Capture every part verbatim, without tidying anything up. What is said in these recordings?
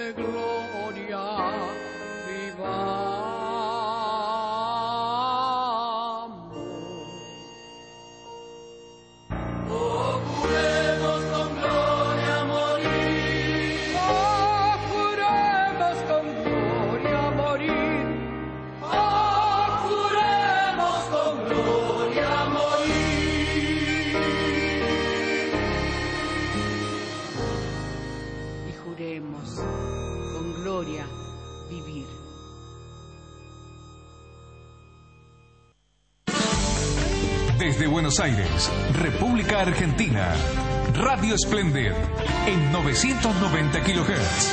de gloria vivamos. Oh, juremos con gloria morir. Oh, juremos con gloria morir. Oh, juremos con gloria morir. Y juremos con gloria vivir. Desde Buenos Aires, República Argentina, Radio Splendid, en novecientos noventa kilohertz.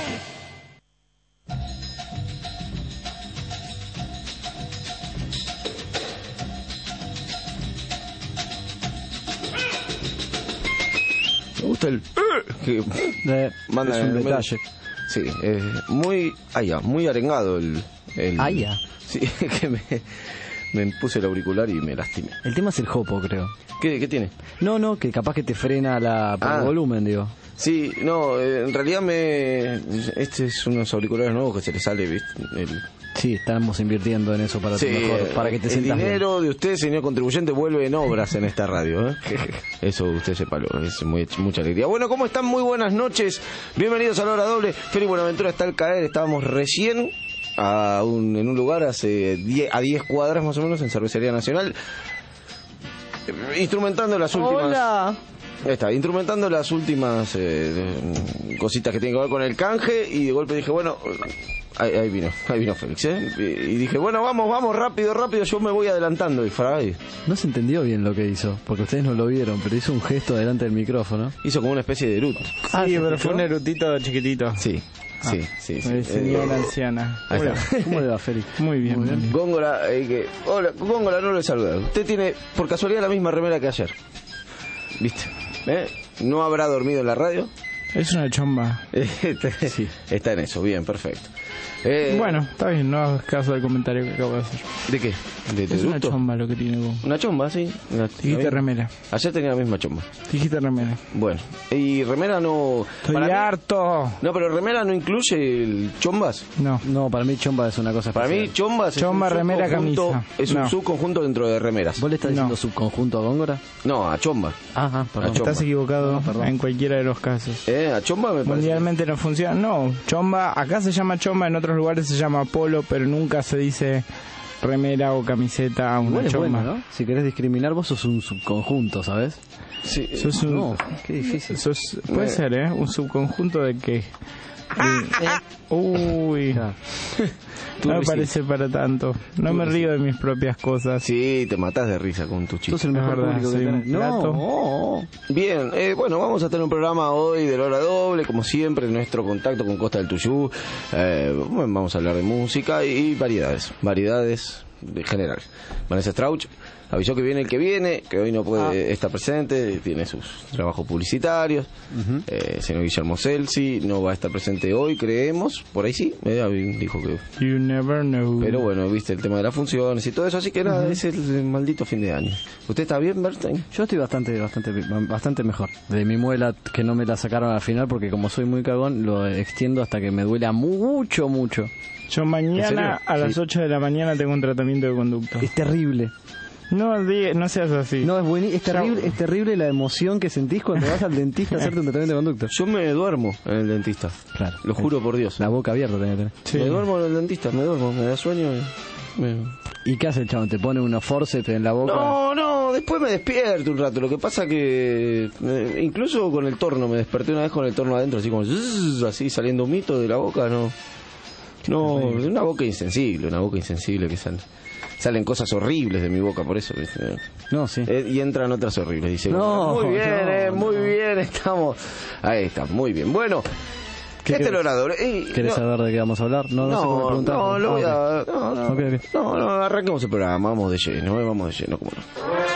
Me gusta el... que Eh, manda es un el- detalle. Sí, eh, muy... Ay, ya, muy arengado el... el Ah, ya. Sí, que me, me puse el auricular y me lastimé. El tema es el jopo, creo. ¿Qué, qué tiene? No, no, que capaz que te frena la, por Ah. el volumen, digo. Sí, no, eh, en realidad me... Este es unos auriculares nuevos que se le sale, ¿viste? El, Sí, estamos invirtiendo en eso para, sí, tu mejor, para que te el sientas bien. dinero de usted, señor contribuyente, vuelve en obras en esta radio, ¿eh? Eso usted sepalo, es muy, mucha alegría. Bueno, ¿cómo están? Muy buenas noches. Bienvenidos a la hora doble. Félix Buenaventura está al caer. Estábamos recién a un, en un lugar hace diez, a diez cuadras más o menos en Cervecería Nacional, eh, instrumentando las últimas... Hola. Ahí está, instrumentando las últimas eh, cositas que tienen que ver con el canje, y de golpe dije, bueno, ahí, ahí vino, ahí vino Félix, ¿eh? Y, y dije, bueno, vamos, vamos, rápido, rápido, yo me voy adelantando. Y Fray No se entendió bien lo que hizo, porque ustedes no lo vieron, pero hizo un gesto delante del micrófono. hizo como una especie de eruto. Ah, Sí, ¿se pero escuchó? fue un erutito chiquitito. Sí, sí, sí. sí. Me enseñó Eh, la anciana. ahí Hola. está. ¿Cómo le va, Félix? Muy bien, muy bien. Góngora, eh, que... Hola, Góngora, no lo he saludado. Usted tiene, por casualidad, la misma remera que ayer. ¿Viste? ¿Eh? ¿No habrá dormido en la radio? Es una chomba. Sí. Está en eso, bien, perfecto. Eh, Bueno, está bien, no hagas caso del comentario que acabo de hacer. ¿De qué? ¿De, de Es una eruto? chomba lo que tiene vos. Una chomba, sí. Una- Dijiste remera. Ayer tenía la misma chomba. Dijiste remera. Bueno, y remera no... Estoy para mí- harto. No, pero remera no incluye el chombas. No. No, para mí chomba es una cosa Para especial. mí chombas Chomba, es un remera, subconjunto- camisa. es un No. subconjunto dentro de remeras. ¿Vos le estás diciendo No. subconjunto a Góngora? No, a chomba. Ajá, perdón. A chomba. Estás equivocado No, perdón. en cualquiera de los casos. ¿Eh? A chomba me parece. Mundialmente no funciona. No, chomba, acá se llama chomba, en otros lugares se llama polo, pero nunca se dice remera o camiseta a una Igual es chomba. bueno, ¿no? Si querés discriminar, vos sos un subconjunto, ¿sabes? Sí. Sos un- No, qué difícil. sos- puede Eh. ser, ¿eh? Un subconjunto de qué. De- Uy, Claro. Tú no me reci- parece para tanto. No Tú me reci- río de mis propias cosas. Sí, te matás de risa con tu chico. Sos el Es mejor verdad, público que soy un tenés. No, plato. no. Bien, eh, bueno, vamos a tener un programa hoy de la hora doble, como siempre, nuestro contacto con Costa del Tuyú. Eh, bueno, vamos a hablar de música y variedades, variedades de general. Vanessa Strauch avisó que viene el que viene, que hoy no puede estar presente, tiene sus trabajos publicitarios. Eh, señor Guillermo Celsi no va a estar presente hoy, creemos, por ahí sí, eh, dijo que... You never know. Pero bueno, viste el tema de las funciones y todo eso, así que nada, es el maldito fin de año. ¿Usted está bien, Bernstein? Yo estoy bastante, bastante, bastante mejor. De mi muela, que no me la sacaron al final, porque como soy muy cagón, lo extiendo hasta que me duela mucho, mucho. Yo ¿En serio? mañana a las Sí. ocho de la mañana tengo un tratamiento de conducto. Es terrible. No, di- no seas así. No, es buenísimo. Es Ya- terrible, es terrible la emoción que sentís cuando vas al dentista a hacerte un tratamiento de conducto. Yo me duermo en el dentista. Claro. Lo juro por Dios. La boca abierta tenés que tener. Sí. Me duermo en el dentista, me duermo, me da sueño. y me- ¿Y qué hace el chabón? ¿Te pone unos forceps en la boca? No, no, después me despierto un rato. Lo que pasa que eh, incluso con el torno, me desperté una vez con el torno adentro, así como zzz, así saliendo un mito de la boca, no. No, una boca insensible, una boca insensible que sale. Salen cosas horribles de mi boca, por eso. ¿viste? No, sí. Eh, y entran otras horribles, dice. No, muy bien, no, eh, muy no. bien, estamos. Ahí está, muy bien. Bueno, ¿Qué este es el querés? orador. Eh, ¿Querés no, saber de qué vamos a hablar? No, no, sé cómo no, preguntar. no, lo voy a. No, no, Ok, ok. no, no, arranquemos el programa, vamos de lleno, eh, vamos de lleno, cómo no.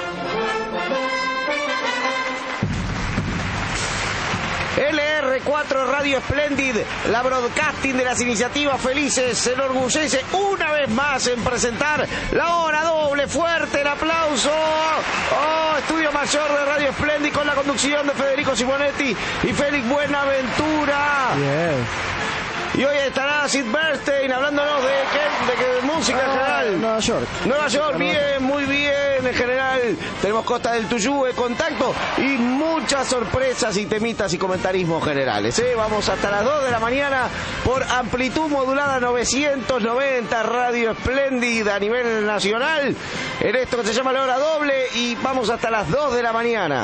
L R cuatro Radio Splendid, la broadcasting de las iniciativas felices, se enorgullece una vez más en presentar la hora doble. Fuerte el aplauso. Oh, estudio mayor de Radio Splendid con la conducción de Federico Simonetti y Félix Buenaventura. Yes. Y hoy estará Sid Bernstein hablándonos de, qué, de, qué música en general. Nueva York. Nueva York, bien, muy bien en general. Tenemos Costa del Tuyú de contacto y muchas sorpresas y temitas y comentarismos generales. ¿eh? Vamos hasta las dos de la mañana por amplitud modulada novecientos noventa, Radio Espléndida a nivel nacional. En esto que se llama La Hora Doble y vamos hasta las dos de la mañana.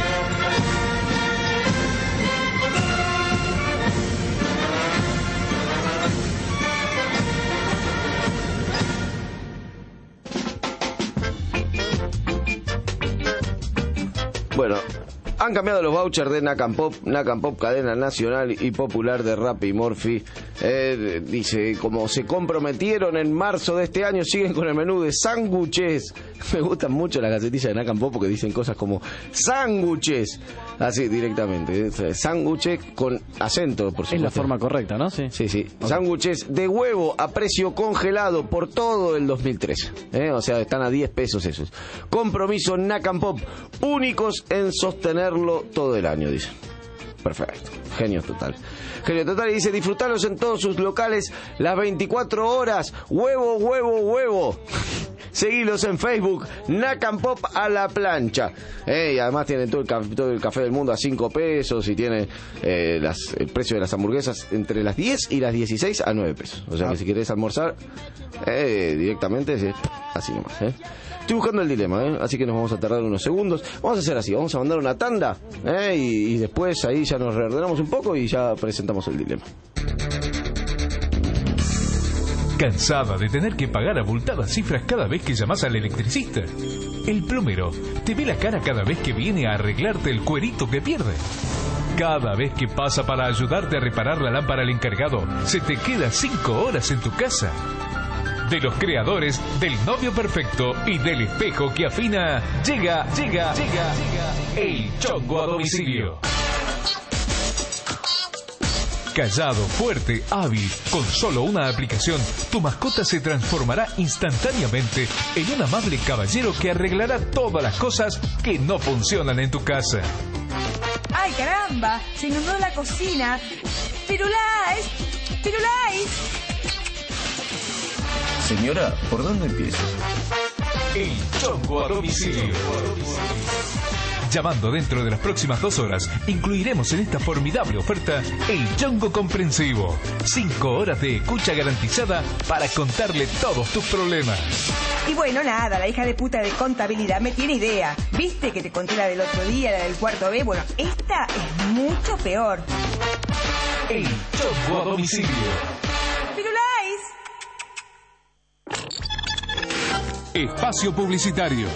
Bueno, han cambiado los vouchers de Nacan Pop, Nacan Pop, cadena nacional y popular de Rappi Murphy. Eh, dice, como se comprometieron en marzo de este año, siguen con el menú de sándwiches. Me gustan mucho las gacetillas de Nacan Pop porque dicen cosas como sándwiches. Así, directamente. Sándwiches con acento, por supuesto. Es la forma correcta, ¿no? Sí. Sí, sí. Okay. Sándwiches de huevo a precio congelado por todo el dos mil trece. ¿eh? O sea, están a diez pesos esos. Compromiso Nacan Pop, únicos en sostenerlo todo el año, dice. Perfecto. Genio total. Genio total. Y dice, disfrutarlos en todos sus locales las veinticuatro horas. Huevo, huevo, huevo. Seguilos en Facebook, Nacan Pop a la plancha. Eh, y además tienen todo el, café, todo el café del mundo a cinco pesos y tiene eh, las, el precio de las hamburguesas entre las diez y las dieciséis a nueve pesos. O sea ah. que si querés almorzar eh, directamente, sí, así nomás. Eh. Estoy buscando el dilema, ¿eh? Así que nos vamos a tardar unos segundos. Vamos a hacer así, vamos a mandar una tanda ¿eh? y, y después ahí ya nos reordenamos un poco y ya presentamos el dilema. ¿Cansada de tener que pagar abultadas cifras cada vez que llamas al electricista? El plomero te ve la cara cada vez que viene a arreglarte el cuerito que pierde. Cada vez que pasa para ayudarte a reparar la lámpara al encargado, se te queda cinco horas en tu casa. De los creadores del novio perfecto y del espejo que afina, llega, llega, llega, llega el Chongo a domicilio. Callado, fuerte, hábil, con solo una aplicación, tu mascota se transformará instantáneamente en un amable caballero que arreglará todas las cosas que no funcionan en tu casa. ¡Ay, caramba! Se inundó la cocina. ¡Firulais! ¡Firulais! Señora, ¿por dónde empiezo? El Chongo a domicilio. Llamando dentro de las próximas dos horas, incluiremos en esta formidable oferta el Chongo comprensivo. Cinco horas de escucha garantizada para contarle todos tus problemas. Y bueno, nada, la hija de puta de contabilidad me tiene idea. ¿Viste que te conté la del otro día, la del cuarto B? Bueno, esta es mucho peor. El Chongo a domicilio. ¡Firulais! Espacio publicitario.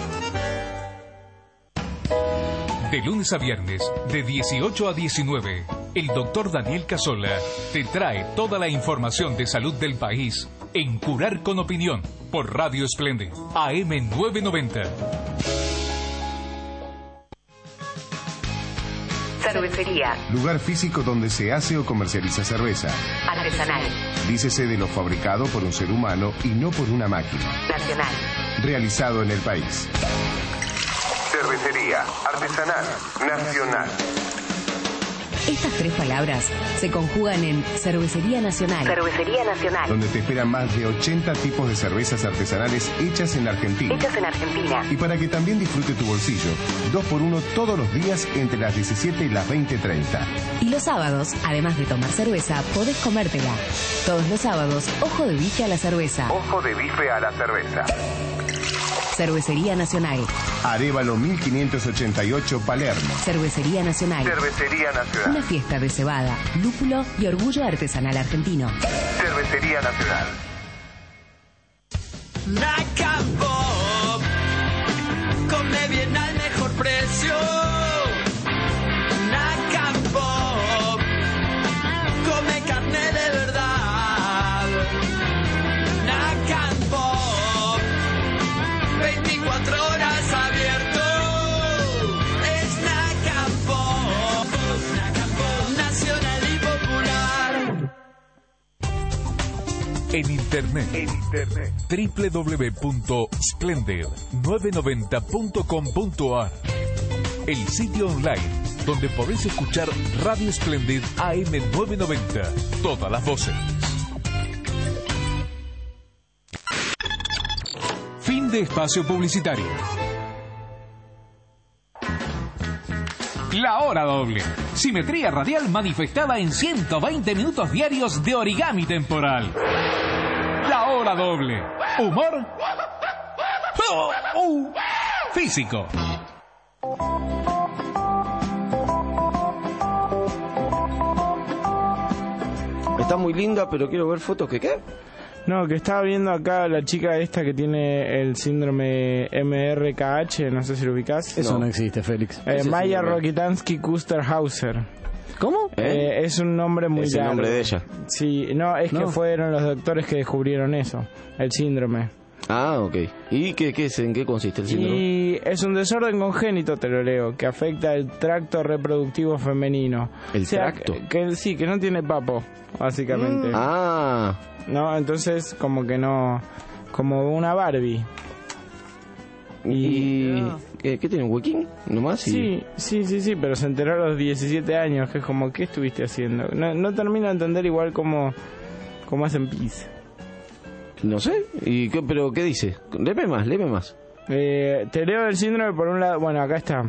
De lunes a viernes, de dieciocho a diecinueve, el doctor Daniel Casola te trae toda la información de salud del país en Curar con Opinión por Radio Esplende, A M novecientos noventa. Cervecería. Lugar físico donde se hace o comercializa cerveza. Artesanal. Dícese de lo fabricado por un ser humano y no por una máquina. Nacional. Realizado en el país. Cervecería artesanal nacional. Estas tres palabras se conjugan en Cervecería Nacional. Cervecería Nacional. Donde te esperan más de ochenta tipos de cervezas artesanales hechas en Argentina. Hechas en Argentina. Y para que también disfrute tu bolsillo, dos por uno todos los días entre las diecisiete y las veinte treinta. Y los sábados, además de tomar cerveza, podés comértela. Todos los sábados, ojo de bife a la cerveza. Ojo de bife a la cerveza. Cervecería Nacional. Arévalo mil quinientos ochenta y ocho, Palermo. Cervecería Nacional. Cervecería Nacional. Una fiesta de cebada, lúpulo y orgullo artesanal argentino. Cervecería Nacional. Nacan Pop, come bien al mejor precio. Nacan Pop, come carne de verdad. Nacan Pop, veinticuatro horas abierto. Es Nacan Pop, Nacan Pop, nacional y popular. En internet, en internet, doble u doble u doble u punto splendid novecientos noventa punto com punto a R. El sitio online donde podés escuchar Radio Splendid A M novecientos noventa. Todas las voces. Fin de espacio publicitario. La hora doble. Simetría radial manifestada en ciento veinte minutos diarios de origami temporal. La hora doble. Humor. Oh, uh, físico. Está muy linda, pero quiero ver fotos que qué. No, que estaba viendo acá la chica esta que tiene el síndrome M R K H, no sé si lo ubicás. Eso no, no existe, Félix. Eh, Maya Rokitansky-Kusterhauser. ¿Cómo? Eh, es un nombre muy Es largo. el nombre de ella. Sí, no, es No. que fueron los doctores que descubrieron eso, el síndrome. Ah, ok. ¿Y qué, qué es, en qué consiste el síndrome? Y es un desorden congénito, te lo leo, que afecta el tracto reproductivo femenino. ¿El O sea, tracto? Que, que sí, que no tiene papo, básicamente. Ah, ¿No? Entonces, como que no... Como una Barbie. ¿y qué, qué tiene? ¿Un huequín? ¿Nomás? Y- Sí, sí, sí, sí, pero se enteró a los diecisiete años, que es como, ¿qué estuviste haciendo? No, no termino de entender igual cómo, cómo hacen pis. No sé. ¿Y qué, pero qué dice? Léeme más, léeme más. Eh, te leo el síndrome por un lado. Bueno, acá está.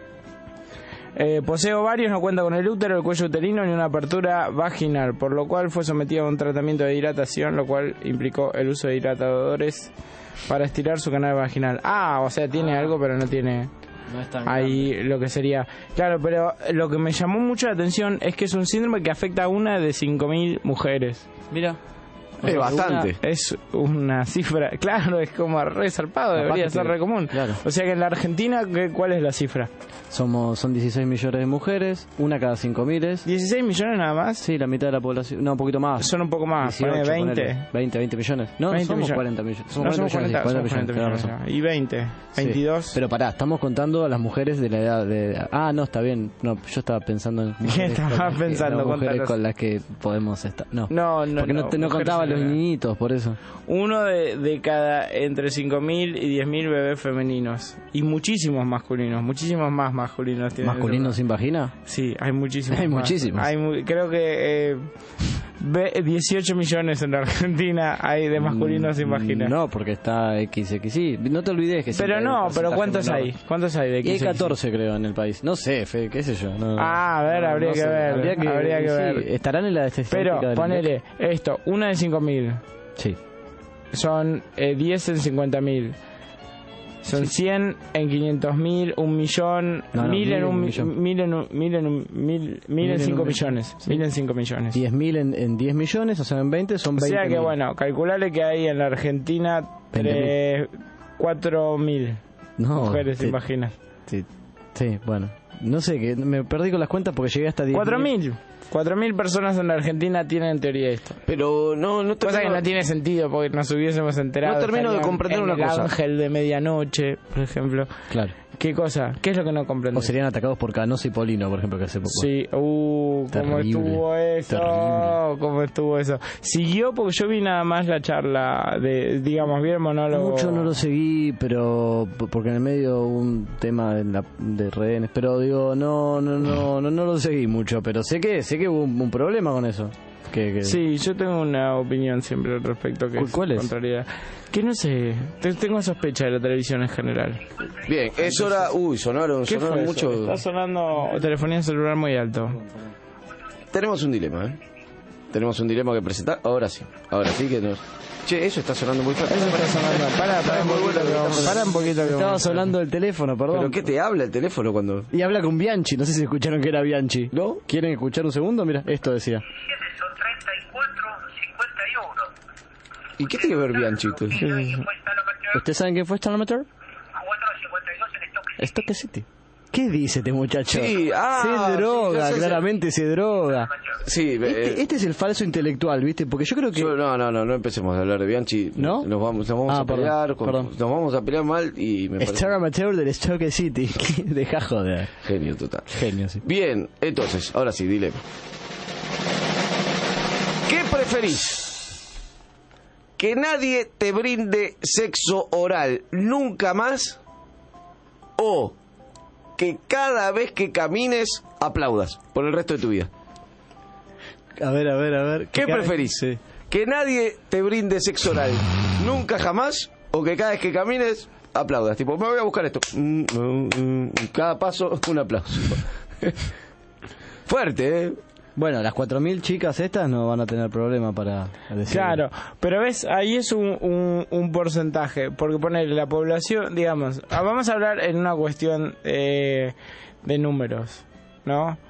Eh, posee ovarios, no cuenta con el útero, el cuello uterino ni una apertura vaginal, por lo cual fue sometido a un tratamiento de hidratación, lo cual implicó el uso de hidratadores para estirar su canal vaginal. Ah, o sea, tiene algo, pero no tiene No es tan ahí lo que sería. Claro, pero lo que me llamó mucho la atención es que es un síndrome que afecta a una de cinco mil mujeres. Mira. Es bastante. Es una cifra, claro, es como re zarpado, Aparte debería que- ser re común. claro. O sea que en la Argentina, ¿qué- ¿cuál es la cifra? Somos, son dieciséis millones de mujeres, una cada cinco miles. ¿dieciséis millones nada más? Sí, la mitad de la población. No, un poquito más. Son un poco más, ponele dieciocho, veinte. ponele. veinte, veinte millones. No, veinte somos millones. cuarenta millones. No, Somos somos cuarenta cuarenta, millones, sí, somos cuarenta millones, cuarenta tenés razón. millones. Y veinte, Sí. veintidós. Pero pará, estamos contando a las mujeres de la edad de... Ah, no, está bien. No, yo estaba pensando en... mujeres estabas con las que- pensando? no, mujeres Contanos. con las que podemos estar. No, No, no, porque no, no, te- no mujeres contaba en los general. niñitos, por eso. Uno de, de cada entre cinco mil y diez mil bebés femeninos. Y muchísimos masculinos, muchísimos más masculinos. tienen ¿Masculinos eso. sin vagina? Sí, hay muchísimos. Hay más. muchísimos. Hay mu- creo que eh, ve- dieciocho millones en la Argentina hay de masculinos sin vagina. No, porque está equis equis y. No te olvides que siempre Pero hay no, un pero porcentaje ¿cuántos menor. hay? ¿Cuántos hay de Y hay X X? catorce, creo, en el país. No sé, Fe, qué sé yo. No, Ah, a ver, no- habría no que sé. ver, Habría que, habría que sí, ver. Estarán en la estadística Pero del ponele esto, una de cinco mil. Sí. Son eh, diez en cincuenta mil. Son cien en quinientos mil, un millón, No, no, mil mil en en un un mi- millón. mil en un, mil en un, mil, mil en en cinco un millón. millones, Sí. mil en cinco millones. diez mil en, en diez millones, o sea, en veinte son O veinte sea que mil. bueno, calculale que hay en la Argentina tres, cuatro mil No, mujeres te- sin vagina. Sí, sí, bueno. No sé, que me perdí con las cuentas porque llegué hasta diez Cuatro mil. Cuatro mil personas en la Argentina tienen en teoría esto. Pero no, no Cosa que termino- no tiene sentido porque nos hubiésemos enterado. No termino de estarían comprender en una el cosa. Ángel de medianoche, por ejemplo. Claro. ¿Qué cosa? ¿Qué es lo que no comprendo? O serían atacados por Canosa y Polino, por ejemplo, que hace poco. Sí, uh, cómo Terrible, estuvo eso, terrible. cómo estuvo eso. Siguió porque yo vi nada más la charla de, digamos, vi el monólogo. Mucho no lo seguí, pero p- porque en el medio hubo un tema de, la- de rehenes, pero digo, no, no, no, no, no lo seguí mucho, pero sé que sé que hubo un, un problema con eso. Que, que- Sí, yo tengo una opinión siempre al respecto que ¿Cu- cuál es? contrariedad. Que no sé, te- tengo sospecha de la televisión en general. Bien, es hora... Uy, sonaron, ¿Qué sonaron fue eso? mucho... Está sonando telefonía celular muy alto. Tenemos un dilema, ¿eh? Tenemos un dilema que presentar. Ahora sí, ahora sí que nos... Che, eso está sonando muy fuerte. Eso está sonando. Para, para un Muy poquito, bueno que lo que vamos- está para un poquito. que Estaba vamos a- sonando el teléfono, perdón. ¿Pero qué te habla el teléfono cuando...? Y habla con Bianchi, no sé si escucharon que era Bianchi. ¿No? ¿Quieren escuchar un segundo? Mira, esto decía. Son treinta y cuatro cincuenta y uno. ¿Y qué tiene que ver Bianchi? usted? Sí. Fue Stallo Amateur, ¿Ustedes saben quién fue Stan Amateur? cuatro cincuenta y dos en Stock City. Stoke City. ¿Qué dice este muchacho? Sí, ah, se droga, sí, ya sé, claramente se droga. Sí, eh, Este, este es el falso intelectual, ¿viste? Porque yo creo que... yo- no, no, no, no empecemos a hablar de Bianchi. ¿No? Nos vamos, nos vamos Ah, a perdón, pelear, con- perdón. nos vamos a pelear mal y me parece... Star Amateur del Stoke City. Deja joder. Genio total. Genio, sí. Bien, entonces, ahora sí, dilema. ¿Qué preferís? ¿Que nadie te brinde sexo oral nunca más? ¿O que cada vez que camines aplaudas por el resto de tu vida? A ver, a ver, a ver. ¿Qué cada- preferís? Sí. ¿Que nadie te brinde sexo oral nunca jamás? ¿O que cada vez que camines aplaudas? Tipo, me voy a buscar esto. Mm, mm, mm, y cada paso un aplauso. Fuerte, ¿eh? Bueno, las cuatro mil chicas estas no van a tener problema para decir. Claro, pero ves, ahí es un, un, un porcentaje, porque poner la población, digamos, ah, vamos a hablar en una cuestión eh, de números, ¿no?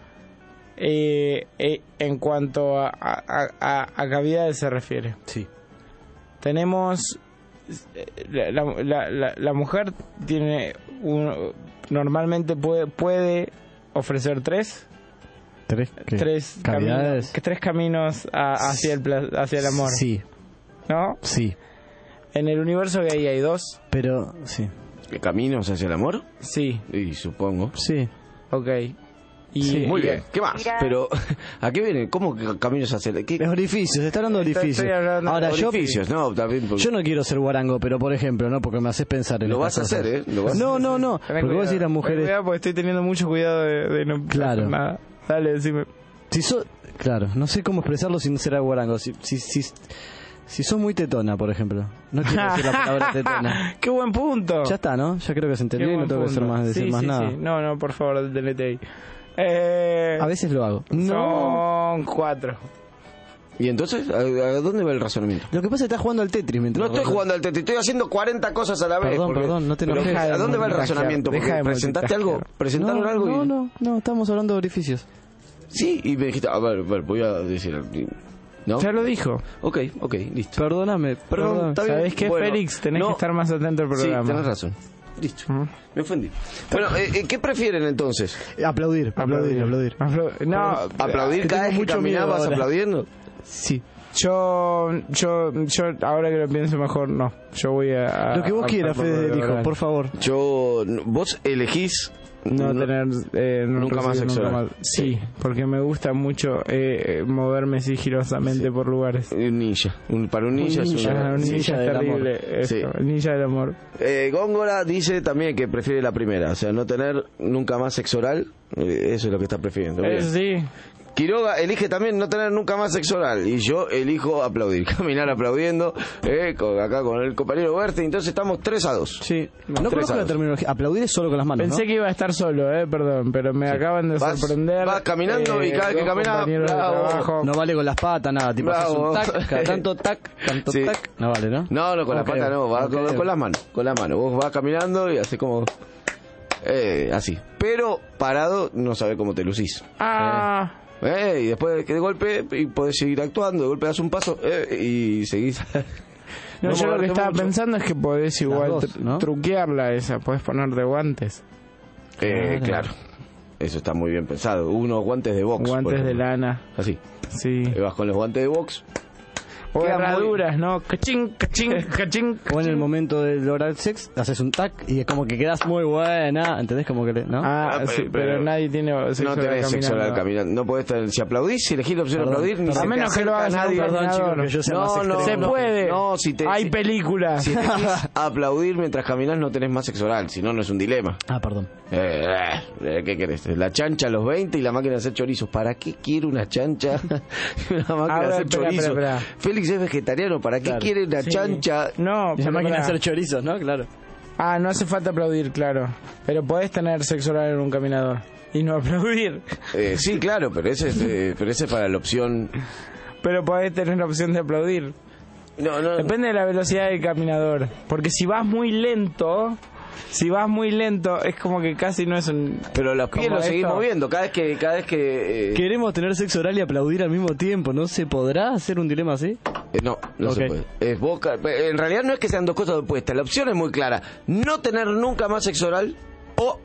Eh, eh, en cuanto a, a, a, a cavidades se refiere. Sí. Tenemos, eh, la, la, la, la mujer tiene, un, normalmente puede, puede ofrecer tres. ¿Tres, qué? Tres cavidades? caminos, tres caminos a- hacia el pla- hacia el amor, Sí, ¿no? sí. En el universo que hay hay dos. Pero, sí. ¿Caminos hacia el amor? Sí, Y supongo. Sí. ok. Y, Sí. Muy y- bien. ¿Qué más? Pero, ¿a qué viene? ¿Cómo que caminos hacia el... ¿Qué? Los orificios, está hablando de Estoy- orificios. estoy hablando Ahora, de yo, Orificios, no, también... porque- yo no quiero ser guarango, pero por ejemplo, ¿no? Porque me haces pensar en Lo estas vas a hacer, cosas. ¿eh? Lo vas a No, hacer. no, no. Ten Porque vos cuidado, decís las ten mujeres. cuidado porque estoy teniendo mucho cuidado de, de no Claro. hacer nada. Dale, decime. Si sos, claro, no sé cómo expresarlo sin ser guarango. Si, si, si, si sos muy tetona, por ejemplo. No quiero decir la palabra tetona. ¡Qué buen punto! Ya está, ¿no? Ya creo que se Qué entendió y no buen tengo que hacer punto. más, decir Sí, más sí, nada. sí. No, no, por favor, detenete ahí. Eh, A veces lo hago. Son cuatro. ¿Y entonces? ¿A, a dónde va el razonamiento? Lo que pasa es que estás jugando al Tetris mientras No estoy razonás. jugando al Tetris, estoy haciendo cuarenta cosas a la vez. Perdón, porque- perdón, no te Pero, enojes. ¿a dónde va el Deja de razonamiento? deja Porque de ¿presentaste algo? multitaskear. ¿Presentaron no, algo? y- No, no, no, estamos hablando de orificios. Sí, y me dijiste, a ver, a ver, voy a decir... ¿No? Ya lo dijo. Ok, ok, listo. Perdóname, Perdón, perdón. está bien. ¿Sabés qué, Bueno, Félix? Tenés no. que estar más atento al programa. Sí, tenés razón. Listo, Ujú. me ofendí. Bueno, eh, eh, ¿qué prefieren entonces? Aplaudir, aplaudir, aplaudir. Apla- No, ¿Aplaudir que cada tengo vez que mucho caminás miedo vas ahora. aplaudiendo? Sí. yo, yo, yo, ahora que lo pienso mejor, no. Yo voy a... Lo que vos a- quieras, a- Federico, oral. por favor. Yo... Vos elegís... No, tener... Eh, no nunca más recibir sexo nunca oral. más. Sí, porque me gusta mucho eh, moverme sigilosamente por lugares. Un ninja. Un- para un ninja, es ninja. una... Ah, un Sí, ninja ninja es del terrible. amor. Eso, Sí. el ninja del amor. Eh, Góngora dice también que prefiere la primera, o sea, no tener nunca más sexo oral, eh, eso es lo que está prefiriendo. Bien. Eso sí. Quiroga elige también no tener nunca más sexo oral y yo elijo aplaudir, caminar aplaudiendo, eh, con- acá con el compañero Berti, entonces estamos tres a dos. Sí. No Tres conozco a la dos. terminología. Aplaudir es solo con las manos, Pensé ¿no? que iba a estar solo, eh, perdón, pero me acaban de Vas- sorprender. vas caminando y cada vez que dos caminas, compañeros de bravo. trabajo. No vale con las patas, nada. Tipo, haces Bravo. un tac, cada tanto tac, tanto Sí. tac. No vale, ¿no? No, no, con Ok, la pata no, va ok, con, ok. con las manos, con las manos, vos vas caminando y haces como... Eh, así, pero parado no sabe cómo te lucís. Ah, Eh, y después que de golpe y podés seguir actuando, de golpe das un paso eh, y seguís. no, No yo lo que moverte estaba mucho. pensando es que podés igual dos, tru- ¿no? truquearla esa, podés ponerte guantes. Eh, claro, eso está muy bien pensado. Unos guantes de box. por Guantes de ejemplo. lana, Así, sí. y vas con los guantes de box. O Queda muy- herraduras, ¿no? Cachín, cachín, cachín. O en el momento del oral sex, haces un tac y es como que quedas muy buena. ¿Entendés? Como que le, ¿no? Ah, Ah, sí, pero- pero, nadie tiene sexo No oral tenés sexo oral caminando. caminando. No podés tener, si aplaudís, si elegís la opción de Perdón, aplaudir, ni perdón. se A te menos que lo acerca hagas en un nadie. Perdón, chicos, caminador. que yo sea No, más no, extremo. Se no, puede. no, si te- Hay si- películas. Si elegís aplaudir mientras caminás no tenés más sexo oral, si no, no es un dilema. Ah, perdón. Eh, eh, ¿Qué querés? La chancha a los veinte y la máquina de hacer chorizos. ¿Para qué quiere una chancha y una máquina A de ver, hacer espera, chorizos? espera, espera. Félix es vegetariano. ¿Para qué Claro. quiere una Sí. chancha? No, La pero máquina de pará. hacer chorizos, ¿no? Claro. Ah, no hace falta aplaudir, claro. Pero podés tener sexo oral en un caminador y no aplaudir. Eh, sí, claro, pero ese, es, eh, pero ese es para la opción... Pero podés tener la opción de aplaudir. No, no, Depende de la velocidad del caminador. Porque si vas muy lento, si vas muy lento, es como que casi no es un... pero los pies como los seguís esto. moviendo. Cada vez que... Cada vez que eh, Queremos tener sexo oral y aplaudir al mismo tiempo. ¿No se podrá hacer un dilema así? Eh, no, no Ok. se puede. Es boca, en realidad no es que sean dos cosas opuestas. La opción es muy clara. No tener nunca más sexo oral o,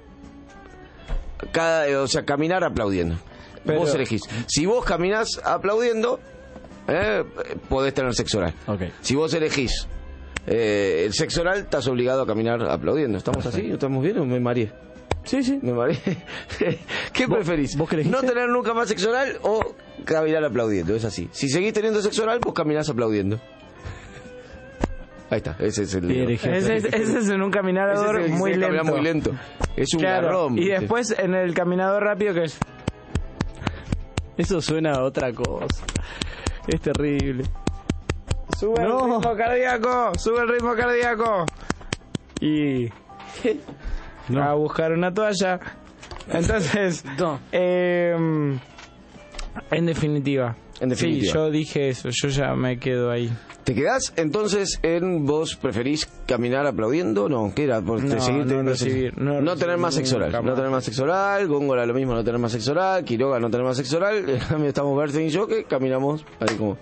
cada, eh, o sea, caminar aplaudiendo. Pero- Vos elegís. Si vos caminás aplaudiendo, eh, podés tener sexo oral. Ok. Si vos elegís eh, el sexo oral, estás obligado a caminar aplaudiendo. ¿Estamos así? ¿Estamos bien o me mareé? Sí, sí. Me mareé. ¿Qué ¿Vos- preferís? vos qué elegiste? ¿No tener nunca más sexo oral o caminar aplaudiendo? Es así. Si seguís teniendo sexo oral, pues caminás aplaudiendo. Ahí está, ese es el Bien, dedo. ese, es- ese es en un caminador Ese es el que muy se lento. camina muy lento. Es un Claro, garrón. y ¿viste? después en el caminador rápido que es... Eso suena a otra cosa. Es terrible. Sube No. el ritmo cardíaco, sube el ritmo cardíaco. Y... a buscar una toalla. Entonces, No. eh, en definitiva. En definitiva. Sí, yo dije eso, yo ya me quedo ahí. ¿Te quedás entonces en vos preferís caminar aplaudiendo? No, ¿qué era? Por No, seguir no teniendo recibir, sexo- no no tener recibir más sexo oral. nunca No más. tener más sexo oral, Góngora lo mismo, no tener más sexo oral, Quiroga no tener más sexo oral. En cambio estamos Bersen y yo que caminamos ahí como...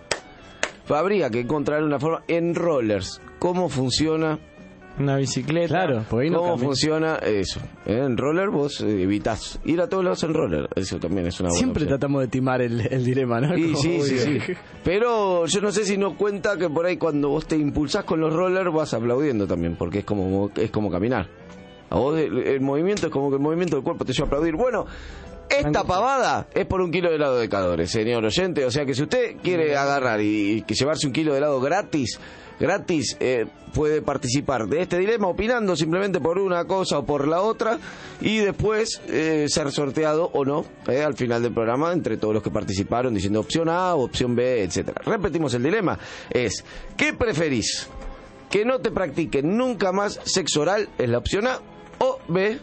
Habría que encontrar una forma en rollers. ¿Cómo funciona? Una bicicleta. Claro, porque ahí no ¿Cómo camina. funciona eso? ¿Eh? En roller vos eh, evitás ir a todos lados en roller. Eso también es una buena Siempre opción. tratamos de timar el, el dilema, ¿no? Y Como, sí, sí, uy, sí. Pero yo no sé si no cuenta que por ahí cuando vos te impulsás con los rollers vas aplaudiendo también, porque es como es como caminar. A vos el, el movimiento es como que el movimiento del cuerpo te lleva a aplaudir. Bueno, esta pavada es por un kilo de helado de Cadores, señor oyente. O sea que si usted quiere agarrar y, y que llevarse un kilo de helado gratis, gratis, eh, puede participar de este dilema opinando simplemente por una cosa o por la otra y después eh, ser sorteado o no eh, al final del programa entre todos los que participaron diciendo opción A o opción B, etcétera. Repetimos el dilema, es ¿qué preferís? ¿Que no te practiquen nunca más sexo oral? Es la opción A, o B,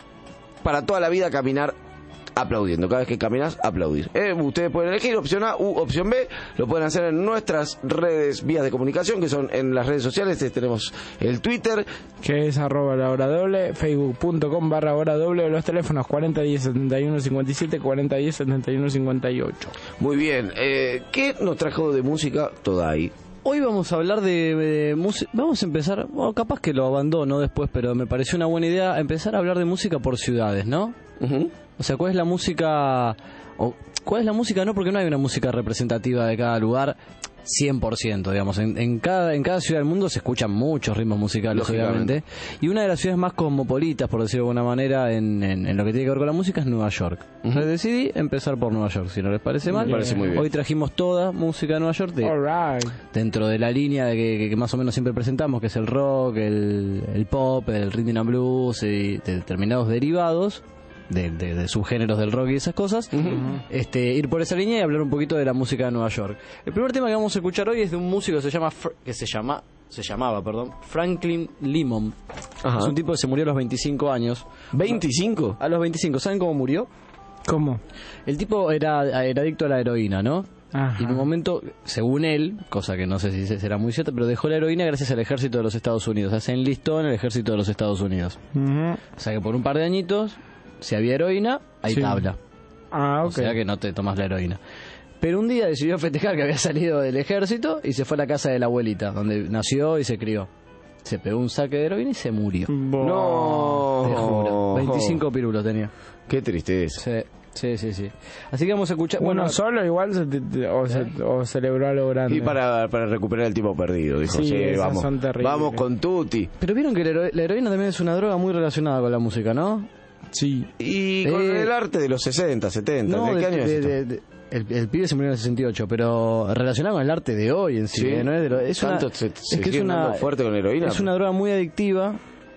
para toda la vida caminar aplaudiendo, cada vez que caminas aplaudir. Eh, ustedes pueden elegir opción A u opción B, lo pueden hacer en nuestras redes, vías de comunicación, que son en las redes sociales. Eh, tenemos el Twitter, Que es arroba la hora doble, facebook.com barra hora doble, los teléfonos cuarenta diez setenta y uno cincuenta y siete, cuarenta diez setenta y uno cincuenta y ocho. muy bien. Eh, ¿Qué nos trajo de música Todai? Hoy vamos a hablar de, de música. Vamos a empezar, bueno, capaz que lo abandono después, pero me pareció una buena idea empezar a hablar de música por ciudades, ¿no? Uh-huh. O sea, ¿cuál es la música? O, ¿Cuál es la música? No, porque no hay una música representativa de cada lugar cien por ciento, digamos. En, en, cada, en cada ciudad del mundo se escuchan muchos ritmos musicales, Lógicamente. obviamente. Y una de las ciudades más cosmopolitas, por decirlo de alguna manera, en, en, en lo que tiene que ver con la música es Nueva York. Ujú. Entonces decidí empezar por Nueva York, si no les parece mal. Me parece muy bien. Hoy trajimos toda música de Nueva York de, Alright. dentro de la línea de que, que- que más o menos siempre presentamos, que es el rock, el, el pop, el rhythm and blues y de determinados derivados de, de- de subgéneros del rock y esas cosas. este ir por esa línea y hablar un poquito de la música de Nueva York. El primer tema que vamos a escuchar hoy es de un músico que se llama Fr- que se llama se llamaba, perdón, Franklin Lemon. Ajá. Es un tipo que se murió a los veinticinco años. ¿veinticinco? A los veinticinco, ¿saben cómo murió? ¿Cómo? El tipo era, era adicto a la heroína, ¿no? Ajá. Y en un momento, según él, cosa que no sé si será muy cierta, pero dejó la heroína gracias al ejército de los Estados Unidos. O sea, se enlistó en el ejército de los Estados Unidos. Ujú. O sea que por un par de añitos, si había heroína, hay Sí. tabla. Ah, ok. O sea que no te tomas la heroína. Pero un día decidió festejar que había salido del ejército y se fue a la casa de la abuelita, donde nació y se crió. Se pegó un saque de heroína y se murió. Bo- No. Te juro. veinticinco pirulos tenía. Qué tristeza. Sí, sí, sí, sí. Así que vamos a escuchar... Uno bueno, solo igual se te- te- o, se- o celebró a lo grande. Y para, para recuperar el tiempo perdido, dijo, Sí, sí, esas vamos, son terribles. vamos con Tuti. pero vieron que la, hero- la heroína también es una droga muy relacionada con la música, ¿no? Sí. Y con Eh, el arte de los sesenta, setenta, No, ¿de qué de- año de- es esto? de- de- el, el pibe se murió en el sesenta y ocho, pero relacionado con el arte de hoy en sí. Sí. ¿eh? No es de lo- es una, Tanto se- es se que es siguen una dando fuerte con heroína. es una droga muy adictiva,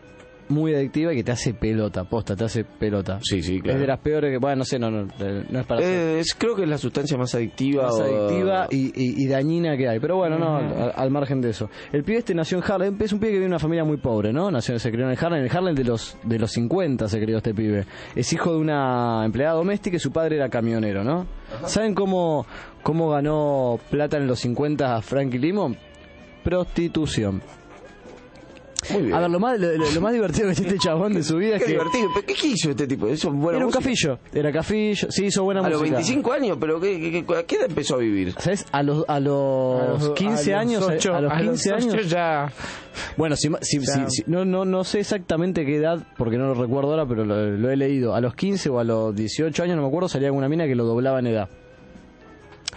muy adictiva y que te hace pelota, posta, te hace pelota. Sí, sí, claro. Es de las peores que, bueno, no sé, no, no, no es para hacer. Eh, es, creo que es la sustancia más adictiva. Más o- adictiva y, y- y dañina que hay. Pero bueno, no, al, al margen de eso. El pibe este nació en Harlem. Es un pibe que vive en una familia muy pobre, ¿no? Nació, se crió en el Harlem. En el Harlem de los, de los cincuenta se crió este pibe. Es hijo de una empleada doméstica y su padre era camionero, ¿no? ¿Saben cómo, cómo ganó plata en los cincuenta a Frankie Lemon? Prostitución. Muy bien. A ver, lo más, lo, lo- lo más divertido que tiene este chabón de su vida es Qué que... divertido. ¿Pero ¿Qué hizo este tipo? Eso es buena Era un música. cafillo. Era cafillo. Sí, hizo buena A los música. veinticinco años, pero ¿qué, qué, qué- ¿a qué edad empezó a vivir? ¿Sabes? A los, a los, quince a los años, ocho- a los a quince los ocho años, ya. bueno, si, si, Ya. si- si- no, no, no sé exactamente qué edad, porque no lo recuerdo ahora, pero lo, lo he leído. A los quince o a los dieciocho años, no me acuerdo, salía alguna mina que lo doblaba en edad.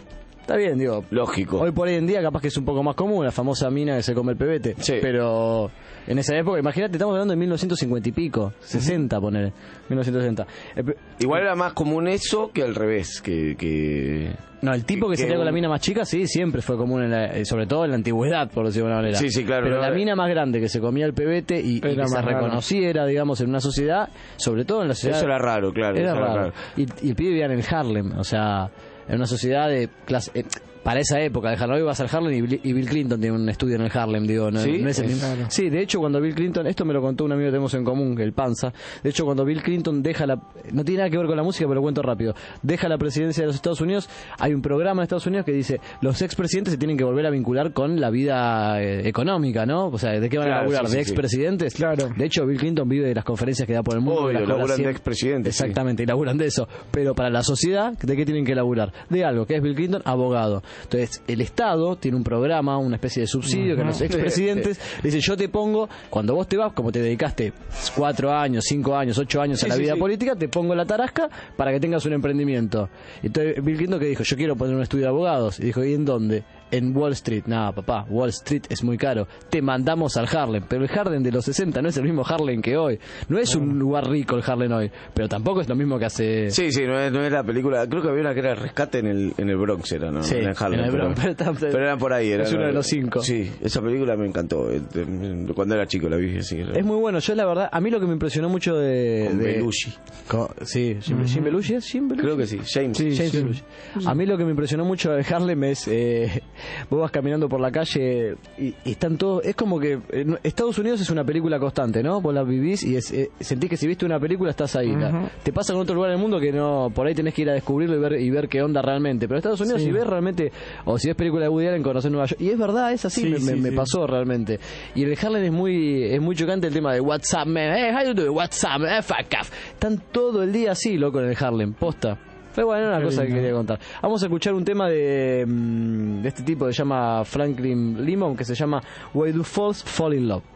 Está bien, digo. Lógico. Hoy por hoy en día capaz que es un poco más común la famosa mina que se come el pebete. Sí. Pero en esa época, imagínate, estamos hablando de mil novecientos cincuenta y pico, sesenta, poner, mil novecientos sesenta. Eh, pe- Igual era más común eso que al revés, que... que... No, el tipo que, que salía con un- la mina más chica, sí, siempre fue común, en la- eh, sobre todo en la antigüedad, por decirlo de alguna manera. Sí, sí, claro, Pero no, la eh. mina más grande que se comía el pebete y, y Era que se más raro. reconociera, digamos, en una sociedad, sobre todo en la sociedad... Eso era raro, claro. Era eso raro. Y, y el pibe vivía en el Harlem, o sea, en una sociedad de clase... eh, para esa época de Harlem, hoy vas al Harlem y Bill, y Bill Clinton tiene un estudio en el Harlem, digo, no, ¿Sí? no es el mismo. Claro. Sí, de hecho cuando Bill Clinton, esto me lo contó un amigo que tenemos en común, el Panza, de hecho cuando Bill Clinton deja la, no tiene nada que ver con la música, pero lo cuento rápido, deja la presidencia de los Estados Unidos, hay un programa de Estados Unidos que dice, los expresidentes se tienen que volver a vincular con la vida eh, económica, ¿no? O sea, ¿de qué van Claro, a laburar? sí, sí, ¿De sí. expresidentes? Claro. De hecho, Bill Clinton vive de las conferencias que da por el mundo. Obvio, y las cobra laburan de siempre. expresidentes, sí. Exactamente, y laburan de eso. Pero para la sociedad, ¿de qué tienen que laburar? De algo, que es Bill Clinton, abogado. Entonces, el Estado tiene un programa, una especie de subsidio que a los expresidentes le dice, yo te pongo, cuando vos te vas, como te dedicaste cuatro años, cinco años, ocho años a Sí, la sí, vida sí. política, te pongo la tarasca para que tengas un emprendimiento. Entonces, Bill Clinton que dijo, yo quiero poner un estudio de abogados. Y dijo, ¿y en dónde? En Wall Street. Nada, papá, Wall Street es muy caro. Te mandamos al Harlem. Pero el Harlem de los sesenta no es el mismo Harlem que hoy. No es un lugar rico el Harlem hoy. Pero tampoco es lo mismo que hace... Sí, sí, no es, no es la película. Creo que había una que era el rescate en el, en el Bronx, era, ¿no? Sí, en el Harlem. en el pero, Bronx, pero está- pero era por ahí. Era, es uno de los cinco. Sí, esa película me encantó. eh, de- Cuando era chico la vi. Sí, Es muy bueno. Yo, la verdad, a mí lo que me impresionó mucho de... con de- Belushi. con- sí, Jim, Jim Belushi, ¿es Jim Belushi? Creo que sí, James. Sí, James Belushi. A mí lo que me impresionó mucho de Harlem es, eh, vos vas caminando por la calle y, y están todos, es como que eh, no- Estados Unidos es una película constante, ¿no? Vos la vivís y es, eh, sentís que si viste una película estás ahí. La- Ujú. te pasa con otro lugar del mundo que no, por ahí tenés que ir a descubrirlo y ver, y ver qué onda realmente. Pero Estados Unidos Sí. si ves realmente, o si ves película de Woody Allen, conocés Nueva York. Y es verdad, es así, Sí, me, me- sí, me sí. pasó realmente. Y el Harlem es muy, es muy chocante el tema de What's up, man, hey, how you doing, what's up, man, fuck off. Están todo el día así, loco, en el Harlem, posta. Pero bueno, era una Qué cosa que lindo. quería contar. Vamos a escuchar un tema de, mm, de este tipo que se llama Franklin Limon, que se llama Why Do Fools Fall in Love.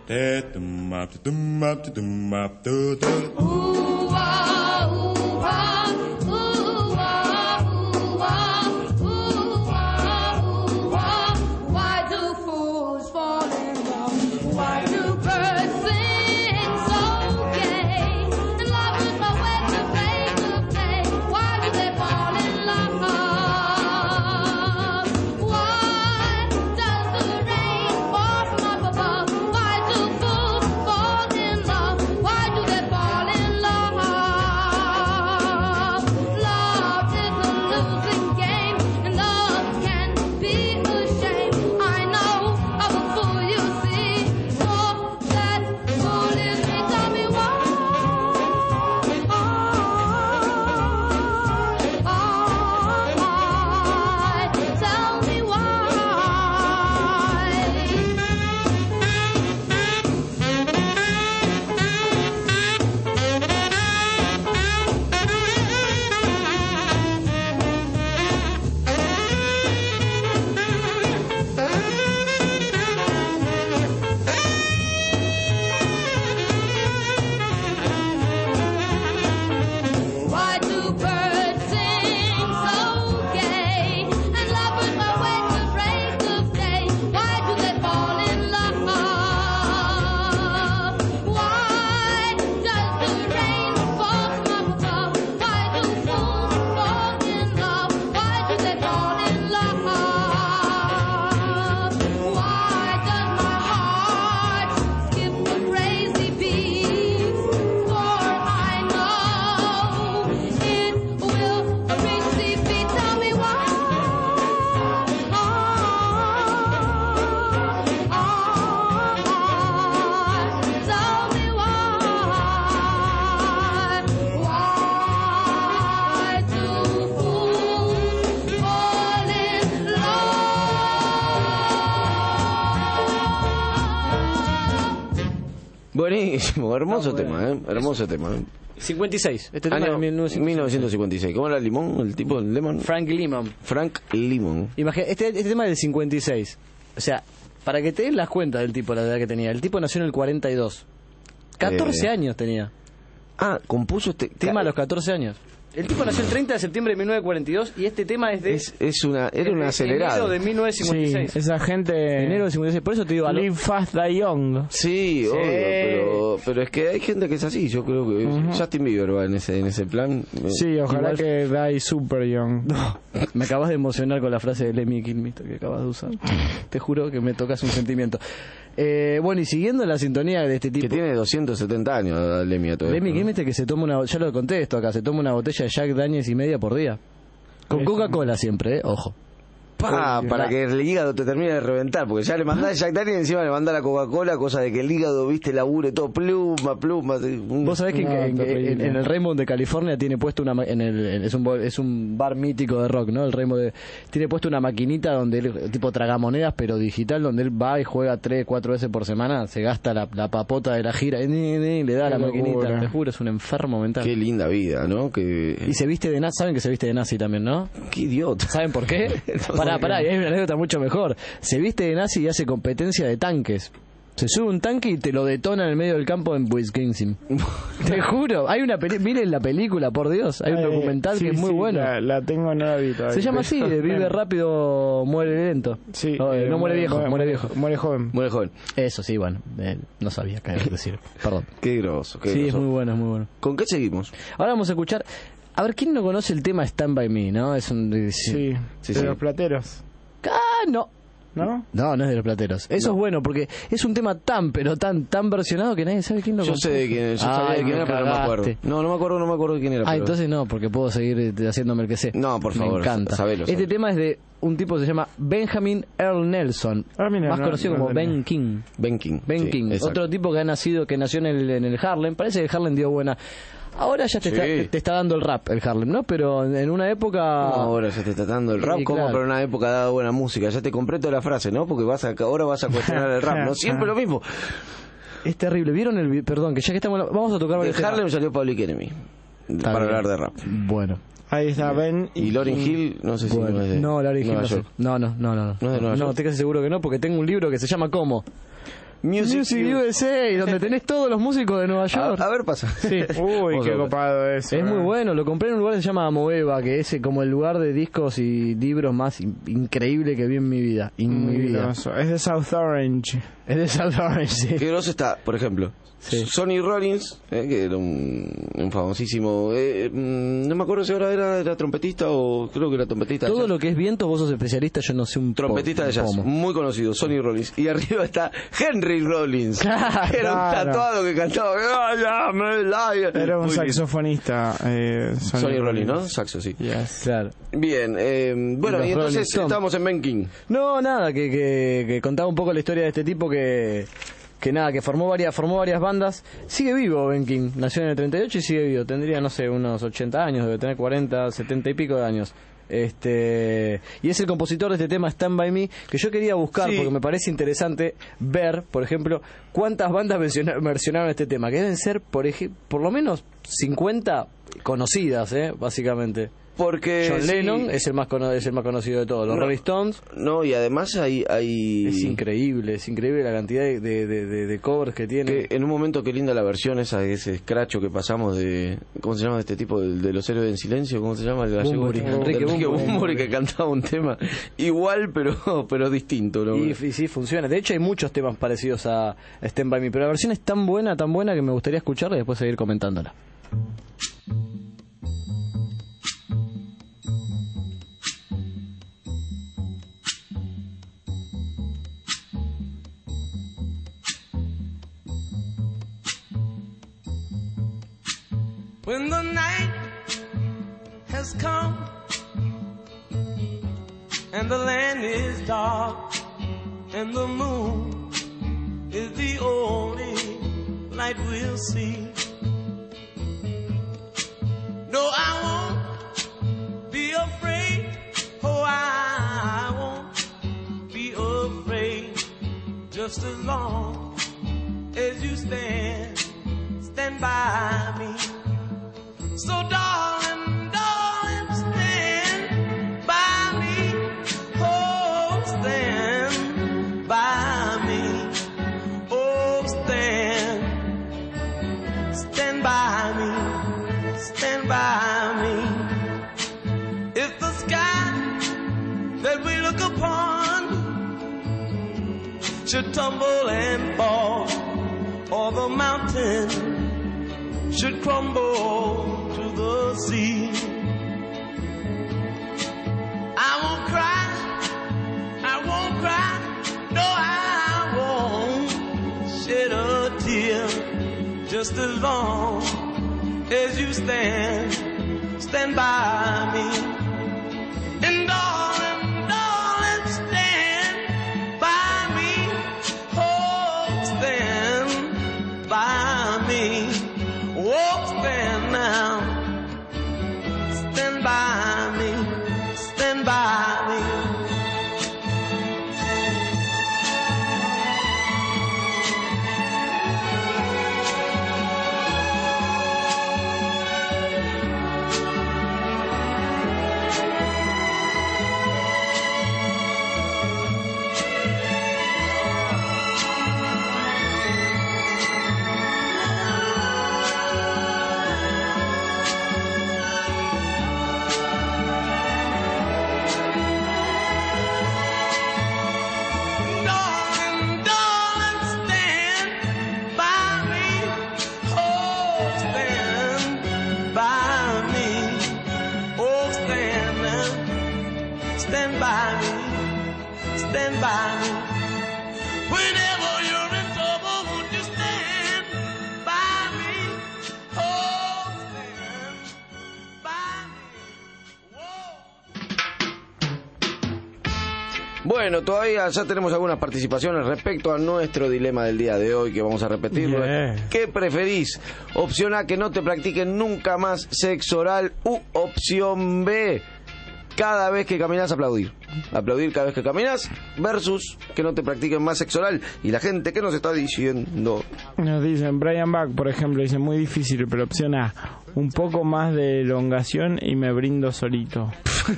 Why do fools fall in love? Why do birds sing so gay? And love is my way to break the day. Why do they fall in love? Why does the rain fall from up above? Why do fools fall in love? Why do they fall in love? Love is a losing game, and love can be a shame. I know of a fool you see, oh, that fool is me. Tell me why. Tell me why. Why do birds sing so gay? And love is my way to break the day. Why do they fall in love? Why does the rain fall from up above? Why do fools fall in love? Why do they fall in love? Why does my heart skip a crazy beat? For I know it will reach the beat. Tell me why. Tell me why. Why do fools fall in love? Buenísimo, hermoso tema, ¿eh? Hermoso tema. ¿eh? cincuenta y seis. Este tema Año es de mil novecientos mil novecientos cincuenta y seis. ¿Cómo era el limón? El tipo del lemon. Frank Limon. Frank Limon. Imagina, este, este tema es del cincuenta y seis. O sea, para que te des las cuentas del tipo, la edad que tenía. El tipo nació en el cuarenta y dos. catorce Eh. años tenía. Ah, compuso este Tema a los catorce años. El tipo nació el treinta de septiembre de mil novecientos cuarenta y dos y este tema es de... Es, es una, era un de acelerado. enero de mil novecientos cincuenta y seis. Sí, esa gente... Enero de cincuenta y seis, por eso te digo... Live fast, die young. Sí, Sí. obvio, pero, pero es que hay gente que es así. Yo creo que Ujú. Justin Bieber va en ese, en ese plan. Sí, ojalá Igual- que die super young. No, me acabas de emocionar con la frase de Lemmy Kilmister que acabas de usar. Te juro que me tocas un sentimiento. Eh, bueno, y siguiendo la sintonía de este tipo... Que tiene doscientos setenta años, Lemmy, a todo Lemmy esto, ¿no? Kilmister que se toma una... Ya lo conté esto acá, se toma una botella de Jack Daniels y media por día. Con Eso. Coca-Cola siempre, ¿eh? Ojo. Pa, para que el hígado te termine de reventar, porque ya le mandás Jack Daniels y encima le mandás la Coca-Cola, cosa de que el hígado, viste, labure todo pluma, pluma. un- Vos sabés que No, en, en- terrible. en- en el Raymond de California tiene puesto una ma- en el en- es un bo- es un bar mítico de rock, ¿no? El Raymond de, tiene puesto una maquinita donde él, tipo tragamonedas pero digital, donde él va y juega tres, cuatro veces por semana, se gasta la, la papota de la gira y ni- ni- le da Qué la maquinita, locura. te juro, es un enfermo mental. Qué linda vida, ¿no? Que... Y se viste de nazi, saben que se viste de nazi también, ¿no? Qué idiota. ¿Saben por qué? No, pará, ¿por pará, qué? hay una anécdota mucho mejor. Se viste de nazi y hace competencia de tanques. Se sube un tanque y te lo detona en el medio del campo en Wisconsin. Te juro, hay una peli miren la película, por Dios, hay un Eh, documental sí, que es muy sí, bueno. La, la tengo, no la vi todavía. Se llama así, de vive rápido, muere lento. Sí, no, eh, eh, no muere viejo, muere- muere viejo. Muere joven. Muy joven. Eso sí, bueno, eh, no sabía qué decir. Perdón. Qué groso, qué Sí, es groso. muy bueno, es muy bueno. ¿Con qué seguimos? Ahora vamos a escuchar, a ver, ¿quién no conoce el tema Stand By Me, no? Es un... Sí, Sí, de sí. los plateros, Ah, no. ¿no? No, no es de los plateros. Eso No. es bueno porque es un tema tan, pero tan, tan versionado que nadie sabe quién lo Yo compuso. sé de quién, yo sabía Ay, de quién me era, pero no me acuerdo. cagaste. No, no me acuerdo, no me acuerdo de quién era. Ah, pero- entonces no, porque puedo seguir eh, haciéndome el que sé. No, por favor, Me encanta. sabelo, Este sabelo. tema es de un tipo que se llama Benjamin Earl Nelson, Ah, mira, más no- conocido no como tenía. Ben King. Ben King. Ben sí, King, exacto. otro tipo que ha nacido, que nació en el, en el Harlem. Parece que el Harlem dio buena. Ahora ya te, Sí. está, te, te está dando el rap el Harlem, ¿no? Pero en, en una época... No, ahora se te está dando el rap, Sí, como claro. para una época dada buena música. Ya te compré toda la frase, ¿no? Porque vas a, ahora vas a cuestionar el rap, ¿no? Siempre lo mismo. Es terrible. ¿Vieron el vi- Perdón, que ya que estamos... Vamos a tocar De varios temas. Harlem salió Public Enemy. Está para bien. hablar de rap. Bueno. Ahí está Ben Y Lauryn Hill, no sé si Bueno, no es de no, la original Nueva no, sé. York. no, no, no, no, no. ¿No es de Nueva No, York? te casi seguro que no, porque tengo un libro que se llama ¿Cómo? Music, U S A, donde tenés todos los músicos de Nueva York. A, a ver, pasa. Sí. Uy, Vamos qué a ver. copado eso. Es muy eh. bueno, lo compré en un lugar que se llama Amoeba, que es eh, como el lugar de discos y libros más in- increíble que vi en mi vida. En mi Muy vida. groso. Es de South Orange. Es de South Orange, sí. Qué groso está, por ejemplo, Sí. Sonny Rollins, eh, que era un, un famosísimo, eh, mm, no me acuerdo si ahora era, era trompetista o creo que era trompetista. de Todo jazz. lo que es viento, vos sos especialista, yo no sé un po- Trompetista de un jazz, pomo. muy conocido, Sonny Rollins. Y arriba está Henry Rollins, Claro. que era un Claro. tatuado que cantaba. "I am a lion". Era un Muy lindo. saxofonista. Eh, Sonny Rollins, ¿no? Saxo, sí. Yes. Claro. Bien, eh, bueno, Los y entonces Rolling Stones. estamos en Ben King. No, nada, que, que, que contaba un poco la historia de este tipo que, que nada, que formó varias, formó varias bandas. Sigue vivo Ben King, nació en el treinta y ocho y sigue vivo. Tendría, no sé, unos ochenta años, debe tener cuarenta, setenta y pico de años. Este, y es el compositor de este tema Stand By Me, que yo quería buscar Sí. porque me parece interesante ver, por ejemplo, cuántas bandas versiona- versionaron este tema, que deben ser, por ej- por lo menos cincuenta conocidas, eh, básicamente. Porque John sí, Lennon es el más cono- es el más conocido de todos. Los No. Rolling Stones No, y además hay... hay... es increíble, es increíble la cantidad de, de, de, de- de covers que tiene. Que en un momento qué linda la versión esa de ese escracho que pasamos de ¿cómo se llama este tipo de, de los héroes en silencio? ¿Cómo se llama? El gallego Bunbury, este? Enrique Enrique Bunbury. Bunbury, que cantaba un tema igual pero pero distinto, ¿no? Y, y sí, funciona. De hecho, hay muchos temas parecidos a Stand By Me, pero la versión es tan buena, tan buena que me gustaría escucharla y después seguir comentándola. When the night has come and the land is dark and the moon is the only light we'll see. No, I won't be afraid. Oh, I won't be afraid. Just as long as you stand, stand by me. So darling, darling, stand by me. Oh, stand by me. Oh, stand, stand by me. Stand by me. look upon should tumble and fall, or the mountain should crumble to the sea. I won't cry, I won't cry, no I won't shed a tear, just as long as you stand, stand by me. And darling, darling, stand by me, oh, stand by me, oh, stand now, stand by me, stand by me. Stand by me, stand by me. Whenever you're in trouble, won't you stand by me? Oh, stand by me. Whoa. Bueno, todavía ya tenemos algunas participaciones respecto a nuestro dilema del día de hoy, que vamos a repetirlo. Yeah. ¿Qué preferís? Opción A, que no te practiquen nunca más sexo oral, u opción B, cada vez que caminas aplaudir. Aplaudir cada vez que caminas, versus que no te practiquen más sexo oral. Y la gente, ¿qué nos está diciendo? Nos dicen, Brian Bach, por ejemplo, dice, muy difícil, pero opción A, un poco más de elongación y me brindo solito.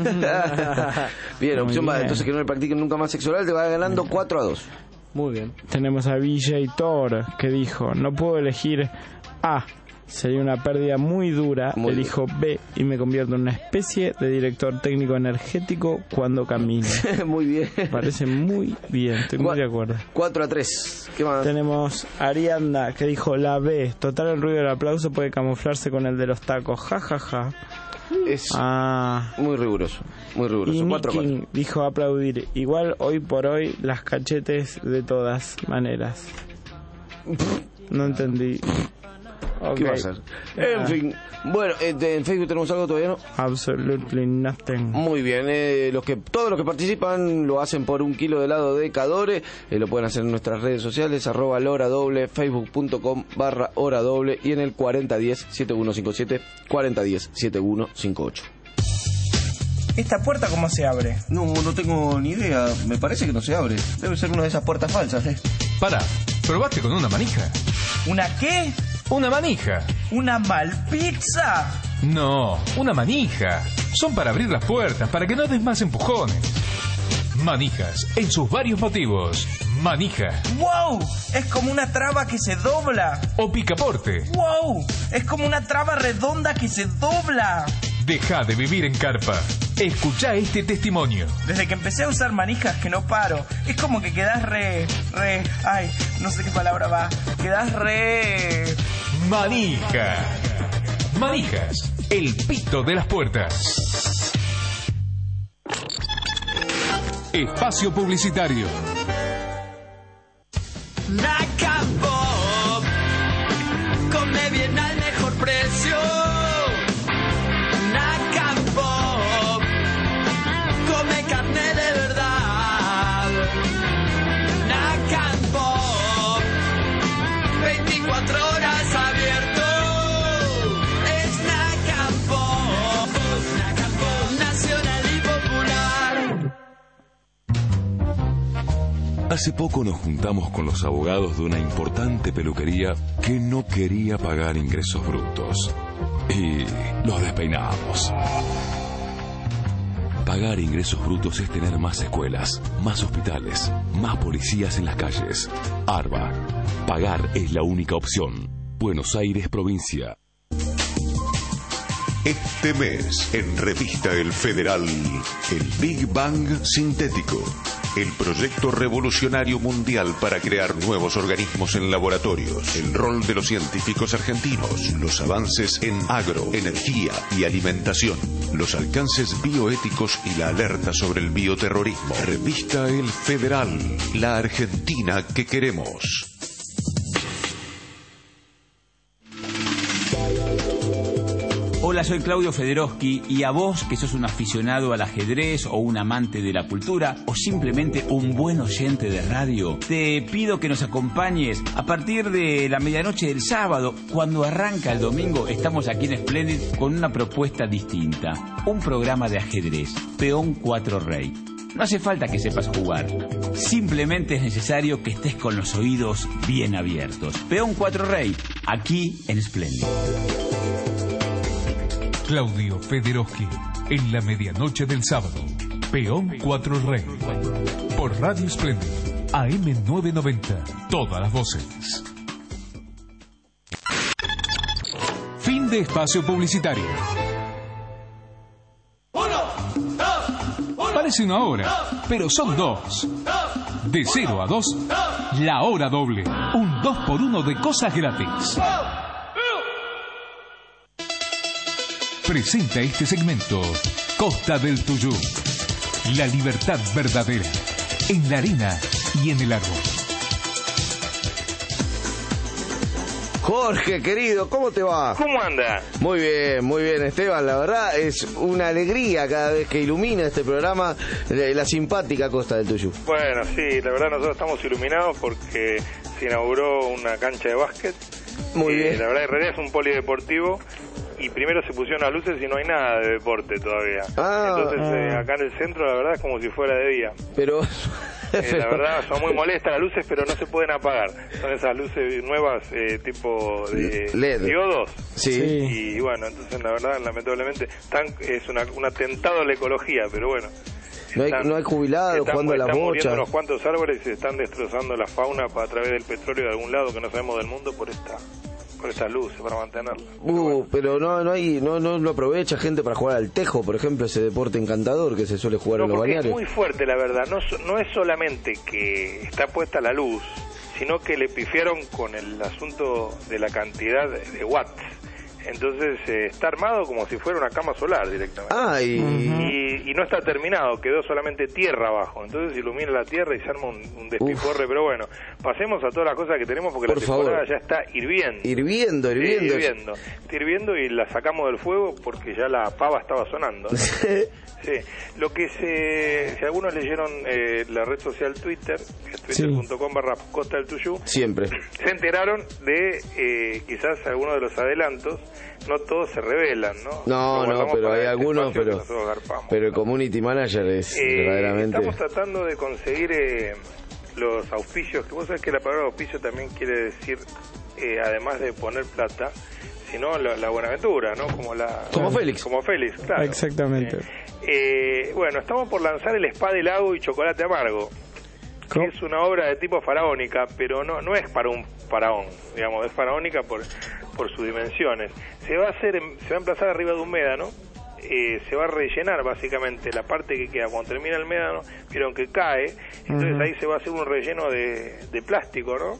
Bien, muy opción bien. A, entonces que no le practiquen nunca más sexo oral, te va ganando cuatro a dos. Muy bien. Tenemos a V J Thor, que dijo, no puedo elegir A, sería una pérdida muy dura, Muy elijo B y me convierto en una especie de director técnico energético cuando camino. Muy bien. Parece muy bien, estoy muy de acuerdo. cuatro a tres. ¿Qué más? Tenemos a Arianda, que dijo la B, total el ruido del aplauso puede camuflarse con el de los tacos, ja ja ja. Es Ah. muy riguroso, muy riguroso. Y cuatro a cuatro. Niking dijo aplaudir, igual hoy por hoy las cachetes de todas maneras. No entendí. ¿Qué Ok. va a hacer? En Ah. fin, bueno, eh, de- en Facebook tenemos algo todavía, ¿no? Absolutely nothing. Muy bien, eh, los que todos los que participan lo hacen por un kilo de helado de Cadore, eh, lo pueden hacer en nuestras redes sociales, arroba la hora doble, facebook.com barra hora doble y en el cuarenta diez, setenta y uno cincuenta y siete, cuarenta diez, setenta y uno cincuenta y ocho. ¿Esta puerta cómo se abre? No, no tengo ni idea, me parece que no se abre, debe ser una de esas puertas falsas, ¿eh? Pará, ¿probaste con una manija? ¿Una qué? Una manija. ¿Una malpizza? No, una manija. Son para abrir las puertas, para que no des más empujones. Manijas, en sus varios motivos. Manija. ¡Wow! Es como una traba que se dobla. O picaporte. ¡Wow! Es como una traba redonda que se dobla. Deja de vivir en carpa. Escuchá este testimonio. Desde que empecé a usar manijas que no paro, es como que quedás re... re... ay, no sé qué palabra va. Quedás re... Manija. Manijas, el pito de las puertas. Espacio publicitario. Naca Pop, come bien al mejor precio. Naca Pop, come carne de verdad. Naca Pop, veinticuatro horas abierto. Es Naca Pop, Naca Pop, nacional y popular. Hace poco nos juntamos con los abogados de una importante peluquería que no quería pagar ingresos brutos. Y los despeinamos. Pagar ingresos brutos es tener más escuelas, más hospitales, más policías en las calles. Arba. Pagar es la única opción. Buenos Aires, provincia. Este mes, en Revista El Federal, el Big Bang sintético. El proyecto revolucionario mundial para crear nuevos organismos en laboratorios. El rol de los científicos argentinos. Los avances en agro, energía y alimentación. Los alcances bioéticos y la alerta sobre el bioterrorismo. Revista El Federal. La Argentina que queremos. Hola, soy Claudio Federowski y a vos que sos un aficionado al ajedrez o un amante de la cultura o simplemente un buen oyente de radio, te pido que nos acompañes a partir de la medianoche del sábado. Cuando arranca el domingo estamos aquí en Splendid con una propuesta distinta, un programa de ajedrez, Peón cuatro Rey. No hace falta que sepas jugar, simplemente es necesario que estés con los oídos bien abiertos. Peón cuatro Rey, aquí en Splendid. Claudio Federowski, en la medianoche del sábado. Peón cuatro Rey. Por Radio Splendid, A M novecientos noventa. Todas las voces. Fin de espacio publicitario. Parece una hora, pero son dos. De cero a dos, la hora doble. Un dos por uno de cosas gratis. Presenta este segmento Costa del Tuyú. La libertad verdadera en la arena y en el árbol. Jorge, querido, ¿cómo te va? ¿Cómo anda? Muy bien, muy bien, Esteban. La verdad es una alegría cada vez que ilumina este programa la simpática Costa del Tuyú. Bueno, sí, la verdad nosotros estamos iluminados porque se inauguró una cancha de básquet. Muy bien. La verdad, en realidad es un polideportivo. Y primero se pusieron las luces y no hay nada de deporte todavía. Ah, Entonces ah. Eh, acá en el centro la verdad es como si fuera de día. Pero... Eh, la verdad son muy molestas las luces, pero no se pueden apagar. Son esas luces nuevas eh, tipo de L E D. diodos. Sí. Y bueno, entonces la verdad lamentablemente tan, es una, un atentado a la ecología, pero bueno. No hay, Están, no hay jubilados están, jugando a las están muriendo bochas. unos cuantos árboles y se están destrozando la fauna a través del petróleo de algún lado que no sabemos del mundo por esta por estas luces para mantenerla. Uh, pero no no hay no no lo aprovecha gente para jugar al tejo, por ejemplo, ese deporte encantador que se suele jugar No, en los porque balnearios. es muy fuerte la verdad, no, so- no es solamente que está puesta la luz, sino que le pifiaron con el asunto de la cantidad de watts. Entonces eh, está armado como si fuera una cama solar directamente. Ah, y... y, y no está terminado, quedó solamente tierra abajo. Entonces ilumina la tierra y se arma un, un despiporre. Pero bueno, pasemos a todas las cosas que tenemos porque Por la temporada favor. ya está hirviendo. Hirviendo, Sí, hirviendo. hirviendo. Está hirviendo y la sacamos del fuego porque ya la pava estaba sonando. Sí, lo que se, si algunos leyeron eh, la red social Twitter, que es twitter punto com barra Costa del Tuyú, Siempre. se enteraron de eh, quizás algunos de los adelantos. No todos se revelan, ¿no? No, Lo no, guardamos pero para hay este algunos, espacio que pero nosotros garpamos. pero el community manager es Eh, verdaderamente... Estamos tratando de conseguir eh, los auspicios, que vos sabés que la palabra auspicio también quiere decir, eh, además de poner plata, sino la, la buenaventura, ¿no? Como la Como Félix. Como Félix, claro. Exactamente. Eh, bueno, estamos por lanzar el Spa del Lago y Chocolate Amargo, que es una obra de tipo faraónica, pero no no es para un faraón, digamos, es faraónica por por sus dimensiones. Se va a hacer, en- se va a emplazar arriba de un médano, eh, se va a rellenar básicamente la parte que queda cuando termina el médano, vieron que cae, entonces Ujú. ahí se va a hacer un relleno de, de plástico, ¿no?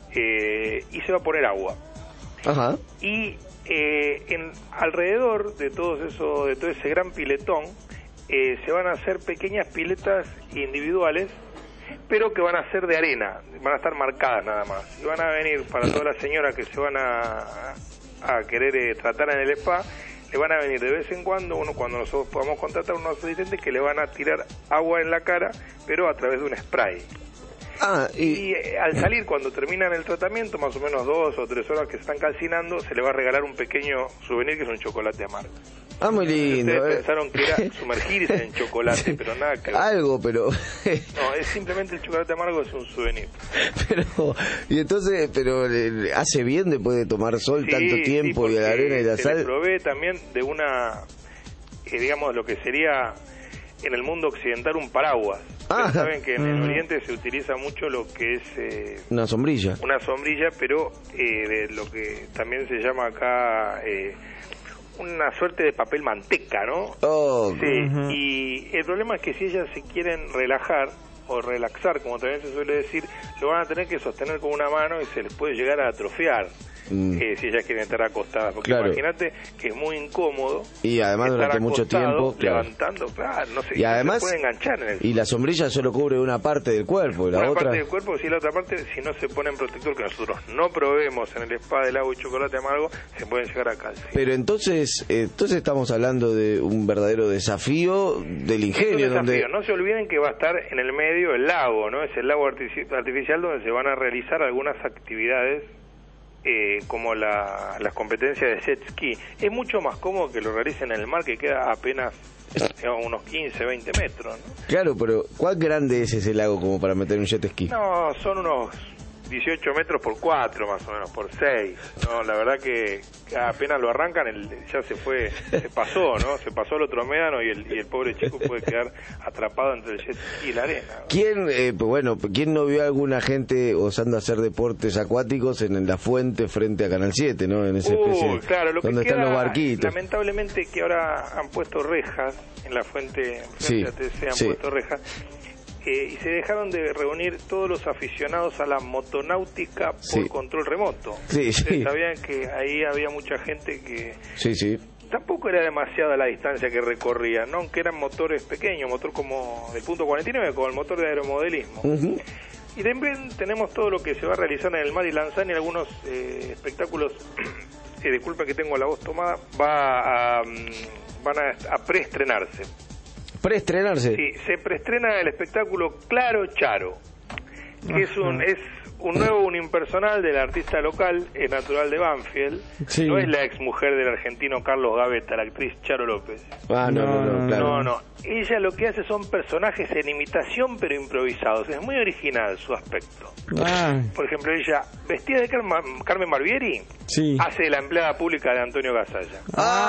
Eh, y se va a poner agua. Ajá. Y eh, en alrededor de todo eso, de todo ese gran piletón, eh, se van a hacer pequeñas piletas individuales, pero que van a ser de arena, van a estar marcadas nada más. Y van a venir para todas las señoras que se van a, a querer eh, tratar en el spa, le van a venir de vez en cuando, uno cuando nosotros podamos contratar unos asistentes que le van a tirar agua en la cara, pero a través de un spray. Ah, y... Y eh, al salir, cuando terminan el tratamiento, más o menos dos o tres horas que se están calcinando, se le va a regalar un pequeño souvenir que es un chocolate amargo. Ah, muy lindo. Ustedes eh. pensaron que era sumergirse en chocolate, pero nada que ver. Algo, pero... No, es simplemente el chocolate amargo, es un souvenir. pero y entonces, pero eh, hace bien después de tomar sol Sí, tanto sí, tiempo y porque la arena y la se sal. le provee también de una, eh, digamos, lo que sería en el mundo occidental un paraguas. Ah. Ustedes saben que en el Mm. Oriente se utiliza mucho lo que es eh, Una sombrilla. una sombrilla, pero eh, de lo que también se llama acá eh, una suerte de papel manteca, ¿no? Oh, sí, uh-huh. Y el problema es que si ellas se quieren relajar o relaxar, como también se suele decir, lo van a tener que sostener con una mano y se les puede llegar a atrofiar. Mm. Eh, si ellas quieren estar acostadas, porque claro. imagínate que es muy incómodo y además durante mucho tiempo, claro. levantando, claro, no sé, y además se puede enganchar en el... y la sombrilla solo cubre una parte del cuerpo y la una otra parte del cuerpo, si la otra parte, si no se pone en protector, que nosotros no proveemos en el spa del agua y chocolate amargo, se pueden llegar a calciar. Pero entonces, eh, entonces estamos hablando de un verdadero desafío del ingenio, es un donde desafío. No se olviden que va a estar en el medio el lago, ¿no? Es el lago artifici- artificial donde se van a realizar algunas actividades. Eh, como la, las competencias de jet ski. Es mucho más cómodo que lo realicen en el mar, que queda apenas digamos, unos quince, veinte metros, ¿no? Claro, pero ¿cuán grande es ese lago como para meter un jet ski? No, son unos dieciocho metros por cuatro, más o menos, por seis. No, la verdad que apenas lo arrancan, el, ya se fue, se pasó, ¿no? Se pasó el otro médano y el, y el pobre chico puede quedar atrapado entre el jet ski y la arena. ¿Quién, eh, bueno, quién no vio a alguna gente osando hacer deportes acuáticos en, en la fuente frente a Canal siete, ¿no? En esa especie, Uy, claro, lo que donde queda, están los barquitos. Lamentablemente que ahora han puesto rejas en la fuente, sí, frente a T C han sí. puesto rejas. Eh, y se dejaron de reunir todos los aficionados a la motonáutica por sí. control remoto. Sí, sí. Sabían que ahí había mucha gente que sí, sí. tampoco era demasiada la distancia que recorrían, ¿no? Aunque eran motores pequeños, motor como del punto cuarenta y nueve, como el motor de aeromodelismo. Uh-huh. Y también tenemos todo lo que se va a realizar en el mar y Lanzani, algunos eh, espectáculos, eh, disculpen que tengo la voz tomada, va a, um, van a, a preestrenarse. ¿Preestrenarse? Sí, se preestrena el espectáculo Claro Charo, que es un es un nuevo unipersonal del artista local, es natural de Banfield, sí. No es la ex mujer del argentino Carlos Gavetta, la actriz Charo López. Ah, no, no, no, claro. No, no. Ella lo que hace son personajes en imitación pero improvisados. Es muy original su aspecto. Ah. Por ejemplo, ella, vestida de Carmen, Carmen Barbieri, sí. hace de la empleada pública de Antonio Gasalla.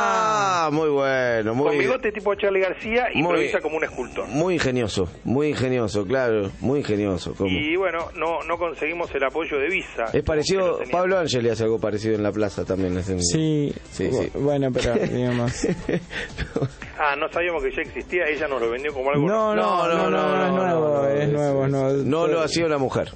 Ah, muy bueno, muy con bigote tipo Charlie García, improvisa muy, como un escultor. Muy ingenioso, muy ingenioso, claro, muy ingenioso. ¿Cómo? Y bueno, no no conseguimos el apoyo de Visa. Es parecido, Pablo Ángel hace algo parecido en la plaza también. Es en... sí, sí, sí. Bueno, pero digamos... Ah, no sabíamos que ya existía, ella nos lo vendió como algo... No, no, no, no, no, no, no, no, no es nuevo, no. No lo hacía una mujer.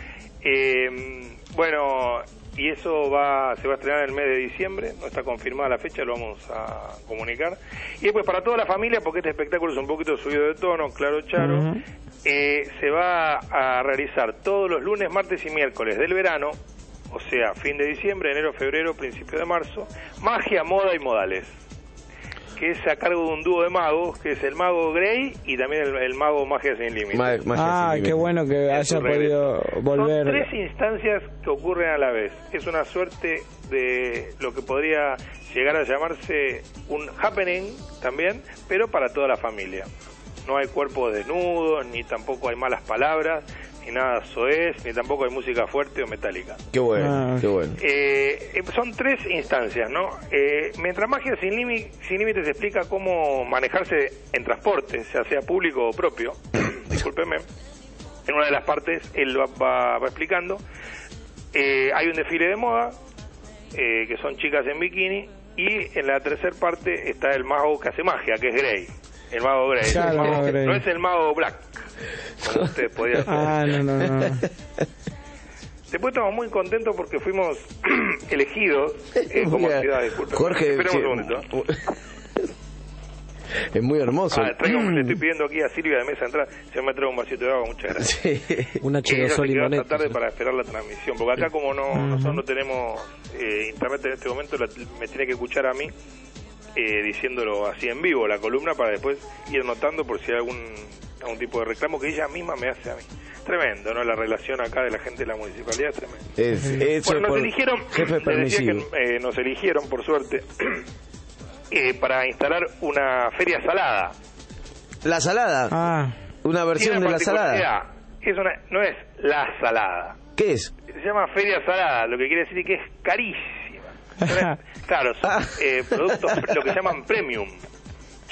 Eh, bueno, y eso va se va a estrenar en el mes de diciembre, no está confirmada la fecha, lo vamos a comunicar. Y después para toda la familia, porque este espectáculo es un poquito subido de tono, Claro Charo, uh-huh. eh, se va a realizar todos los lunes, martes y miércoles del verano, o sea, fin de diciembre, enero, febrero, principio de marzo, magia, moda y modales, que es a cargo de un dúo de magos, que es el mago Grey y también el, el mago Magia Sin Límites. Ma- ah, qué bueno que haya podido volver. Son tres instancias que ocurren a la vez. Es una suerte de lo que podría llegar a llamarse un happening también, pero para toda la familia. No hay cuerpos desnudos, ni tampoco hay malas palabras, ni nada soez, ni tampoco hay música fuerte o metálica. Qué bueno, ah. qué bueno. Eh, son tres instancias, ¿no? Eh, mientras Magia Sin, Limi- Sin Límites explica cómo manejarse en transporte, ya sea público o propio, discúlpeme, en una de las partes él va, va, va explicando, eh, hay un desfile de moda, eh, que son chicas en bikini, y en la tercera parte está el mago que hace magia, que es Grey. El mago Grey. Claro, el mago, Grey. No es el mago Black, como ustedes podían saber. Ah, no, no, no. Después estamos muy contentos porque fuimos elegidos eh, como ciudad, disculpen. Jorge, Espera sí. un segundito. Es muy hermoso. Ah, traigo, le estoy pidiendo aquí a Silvia de Mesa entrar. Se me trae un vasito de agua, muchas gracias. Sí. Una chirosol y esta limoneta. tarde para esperar la transmisión, porque acá como no Uh-huh. nosotros no tenemos eh, internet en este momento, la, me tiene que escuchar a mí eh, diciéndolo así en vivo la columna para después ir notando por si hay algún algún tipo de reclamo que ella misma me hace a mí. Tremendo, ¿no? La relación acá de la gente de la municipalidad es tremendo. Es, es bueno, nos por eligieron, jefe les decía permisivo. que eh, nos eligieron, por suerte, eh, para instalar una feria salada. La salada. Ah. Una versión de la salada. Es una, no es la salada. ¿Qué es? Se llama feria salada, lo que quiere decir que es carísima. Claro, son eh, productos, lo que llaman premium.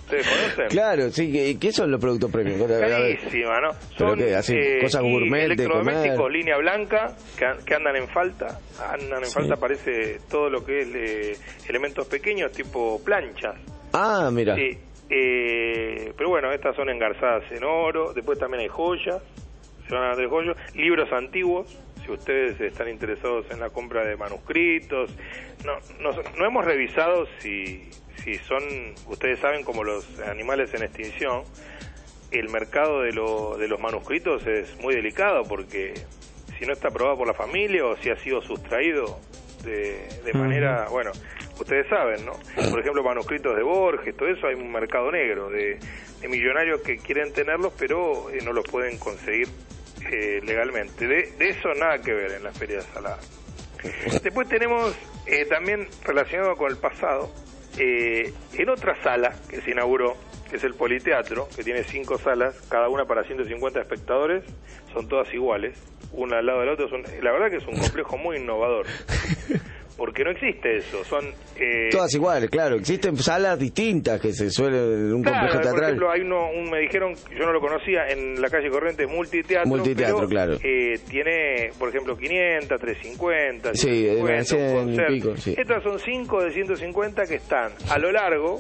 ¿Ustedes conocen? Claro, sí, ¿qué, qué son los productos premium? Carísima, ¿no? ¿Pero Son qué? Así, eh, cosas y gourmet de electrodomésticos, comer. línea blanca, que, an- que andan en falta. Andan en Sí. falta, parece todo lo que es eh, elementos pequeños, tipo planchas. Ah, mira. Sí, eh, pero bueno, estas son engarzadas en oro. Después también hay joyas, se van a vender joyas, libros antiguos. Si ustedes están interesados en la compra de manuscritos, no, no, no hemos revisado si, si son, ustedes saben, como los animales en extinción, el mercado de, lo, de los manuscritos es muy delicado porque si no está aprobado por la familia o si ha sido sustraído de, de manera, bueno, ustedes saben, ¿no? Por ejemplo, manuscritos de Borges, todo eso, hay un mercado negro de, de millonarios que quieren tenerlos pero eh, no los pueden conseguir eh, legalmente. De, de eso nada que ver en la Feria de Salada. Después tenemos eh, también relacionado con el pasado, eh, en otra sala que se inauguró, que es el Politeatro, que tiene cinco salas, cada una para ciento cincuenta espectadores, son todas iguales, una al lado del otro. Son, la verdad que es un complejo muy innovador, porque no existe eso, son... Eh, Todas iguales, claro. Existen salas distintas que se suelen en un claro, complejo por teatral. ejemplo, hay uno, un, me dijeron, yo no lo conocía, en la calle Corrientes, multiteatro, Multiteatro, pero, claro. eh, tiene, por ejemplo, quinientas, trescientos cincuenta, Sí, ciento cincuenta, cien un y concert. pico, sí. Estas son cinco de ciento cincuenta que están a lo largo,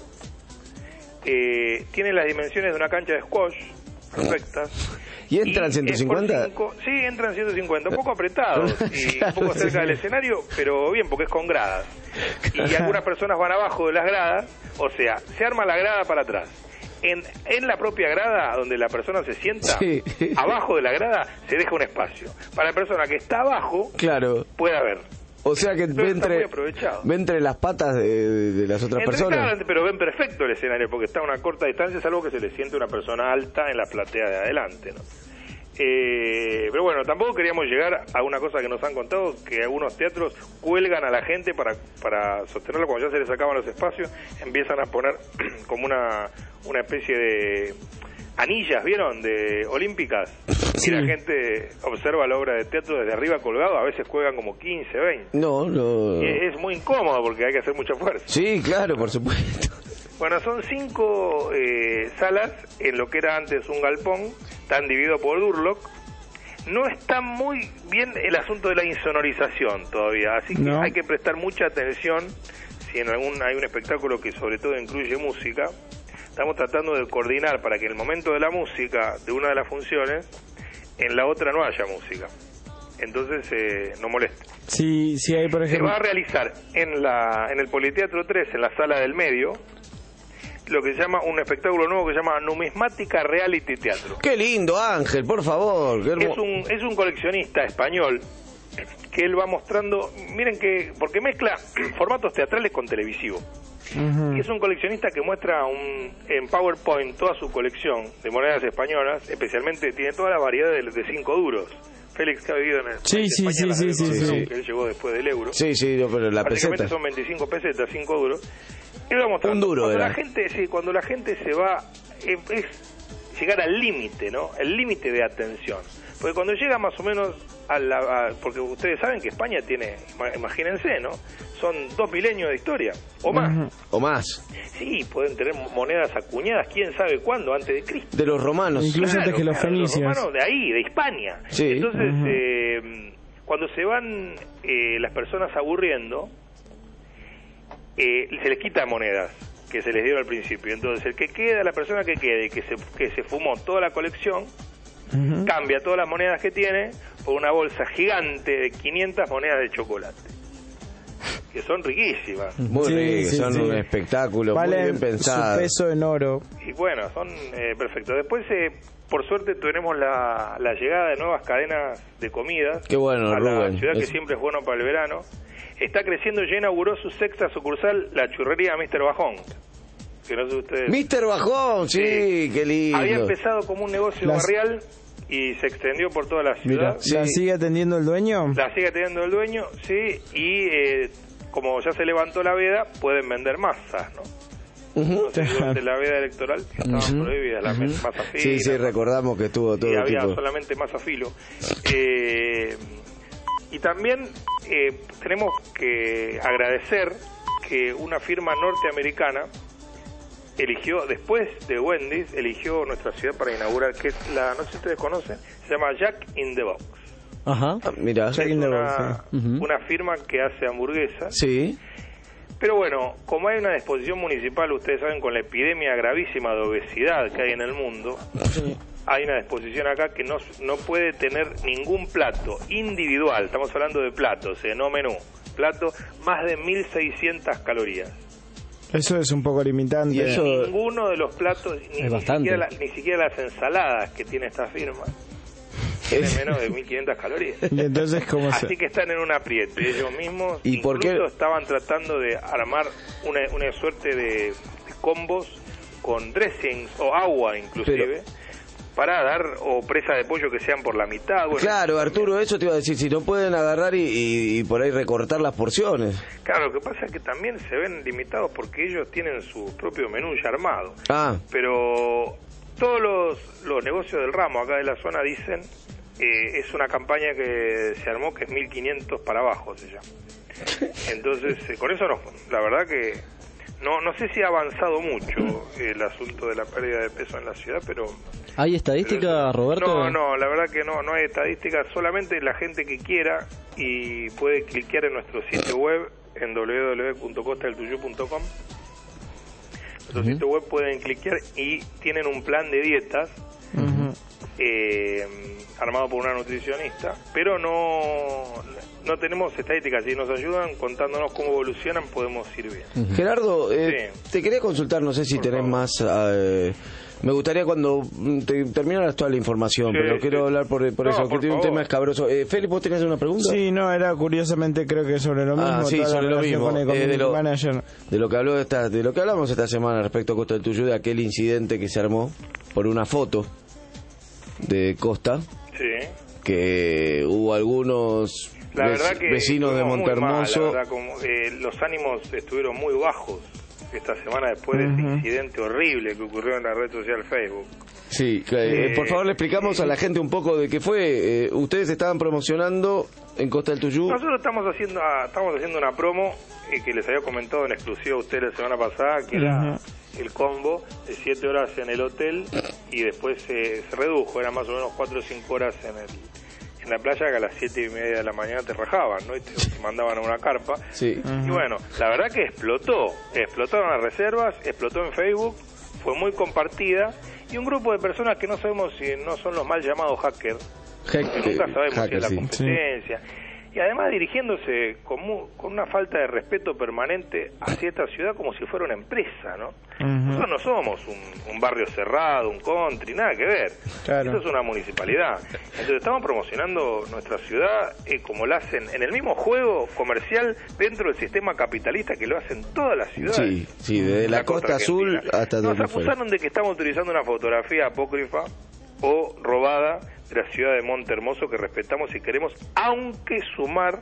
eh, tienen las dimensiones de una cancha de squash, perfectas. ¿Y entran ciento cincuenta? Es por cinco, sí, entran ciento cincuenta, un poco apretados y Claro, un poco cerca sí. del escenario, pero bien, porque es con gradas. Y algunas personas van abajo de las gradas, o sea, se arma la grada para atrás. En, en la propia grada, donde la persona se sienta, Sí. abajo de la grada, se deja un espacio. Para la persona que está abajo, Claro. pueda ver. O sea que ve Entonces está muy entre, aprovechado. ve entre las patas de, de- de las otras Entre personas. cada- pero ven perfecto el escenario porque está a una corta distancia, salvo que se le siente una persona alta en la platea de adelante, ¿no? Eh, pero bueno, tampoco queríamos llegar a una cosa que nos han contado, que algunos teatros cuelgan a la gente para, para sostenerlo cuando ya se les acaban los espacios, empiezan a poner como una, una especie de anillas, ¿vieron? De olímpicas. Sí. Y la gente observa la obra de teatro desde arriba colgado, a veces cuelgan como quince, veinte. No, no. Y es muy incómodo porque hay que hacer mucha fuerza. Sí, claro, por supuesto. Bueno, son cinco eh, salas en lo que era antes un galpón, están divididos por Durlock. No está muy bien el asunto de la insonorización todavía, así que No. hay que prestar mucha atención si en algún hay un espectáculo que sobre todo incluye música. Estamos tratando de coordinar para que en el momento de la música de una de las funciones, en la otra no haya música. Entonces eh, no moleste. Sí, sí hay, por Se ejemplo... va a realizar en la en el Politeatro tres, en la sala del medio, lo que se llama un espectáculo nuevo que se llama Numismática Reality Teatro. Qué lindo, Ángel, por favor. Qué hermo- Es un, es un coleccionista español que él va mostrando, miren que, porque mezcla formatos teatrales con televisivo. Y es un coleccionista que muestra un, en PowerPoint toda su colección de monedas españolas, especialmente tiene toda la variedad de, de cinco duros. Félix, que ha vivido en el Sí, país de sí, España, sí, la sí, debe sí, conocer, sí. que él llegó después del euro. Sí, sí, no, pero la Prácticamente peseta. son veinticinco pesetas, cinco duros. Y lo mostrando. Un duro cuando era. la gente, sí, cuando la gente se va, eh, es llegar al límite, ¿no? El límite de atención. Porque cuando llega más o menos a la... a- porque ustedes saben que España tiene, ima- imagínense, ¿no? Son dos milenios de historia, o más. O más. Sí, pueden tener monedas acuñadas, quién sabe cuándo, antes de Cristo. De los romanos. Incluso Claro, antes que los claro, fenicios. romanos de ahí, de Hispania. Sí. Entonces, Ujú. eh, cuando se van eh, las personas aburriendo, eh, se les quita monedas que se les dieron al principio. Entonces, el que queda, la persona que quede, que se, que se fumó toda la colección, Ujú. cambia todas las monedas que tiene por una bolsa gigante de quinientas monedas de chocolate, que son riquísimas. Muy Sí, rico, sí, son sí. un espectáculo muy Valen bien pensado. su peso en oro. Y bueno, son eh, perfectos. Después, eh, por suerte, tenemos la, la llegada de nuevas cadenas de comidas Qué bueno, a Rubén. la ciudad, que Es- siempre es bueno para el verano. Está creciendo, ya inauguró su sexta sucursal, la churrería míster Bajón. Que no sé ustedes... Mister Bajón, sí, qué lindo. Había empezado como un negocio Las- barrial y se extendió por toda la Mira, ciudad. ¿la Sí. sigue atendiendo el dueño? La sigue teniendo el dueño, sí, y eh, como ya se levantó la veda, pueden vender masas, ¿no? Ujú. No sé, durante la veda electoral estaban Ujú. prohibidas las Ujú. masas finas. Sí, sí, recordamos que estuvo todo y había tipo. solamente masa filo. Eh, y también eh, tenemos que agradecer que una firma norteamericana eligió, después de Wendy's, eligió nuestra ciudad para inaugurar, que es la, no sé si ustedes conocen, se llama Jack in the Box. Ajá, mira, es una, una firma que hace hamburguesas. Sí. Pero bueno, como hay una disposición municipal, ustedes saben, con la epidemia gravísima de obesidad que hay en el mundo, sí. hay una disposición acá que no, no puede tener ningún plato individual, estamos hablando de platos, eh, no menú, plato más de mil seiscientas calorías. Eso es un poco limitante. Y eso, ninguno de los platos, ni, es ni, siquiera la, ni siquiera las ensaladas que tiene esta firma, tienen menos de mil quinientas calorías. ¿Y entonces cómo Así se...? que están en un aprieto. Ellos mismos ¿Y por qué? estaban tratando de armar una, una suerte de, de combos con dressings o agua inclusive. Pero... para dar, o presa de pollo que sean por la mitad. Bueno, claro, Arturo, eso te iba a decir, si no pueden agarrar y, y, y por ahí recortar las porciones. Claro, lo que pasa es que también se ven limitados porque ellos tienen su propio menú ya armado. Ah. Pero todos los, los negocios del ramo acá de la zona dicen, eh, es una campaña que se armó que es mil quinientos para abajo, se llama. Entonces, eh, con eso no, la verdad que no no sé si ha avanzado mucho el asunto de la pérdida de peso en la ciudad, pero... ¿Hay estadística, Roberto? No, no, la verdad que no, no hay estadística, solamente la gente que quiera y puede cliquear en nuestro sitio web en doble u doble u doble u punto costa del tuyú punto com. Nuestro uh-huh. sitio web pueden cliquear y tienen un plan de dietas uh-huh. eh, armado por una nutricionista, pero no no tenemos estadísticas. Si nos ayudan contándonos cómo evolucionan, podemos ir bien. Uh-huh. Gerardo, eh, sí. te quería consultar, no sé si por tenés favor. más... Eh, me gustaría cuando te terminaras toda la información, sí, pero sí. quiero hablar por, por no, eso, por que tiene un tema escabroso. Eh, Felipe, ¿vos tenías una pregunta? Sí, no, era curiosamente creo que sobre lo mismo. Ah, sí, sobre lo mismo. Eh, de, lo, manager. de lo que habló esta, de lo que hablamos esta semana respecto a Costa del Tuyú, de aquel incidente que se armó por una foto de Costa. Sí. Que hubo algunos la verdad que vecinos de Montehermoso. Mal, la verdad, como, eh, los ánimos estuvieron muy bajos esta semana después uh-huh. de ese incidente horrible que ocurrió en la red social Facebook. Sí, eh, por favor le explicamos a la gente un poco de qué fue. Eh, ustedes estaban promocionando en Costa del Tuyú. Nosotros estamos haciendo estamos haciendo una promo eh, que les había comentado en exclusiva a ustedes la semana pasada, que uh-huh. era el combo de siete horas en el hotel y después eh, se redujo, eran más o menos cuatro o cinco horas en el en la playa, que a las siete y media de la mañana te rajaban, ¿no? Y te, te mandaban a una carpa. Sí. Uh-huh. Y bueno, la verdad que explotó. Explotaron las reservas, explotó en Facebook, fue muy compartida. Y un grupo de personas que no sabemos si no son los mal llamados hackers, Hack, que nunca sabemos hacker, si es la sí. competencia. Sí. Y además dirigiéndose con, mu- con una falta de respeto permanente hacia esta ciudad como si fuera una empresa, ¿no? Uh-huh. Nosotros no somos un, un barrio cerrado, un country, nada que ver. Claro. Esto es una municipalidad. Entonces estamos promocionando nuestra ciudad eh, como la hacen en el mismo juego comercial dentro del sistema capitalista que lo hacen todas las ciudades. Sí, sí, desde la, la Costa, costa Azul hasta donde nos acusaron de que estamos utilizando una fotografía apócrifa o robada de la ciudad de Montehermoso, que respetamos y queremos, aunque Sumar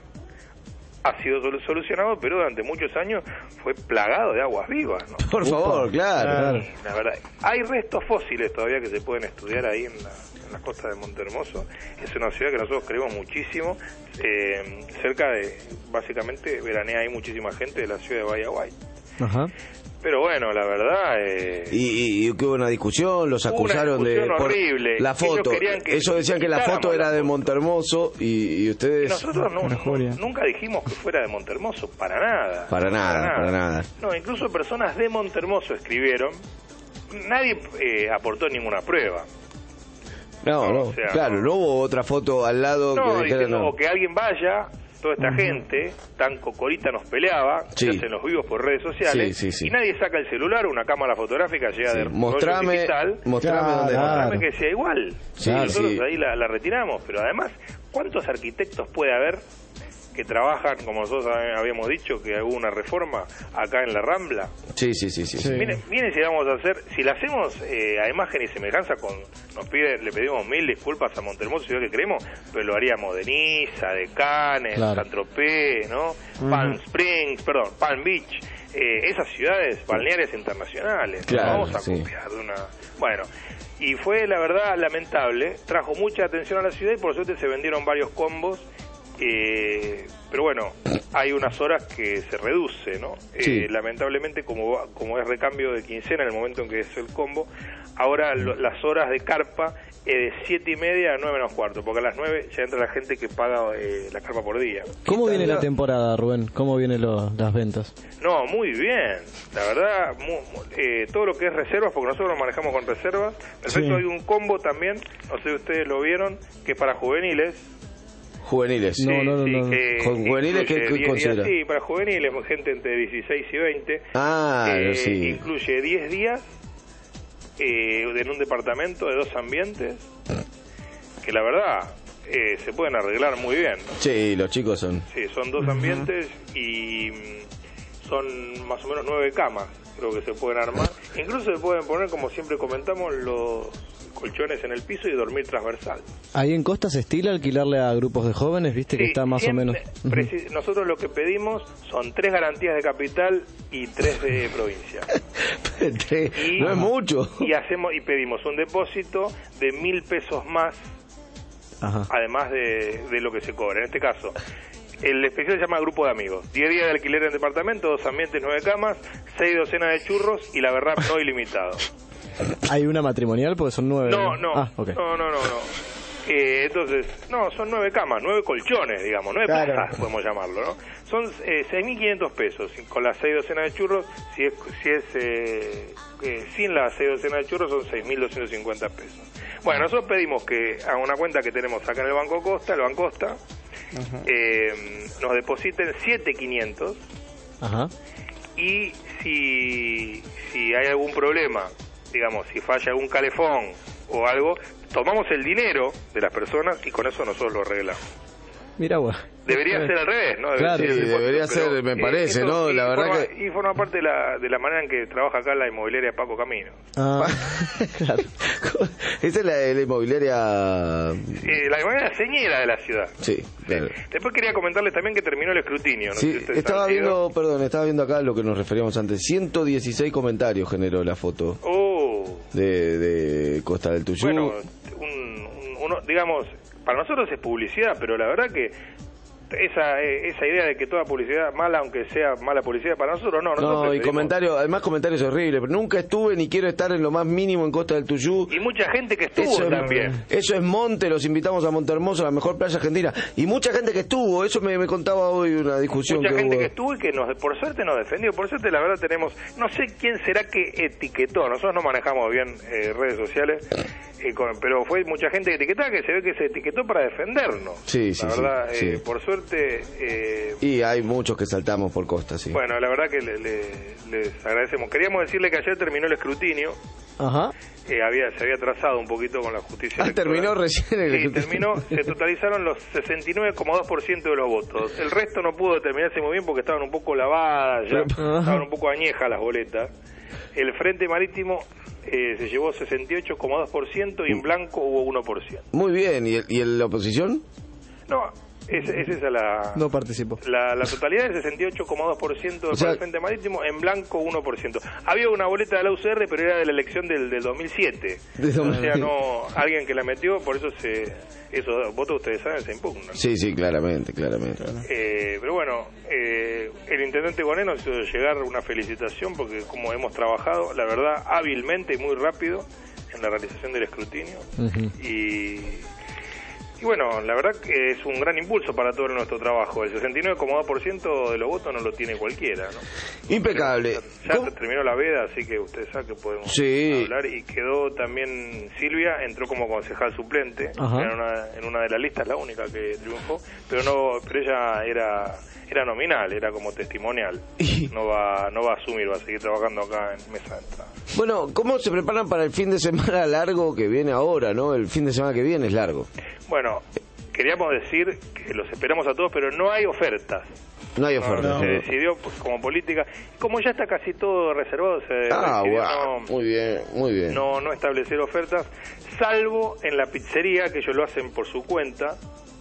ha sido solucionado, pero durante muchos años fue plagado de aguas vivas, ¿no? Por Upa, favor, claro, claro. La verdad, hay restos fósiles todavía que se pueden estudiar ahí en la, en la costa de Montehermoso. Es una ciudad que nosotros queremos muchísimo, eh, cerca de, básicamente, veranea ahí muchísima gente de la ciudad de Bahía White. Ajá. Pero bueno, la verdad... Eh, y, y, y hubo una discusión, los acusaron una de... Por horrible. La foto, que eso decían que la foto era de Montehermoso y, y ustedes... Y nosotros no, no, nunca dijimos que fuera de Montehermoso, para nada. Para nada, para nada. Para nada. No, incluso personas de Montehermoso escribieron, nadie eh, aportó ninguna prueba. No, no, o sea, claro, no, no hubo otra foto al lado no, que dijera, no. O que alguien vaya... Toda esta uh-huh. gente tan cocorita nos peleaba, sí. se hacen los vivos por redes sociales, sí, sí, sí. y nadie saca el celular, una cámara fotográfica llega sí. de mostrame, digital, mostrame, claro, dónde mostrame que sea igual. Sí, nosotros sí. ahí la, la retiramos, pero además, ¿cuántos arquitectos puede haber que trabajan, como nosotros habíamos dicho, que hubo una reforma acá en la Rambla? Sí, sí, sí, sí. sí. Miren, miren si vamos a hacer, si la hacemos eh, a imagen y semejanza, con nos pide, le pedimos mil disculpas a Montehermoso, ciudad que queremos, pero lo haríamos de Niza, de Cannes, claro. Saint-Tropez, ¿no? Uh-huh. Palm Springs, perdón, Palm Beach, eh, esas ciudades balnearias internacionales. Claro, vamos a sí. copiar de una... Bueno, y fue la verdad lamentable, trajo mucha atención a la ciudad y por suerte se vendieron varios combos Eh, pero bueno, hay unas horas que se reduce, ¿no? Sí. Eh, lamentablemente, como va- como es recambio de quincena en el momento en que es el combo, ahora lo- las horas de carpa es de siete y media a nueve menos cuarto, porque a las nueve ya entra la gente que paga eh, la carpa por día. ¿Cómo viene la temporada, Rubén? ¿Cómo vienen lo- las ventas? No, muy bien. La verdad, mu- mu- eh, todo lo que es reservas, porque nosotros lo manejamos con reservas. Perfecto, Sí. hay un combo también, no sé si ustedes lo vieron, que es para juveniles. Juveniles. Sí, sí, que Con juveniles, ¿qué, incluye qué diez considera? días, sí, para juveniles, gente entre dieciséis y veinte. Ah, Eh, sí. Incluye diez días eh, en un departamento de dos ambientes, que la verdad eh, se pueden arreglar muy bien, ¿no? Sí, los chicos son... Sí, son dos ambientes y mm, son más o menos nueve camas, creo que se pueden armar. Incluso se pueden poner, como siempre comentamos, los colchones en el piso y dormir transversal. Ahí en Costa se estila alquilarle a grupos de jóvenes, viste que Sí, está más o siempre- menos... preci- Nosotros lo que pedimos son tres garantías de capital y tres de provincia. Y- no es mucho. Y hacemos y pedimos un depósito de mil pesos más, Ajá. además de, de lo que se cobra. En este caso, el especial se llama Grupo de Amigos. diez días de alquiler en departamento, dos ambientes, nueve camas, seis docenas de churros y la verdad no ilimitado. ¿Hay una matrimonial? Porque son nueve. No, no, Ah, ok. no, no, no, no. Eh, entonces, no, son nueve camas, nueve colchones, digamos, nueve Claro. plazas, podemos llamarlo, ¿no? Son eh, seis mil quinientos pesos, con las seis docenas de churros, si es, si es eh, eh, sin las seis docenas de churros son seis mil doscientos cincuenta pesos. Bueno, nosotros pedimos que a una cuenta que tenemos acá en el Banco Costa, el Banco Costa, eh, nos depositen siete mil quinientos Ajá. y si, si hay algún problema, digamos, si falla algún calefón o algo, tomamos el dinero de las personas y con eso nosotros lo arreglamos. Mira, bueno. Debería ser al revés, ¿no? Claro, ser sí, el depósito, debería pero, ser, me eh, parece, esto- ¿no? y La verdad forma- que... Y forma parte de la, de la manera en que trabaja acá la inmobiliaria de Paco Camino. Ah, claro. Esa es la, la inmobiliaria... Eh, la inmobiliaria señera de la ciudad. Sí, claro. Después quería comentarles también que terminó el escrutinio. ¿no? Sí, sé si ustedes estaba han ido. viendo, perdón, estaba viendo acá lo que nos referíamos antes. ciento dieciséis comentarios generó la foto Oh, de, de Costa del Tuyú. bueno, un, un- uno, digamos, para nosotros es publicidad, pero la verdad que esa esa idea de que toda publicidad mala, aunque sea mala publicidad para nosotros, no. Nosotros No, y preferimos- comentarios, además comentarios horribles, pero nunca estuve ni quiero estar en lo más mínimo en Costa del Tuyú. Y mucha gente que estuvo Eso es, también. eso es Monte, los invitamos a Monte Hermoso, la mejor playa argentina. Y mucha gente que estuvo, eso me, me contaba hoy una discusión Mucha que gente hubo. que estuvo y que nos, por suerte nos defendió. Por suerte, la verdad, tenemos. No sé quién será que etiquetó. Nosotros no manejamos bien eh, redes sociales, eh, con- pero fue mucha gente que etiquetaba que se ve que se etiquetó para defendernos. Sí, sí, La sí, verdad, sí. eh, por suerte. eh, Y hay muchos que saltamos por Costa, sí. Bueno, la verdad que le- le- les agradecemos. Queríamos decirle que ayer terminó el escrutinio. Ajá. Eh, había, se había atrasado un poquito con la justicia. Ah, electoral. terminó recién el Sí, escrutinio. terminó, se totalizaron los sesenta y nueve coma dos por ciento de los votos. El resto no pudo determinarse muy bien porque estaban un poco lavadas, ya, Pero- estaban un poco añejas las boletas. El Frente Marítimo eh, se llevó sesenta y ocho coma dos por ciento y en blanco hubo uno por ciento. Muy bien, ¿y, el- y el- la oposición? No, es, es esa la... No participo. La, la totalidad es sesenta y ocho coma dos por ciento O sea- para el Frente Marítimo, en blanco uno por ciento. Había una boleta de la U C R, pero era de la elección del, del dos mil siete. De dos mil O sea, no, alguien que la metió, por eso se, esos votos, ustedes saben, se impugnan. Sí, sí, claramente, claramente. Eh, pero bueno, eh, el intendente Bonet nos hizo llegar una felicitación porque como hemos trabajado, la verdad, hábilmente y muy rápido en la realización del escrutinio. Y... Y bueno, la verdad que es un gran impulso para todo nuestro trabajo. El sesenta y nueve coma dos por ciento de los votos no lo tiene cualquiera, ¿no? Impecable. Ya se terminó la veda, así que ustedes saben que podemos Sí. hablar. Y quedó también Silvia, entró como concejal suplente Ajá. en una, en una de las listas, la única que triunfó, pero no, pero ella era era nominal, era como testimonial. No va no va a asumir, va a seguir trabajando acá en mesa de entrada. Bueno, ¿cómo se preparan para el fin de semana largo que viene ahora, no? El fin de semana que viene es largo. Bueno, queríamos decir que los esperamos a todos, pero no hay ofertas. No hay No, oferta. se decidió pues, como política, como ya está casi todo reservado, se Ah, decidió wow. no, Muy bien, muy bien. no, no establecer ofertas, salvo en la pizzería, que ellos lo hacen por su cuenta.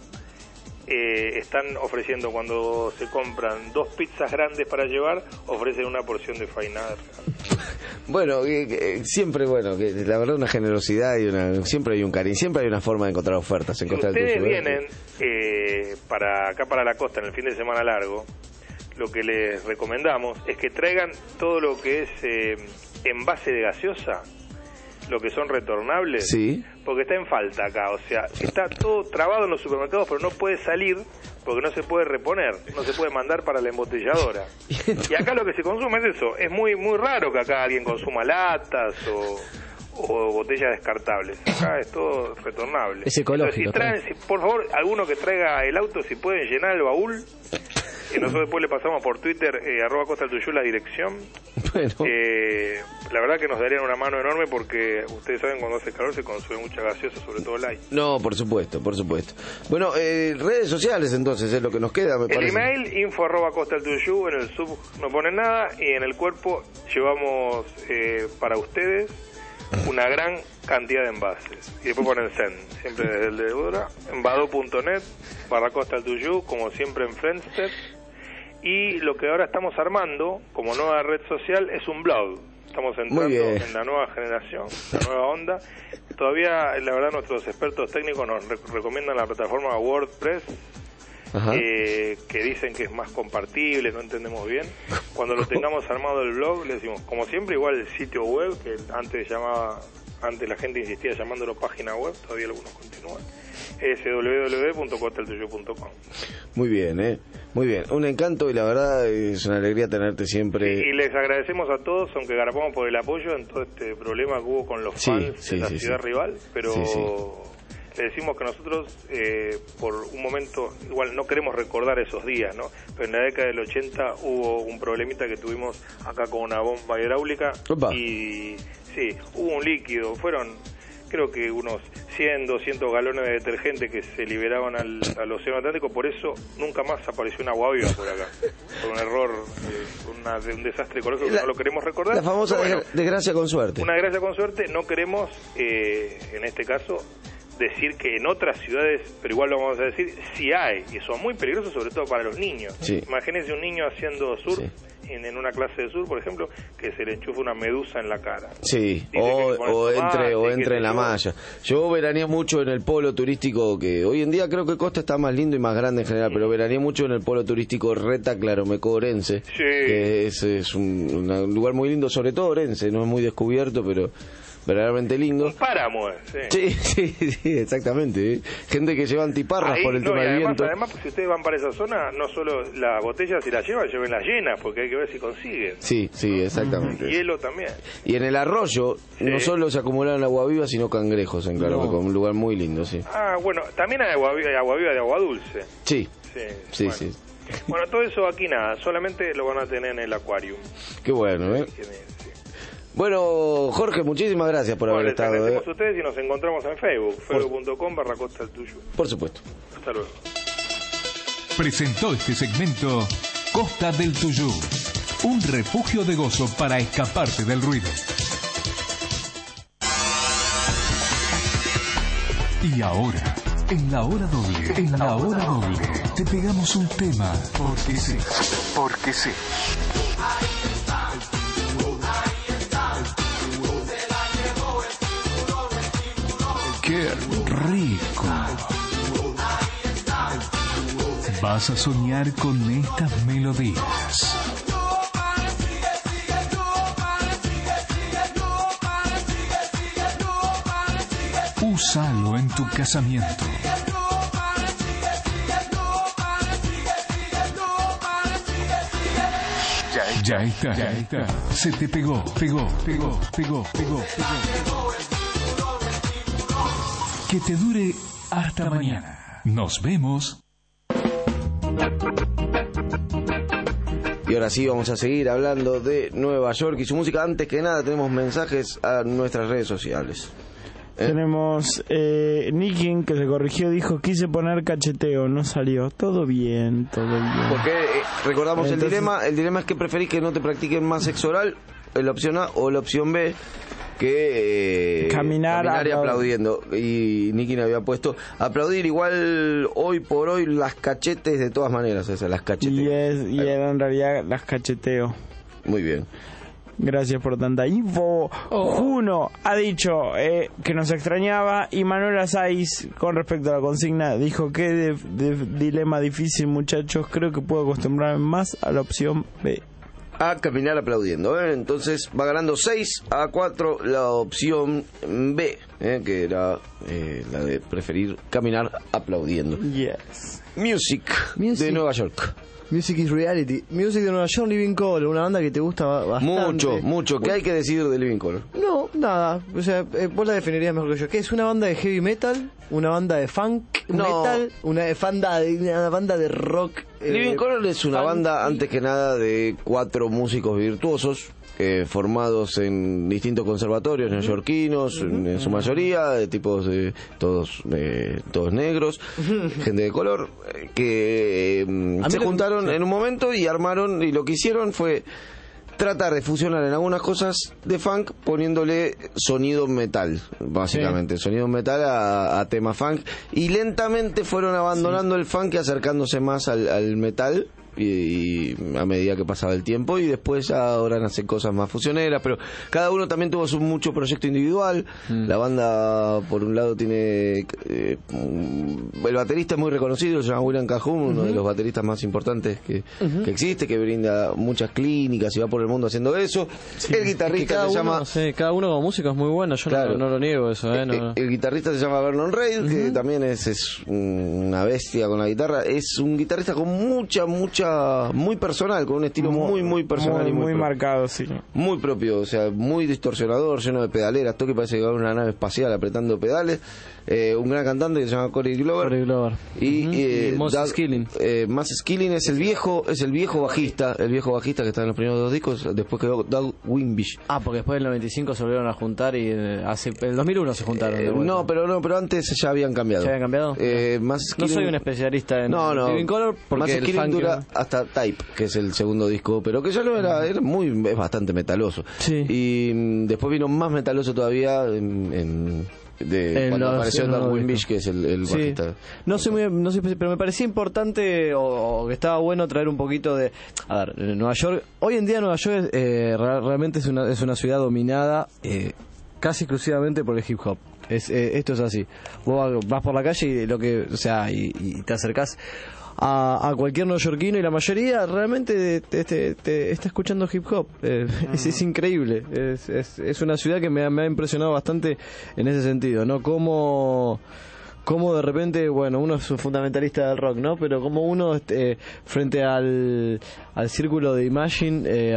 Eh, están ofreciendo, cuando se compran dos pizzas grandes para llevar, ofrecen una porción de fainá. Bueno, que, que, siempre, bueno, que la verdad una generosidad y una, siempre hay un cariño, siempre hay una forma de encontrar ofertas en Si Costa del ustedes Tuyo. vienen eh, para acá para la costa en el fin de semana largo, lo que les recomendamos es que traigan todo lo que es eh, envase de gaseosa, lo que son retornables, Sí. porque está en falta acá, o sea, está todo trabado en los supermercados, pero no puede salir porque no se puede reponer, no se puede mandar para la embotelladora. Y acá lo que se consume es eso, es muy muy raro que acá alguien consuma latas o, o botellas descartables, acá es todo retornable. Es ecológico, Entonces, si traen, si, por favor, alguno que traiga el auto, si pueden llenar el baúl, y nosotros después le pasamos por Twitter, eh, arroba Costa del Tuyú, la dirección. Bueno. Eh, la verdad que nos darían una mano enorme porque ustedes saben cuando hace calor se consume mucha gaseosa, sobre todo light. No, por supuesto, por supuesto. Bueno, eh, redes sociales entonces es lo que nos queda, me El parece. email, info arroba Costa del Tuyú, en el sub no ponen nada y en el cuerpo llevamos eh, para ustedes una gran cantidad de envases. Y después ponen send, siempre desde el de Dura, en bado punto net, barra Costa del Tuyú, como siempre en Friendster. Y lo que ahora estamos armando como nueva red social es un blog. Estamos entrando en la nueva generación, la nueva onda. Todavía, la verdad, nuestros expertos técnicos nos re- recomiendan la plataforma WordPress, eh, que dicen que es más compartible, no entendemos bien. Cuando lo tengamos armado el blog, le decimos, como siempre, igual el sitio web, que antes llamaba, antes la gente insistía llamándolo página web, todavía algunos continúan, es doble u doble u doble u punto costa del tuyo punto com. Muy bien, ¿eh? Muy bien. Un encanto y la verdad es una alegría tenerte siempre. Y les agradecemos a todos, aunque garapamos por el apoyo en todo este problema que hubo con los Sí, fans sí, de la sí, ciudad sí. rival, pero Sí, sí. le decimos que nosotros, eh, por un momento, igual no queremos recordar esos días, ¿no? Pero en la década del ochenta hubo un problemita que tuvimos acá con una bomba hidráulica. Opa. Y sí, hubo un líquido, fueron creo que unos cien, doscientos galones de detergente que se liberaban al, al océano Atlántico, por eso nunca más apareció una agua viva por acá, por un error, eh, una, de un desastre ecológico que La- no lo queremos recordar. La famosa Pero bueno, desgra- desgracia con suerte. una desgracia con suerte, no queremos, eh, en este caso, decir que en otras ciudades, pero igual lo vamos a decir, sí hay, y son muy peligrosos, sobre todo para los niños. Sí. Imagínense un niño haciendo surf, en, en una clase de surf, por ejemplo, que se le enchufa una medusa en la cara. Sí, Dice o, que le pones o tomate, entre o qué entre sé en la yo. malla. Yo veraneé mucho en el polo turístico, que hoy en día creo que Costa está más lindo y más grande en general, pero veraneé mucho en el polo turístico Reta Claromeco Orense, que es, es un, una- un lugar muy lindo, sobre todo Orense, no es muy descubierto, pero verdaderamente lindo. Páramo, eh, sí. Sí, sí, sí, exactamente. ¿eh? Gente que lleva antiparras Ahí, por el no, tema y del además, viento. además, pues, si ustedes van para esa zona, no solo las botellas, si las llevan, lleven las llenas, porque hay que ver si consiguen. Sí, sí, exactamente. Hielo también. Y en el arroyo no solo se acumularon agua viva, sino cangrejos en Claromeco, un lugar muy lindo, sí. Ah, bueno, también hay agua, vi- hay agua viva de agua dulce. Sí, Sí, sí, bueno. sí. Bueno, todo eso aquí nada, solamente lo van a tener en el acuario. Qué bueno, ¿eh? Bueno, Jorge, muchísimas gracias por Bueno, haber les estado. agradecemos ¿eh? a ustedes y nos encontramos en Facebook, facebook punto com barra Costa del Tuyo. Por supuesto. Hasta luego. Presentó este segmento Costa del Tuyú, un refugio de gozo para escaparte del ruido. Y ahora, en la hora doble, en la hora doble, te pegamos un tema, porque sí, porque sí. ¡Qué rico! Vas a soñar con estas melodías. Úsalo en tu casamiento. Ya está, ya está. Se te pegó, pegó, pegó, pegó, pegó, pegó. Que te dure hasta mañana. Nos vemos. Y ahora sí vamos a seguir hablando de Nueva York y su música. Antes que nada tenemos mensajes a nuestras redes sociales. ¿Eh? Tenemos eh, Nikin, que se corrigió, dijo: quise poner cacheteo, no salió. Todo bien, todo bien. Porque eh, recordamos Entonces- el dilema. El dilema es que preferís que no te practiquen más sexo oral, la opción A, o la opción B, que eh, Caminar, y aplaud- aplaudiendo. Y Nikin había puesto aplaudir igual hoy por hoy las cachetes de todas maneras, esas, las cachetes. Y, es, y era en realidad las cacheteo. Muy bien. Gracias por tanta info. Juno ha dicho eh, que nos extrañaba, y Manuela Saiz, con respecto a la consigna, dijo que de, de, dilema difícil, muchachos, creo que puedo acostumbrarme más a la opción B. A caminar aplaudiendo, ¿eh? Entonces va ganando seis a cuatro la opción B, ¿eh? Que era eh, la de preferir caminar aplaudiendo. Yes. Music, Music. de Nueva York. Music is Reality. Music de Nueva York, Living Colour, una banda que te gusta bastante. Mucho, mucho. ¿Qué hay que decir de Living Colour? No, nada. O sea, eh, vos la definirías mejor que yo. ¿Qué es? ¿Una banda de heavy metal? ¿Una banda de funk No. metal? ¿Una, de fanda de, una banda de rock? eh, Living Colour es una funk? banda, antes que nada, de cuatro músicos virtuosos eh, formados en distintos conservatorios neoyorquinos, en, en su mayoría, de tipos de todos eh, todos negros, gente de color, eh, que eh, A se mí lo- juntaron sí. en un momento y armaron, y lo que hicieron fue tratar de fusionar en algunas cosas de funk poniéndole sonido metal, básicamente, sonido metal a, a tema funk, y lentamente fueron abandonando el funk y acercándose más al, al metal. Y, y a medida que pasaba el tiempo, y después ya ahora hacen cosas más fusioneras, pero cada uno también tuvo su mucho proyecto individual. Mm. La banda, por un lado, tiene eh, el baterista es muy reconocido, se llama William Cajun, uno Ujú. de los bateristas más importantes que, Ujú. que existe, que brinda muchas clínicas y va por el mundo haciendo eso. El Es que guitarrista cada se uno, llama sí, cada uno como músico es muy bueno. Yo Claro. no, no lo niego eso, ¿eh? No, el, no. el guitarrista se llama Vernon Reid, que también es, es una bestia con la guitarra. Es un guitarrista con mucha, mucha, muy personal, con un estilo muy, muy personal muy, y muy, muy pro- marcado, sí. muy propio, o sea, muy distorsionador, lleno de pedaleras. Toque parece que va en una nave espacial apretando pedales. Eh, un gran cantante que se llama Corey Glover. Corey Glover. Y, Ujú. eh, Y Moss Doug- Skilling. eh, Moss Skilling es el viejo, es el viejo bajista, el viejo bajista que está en los primeros dos discos. Después quedó Doug Wimbish. Ah, porque después del noventa y cinco se volvieron a juntar y eh, hace en el dos mil uno se juntaron. de Eh, vuelta. no, pero no, pero antes ya habían cambiado. ¿Ya habían cambiado? Eh, Moss No Skilling- soy un especialista en No, no. Living Colour porque Más el Skilling funk- dura hasta Type, que es el segundo disco, pero que ya no era, era muy, es bastante metaloso. Y mm, después vino más metaloso todavía en, en- de En cuando los- apareció en los Doug discos. Wimbish, que es el, el Sí. bajista. No soy muy, no soy, pero me parecía importante o, o que estaba bueno traer un poquito de, a ver, eh, Nueva York. Hoy en día Nueva York eh, ra- realmente es una es una ciudad dominada eh, casi exclusivamente por el hip hop. Es, eh, esto es así. Vos vas- vas por la calle y lo que, o sea, y, y te acercás a, a cualquier neoyorquino y la mayoría realmente te, te- te está escuchando hip hop. Eh, es, es increíble. Es, es, es una ciudad que me ha, me ha impresionado bastante en ese sentido, ¿no? Como como de repente, bueno, uno es un fundamentalista del rock, ¿no? Pero como uno este, frente al, al círculo de Imagine, eh,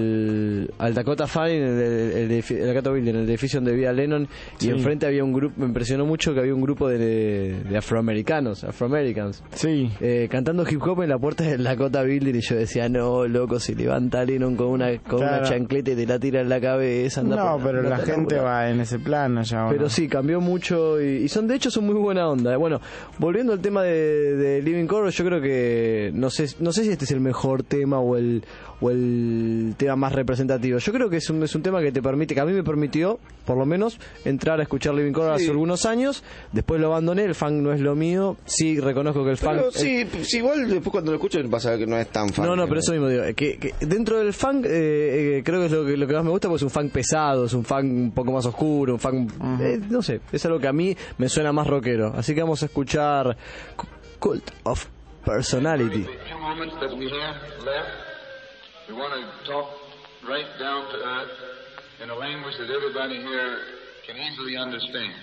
al, al Dakota Fanning, el, el, el, edifi- el Dakota Building, el edificio donde vivía Lennon, Sí. y enfrente había un grupo, me impresionó mucho que había un grupo de, de afroamericanos, afroamericans, sí. eh, cantando hip hop en la puerta del Dakota Building, y yo decía, no, loco, si levanta Lennon con una con Claro. una chancleta y te la tira en la cabeza, anda No, por- pero la andate a gente laburar. va en ese plano ya. ¿o Pero no? sí, cambió mucho y, y son de hecho son muy buena onda. Bueno, volviendo al tema de, de Living Colour, yo creo que no sé no sé si este es el mejor tema o el o el tema más representativo. Yo creo que es un, es un tema que te permite, que a mí me permitió, por lo menos, entrar a escuchar Living Colour Sí. hace algunos años. Después lo abandoné, el funk no es lo mío. Sí, reconozco que el funk... Pero el- sí, sí, igual después cuando lo escuchas vas a ver que no es tan fácil. no, no, pero eso mismo digo, que, que dentro del funk eh, eh, creo que es lo que, lo que más me gusta, porque es un funk pesado, es un funk un poco más oscuro, un funk, eh, no sé, es algo que a mí me suena más rockero. Así que vamos a escuchar Cult of Personality. few moments that we have left, we want to talk right down to earth in a language that everybody here can easily understand.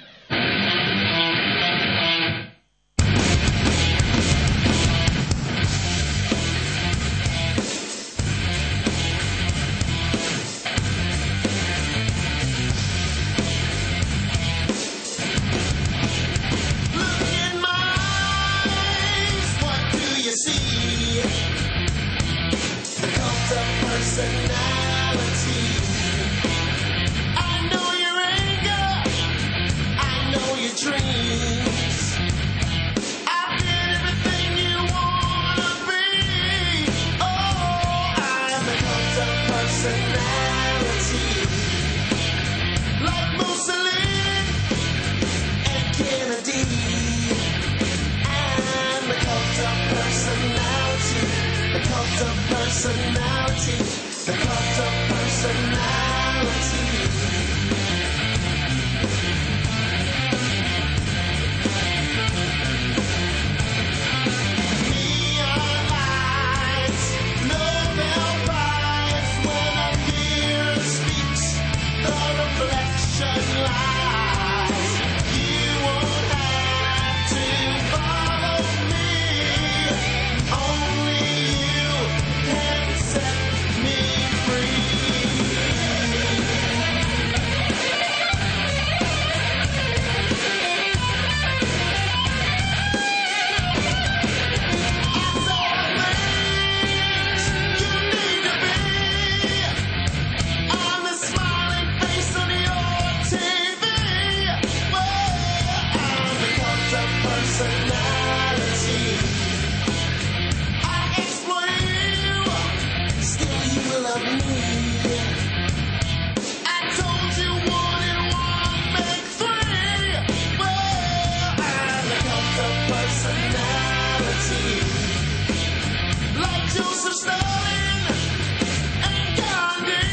What do you see? The cult of personality. I know your anger. I know your dreams. I've been everything you wanna be. Oh, I'm the cult of personality. Like Mussolini and Kennedy. And the cult of personality, the cult of personality, the cult of personality. personality. I exploit you, still you will love me. I told you one and one make three. Well, I'm the cult of personality. Like Joseph Stalin and Gandhi,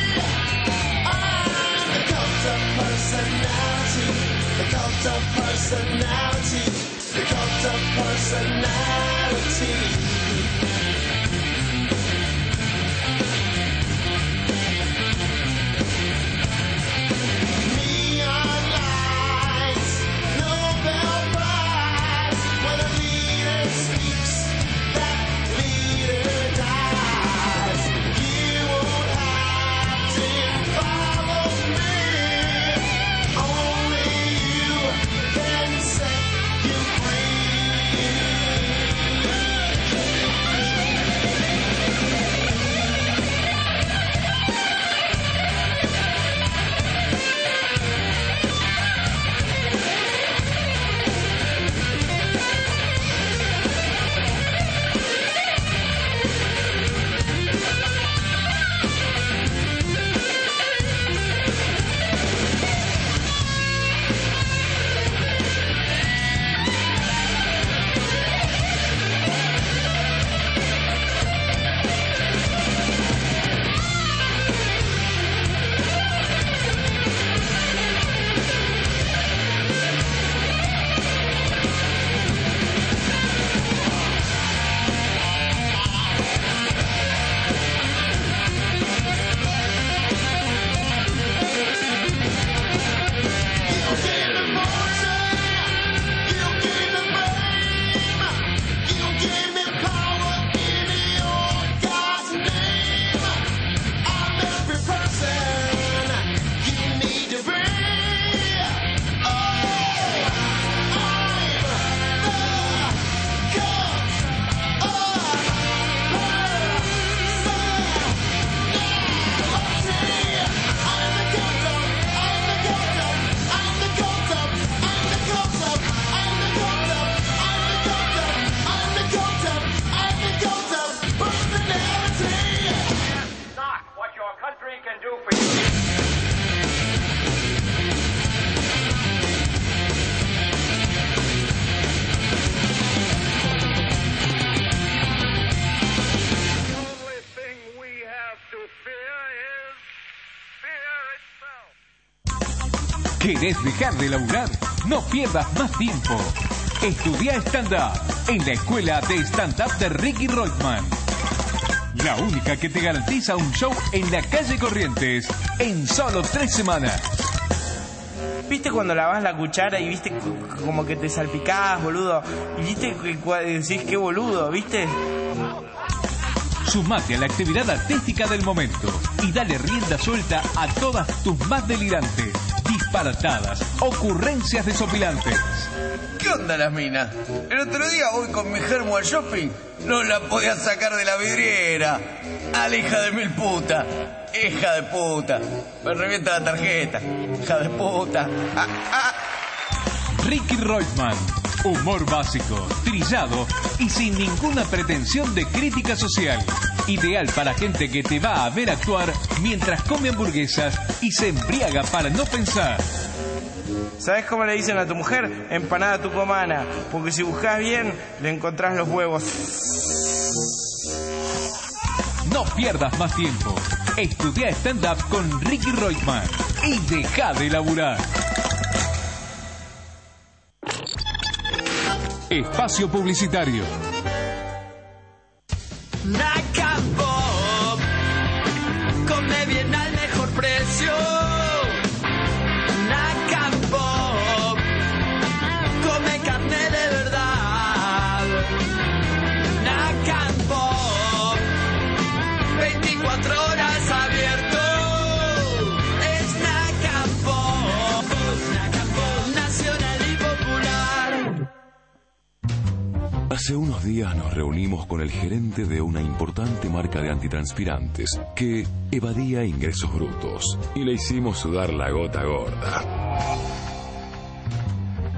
I'm the cult of personality. The cult of personality. The cult of personality. Neon lights, Nobel Prize. When a leader speaks, that leader dies. You won't have to follow me. Only you can set you ¿Querés dejar de laburar? No pierdas más tiempo. Estudia stand-up en la escuela de stand-up de Ricky Reutemann. La única que te garantiza un show en la calle Corrientes en solo tres semanas. ¿Viste cuando lavas la cuchara y viste como que te salpicás, boludo? Y viste que decís qué boludo, ¿viste? Sumate a la actividad artística del momento y dale rienda suelta a todas tus más delirantes, disparatadas, ocurrencias desopilantes. ¿Qué onda las minas? El otro día voy con mi germo al shopping, no la podía sacar de la vidriera. A la hija de mil puta. Hija de puta. Me revienta la tarjeta. Hija de puta. Ah, ah. Ricky Reutemann. Humor básico, trillado y sin ninguna pretensión de crítica social. Ideal para gente que te va a ver actuar mientras come hamburguesas y se embriaga para no pensar. ¿Sabes cómo le dicen a tu mujer? Empanada tucumana. Porque si buscas bien, le encontrás los huevos. No pierdas más tiempo. Estudia stand-up con Ricky Reutemann y deja de laburar. Espacio publicitario. Nacapop, come bien al mejor precio. Nacapop, come carne de verdad. Nacapop, veinticuatro horas abierto. Es Nacapop, Nacapop, nacional y popular. Hace unos días nos reunimos con el gerente de una importante marca de antitranspirantes que evadía ingresos brutos y le hicimos sudar la gota gorda.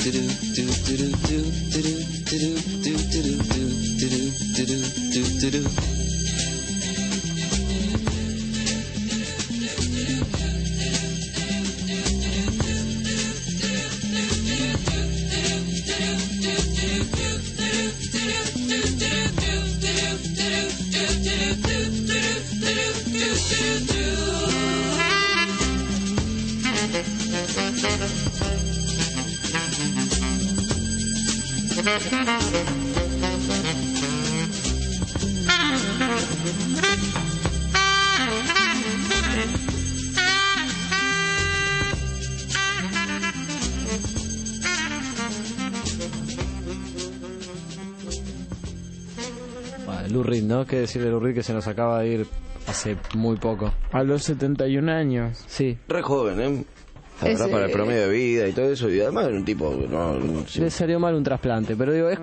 Bueno, Lou Reed, ¿no? ¿Qué decir de Lou Reed que se nos acaba de ir hace muy poco? A los setenta y un años. Sí. Re joven, ¿eh? La verdad, Ese- para el promedio de vida y todo eso. Y además era un tipo... No, no- sí. Le salió mal un trasplante, pero digo, es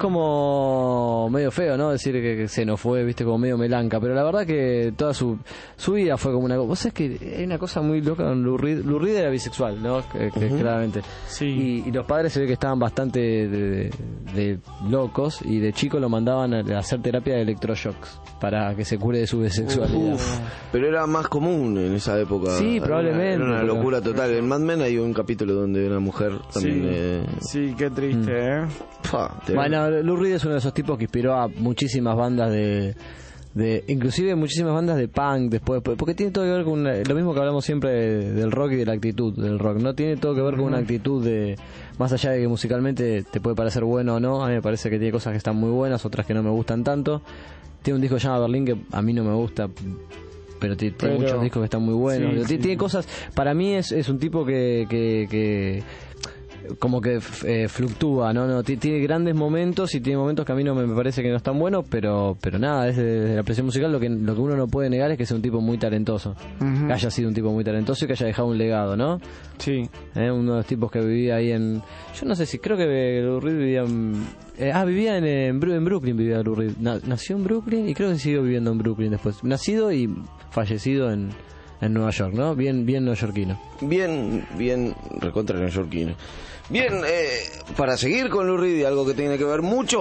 como medio feo, ¿no? Decir que, que se nos fue, viste, como medio melanca, pero la verdad que toda su su vida fue como una cosa. Vos sabés que hay una cosa muy loca con Lou Reed. Lou Reed era bisexual, ¿no? Que, que Ujú. claramente. Sí. Y, y los padres se ve que estaban bastante de, de- de locos y de chico lo mandaban a hacer terapia de electroshocks para que se cure de su bisexualidad. Uf, pero era más común en esa época. Sí, Era- probablemente, Era una pero- locura total. En Mad Men hay un capítulo donde una mujer también... Sí. eh, Sí, qué triste, ¿eh? pa, te- Bueno, Lou Reed es uno de esos tipos que inspiró a muchísimas bandas de, de inclusive muchísimas bandas de punk después, porque tiene todo que ver con una- lo mismo que hablamos siempre de- del rock y de la actitud del rock, no tiene todo que ver con una actitud de, más allá de que musicalmente te puede parecer bueno o no, a mí me parece que tiene cosas que están muy buenas, otras que no me gustan tanto. Tiene un disco que se llama Berlín que a mí no me gusta, pero ti- tiene Pero- muchos discos que están muy buenos. Sí, Tiene- sí. tiene cosas, para mí es, es un tipo que, que, que como que f- eh, fluctúa, ¿no? no Ti- tiene grandes momentos y tiene momentos que a mí no me, me parece que no están buenos, pero pero nada, desde, desde la presión musical lo que lo que uno no puede negar es que es un tipo muy talentoso, Ujú. que haya sido un tipo muy talentoso y que haya dejado un legado, ¿no? Sí. ¿Eh? Uno de los tipos que vivía ahí en, yo no sé si creo que Lou Reed vivía en, eh, ah vivía en, en, Bru- en Brooklyn, vivía Lou Reed. Na- nació en Brooklyn y creo que siguió viviendo en Brooklyn después, nacido y fallecido en en Nueva York, ¿no? Bien bien neoyorquino. Bien, bien recontra neoyorquino. Bien, eh, para seguir con Lou Reed y algo que tiene que ver mucho,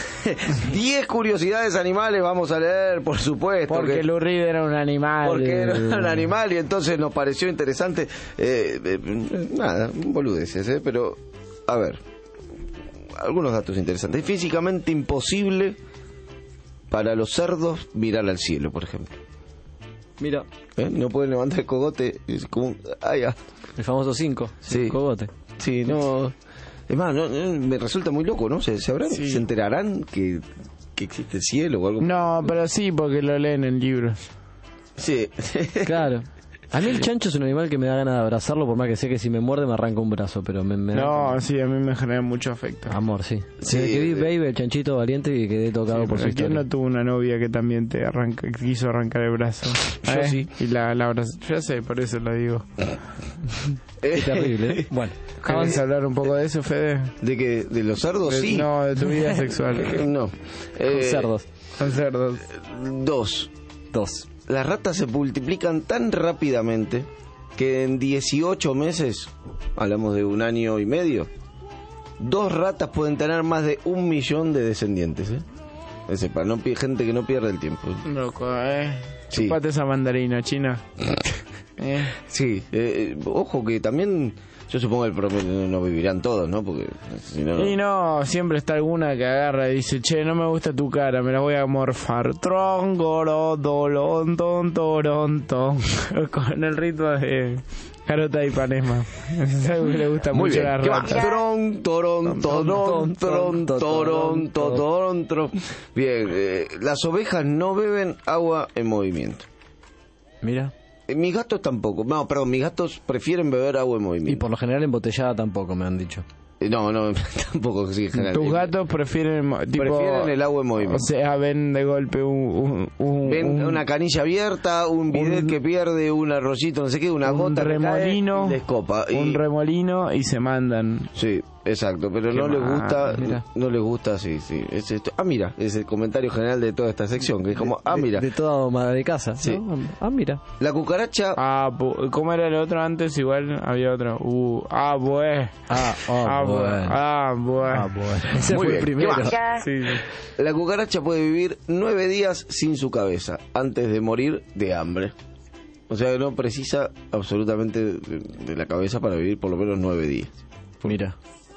diez curiosidades animales vamos a leer, por supuesto. Porque que- Lou Reed era un animal. porque era un animal y entonces nos pareció interesante. Eh, eh, nada, boludeces, ¿eh? Pero, a ver, algunos datos interesantes. Es físicamente imposible para los cerdos mirar al cielo, por ejemplo. Mira, ¿Eh? No pueden levantar el cogote. Es como, ay, ah. el famoso cinco, Sí. cogote. Sí, no. Es más, no, no, me resulta muy loco, ¿no? ¿Se, se, habrán- Sí. ¿se enterarán que, que existe el cielo o algo? No, pero sí, porque lo leen en libros. Sí. Claro. A mí el chancho es un animal que me da ganas de abrazarlo, por más que sé que si me muerde me arranca un brazo, pero me, me da No, sí, a mí me genera mucho afecto. amor, sí. Sí, Desde que vi eh, Baby, el chanchito valiente, y quedé tocado por su Pero ¿quién historia. no tuvo una novia que también te arranca, que quiso arrancar el brazo? Yo ¿Eh? sí. Y la, la abrazó. Yo sé, por eso lo digo. Qué terrible, ¿eh? Bueno, ¿Vamos a hablar un poco de eso, Fede? ¿De que ¿De los cerdos? De- Sí. No, de tu vida sexual. No. con Eh, cerdos. Con cerdos. Dos. Dos. Las ratas se multiplican tan rápidamente que en dieciocho meses, hablamos de un año y medio, dos ratas pueden tener más de un millón de descendientes, ¿eh? Ese, para no, pi- gente que no pierde el tiempo. Loco, ¿eh? Sí. Chupate esa mandarina, China. ¿Eh? Sí, eh, eh, ojo que también, yo supongo que el promedio no vivirán todos, ¿no? Porque si no, no. Y no, siempre está alguna que agarra y dice, che, no me gusta tu cara, me la voy a morfar. Trongoro, dolon, ton, toron, ton. Con el ritmo de Carota y Panema. Es algo que le gusta Muy mucho bien. a las ¿Qué va? ratas. Tron, toron, toron, toron, toron, toron, toron. Bien, eh, las ovejas no beben agua en movimiento. Mira. Eh, Mis gatos tampoco. No, perdón, mis gatos prefieren beber agua en Y movimiento. por lo general embotellada tampoco, me han dicho. Eh, No, no, tampoco sí, en general. Tus gatos prefieren, mo- tipo, Prefieren el agua en movimiento. o sea, ven de golpe un... un, un- Ven un- una canilla abierta, un bidet que pierde, un arroyito, no sé qué, una un gota que cae remolino, y les copa. Y- un remolino y se mandan. Sí, Exacto, pero Qué no les mal, gusta, mira. no les gusta, sí, sí. Es esto. Ah, mira, es el comentario general de toda esta sección, que es como, ah, De- mira. De, toda ama de casa. Sí. ¿no? Ah, mira. La cucaracha. Ah, pu- ¿cómo era el otro antes? Igual había otro. Uh, ah, pues. Ah, Ah, bueno. bueno. Ah, bueno. Ah, bueno. Ese Muy fue bien, el primero. ¿qué más? Sí, sí. La cucaracha puede vivir nueve días sin su cabeza, antes de morir de hambre. O sea que no precisa absolutamente de, de la cabeza para vivir por lo menos nueve días. Mira.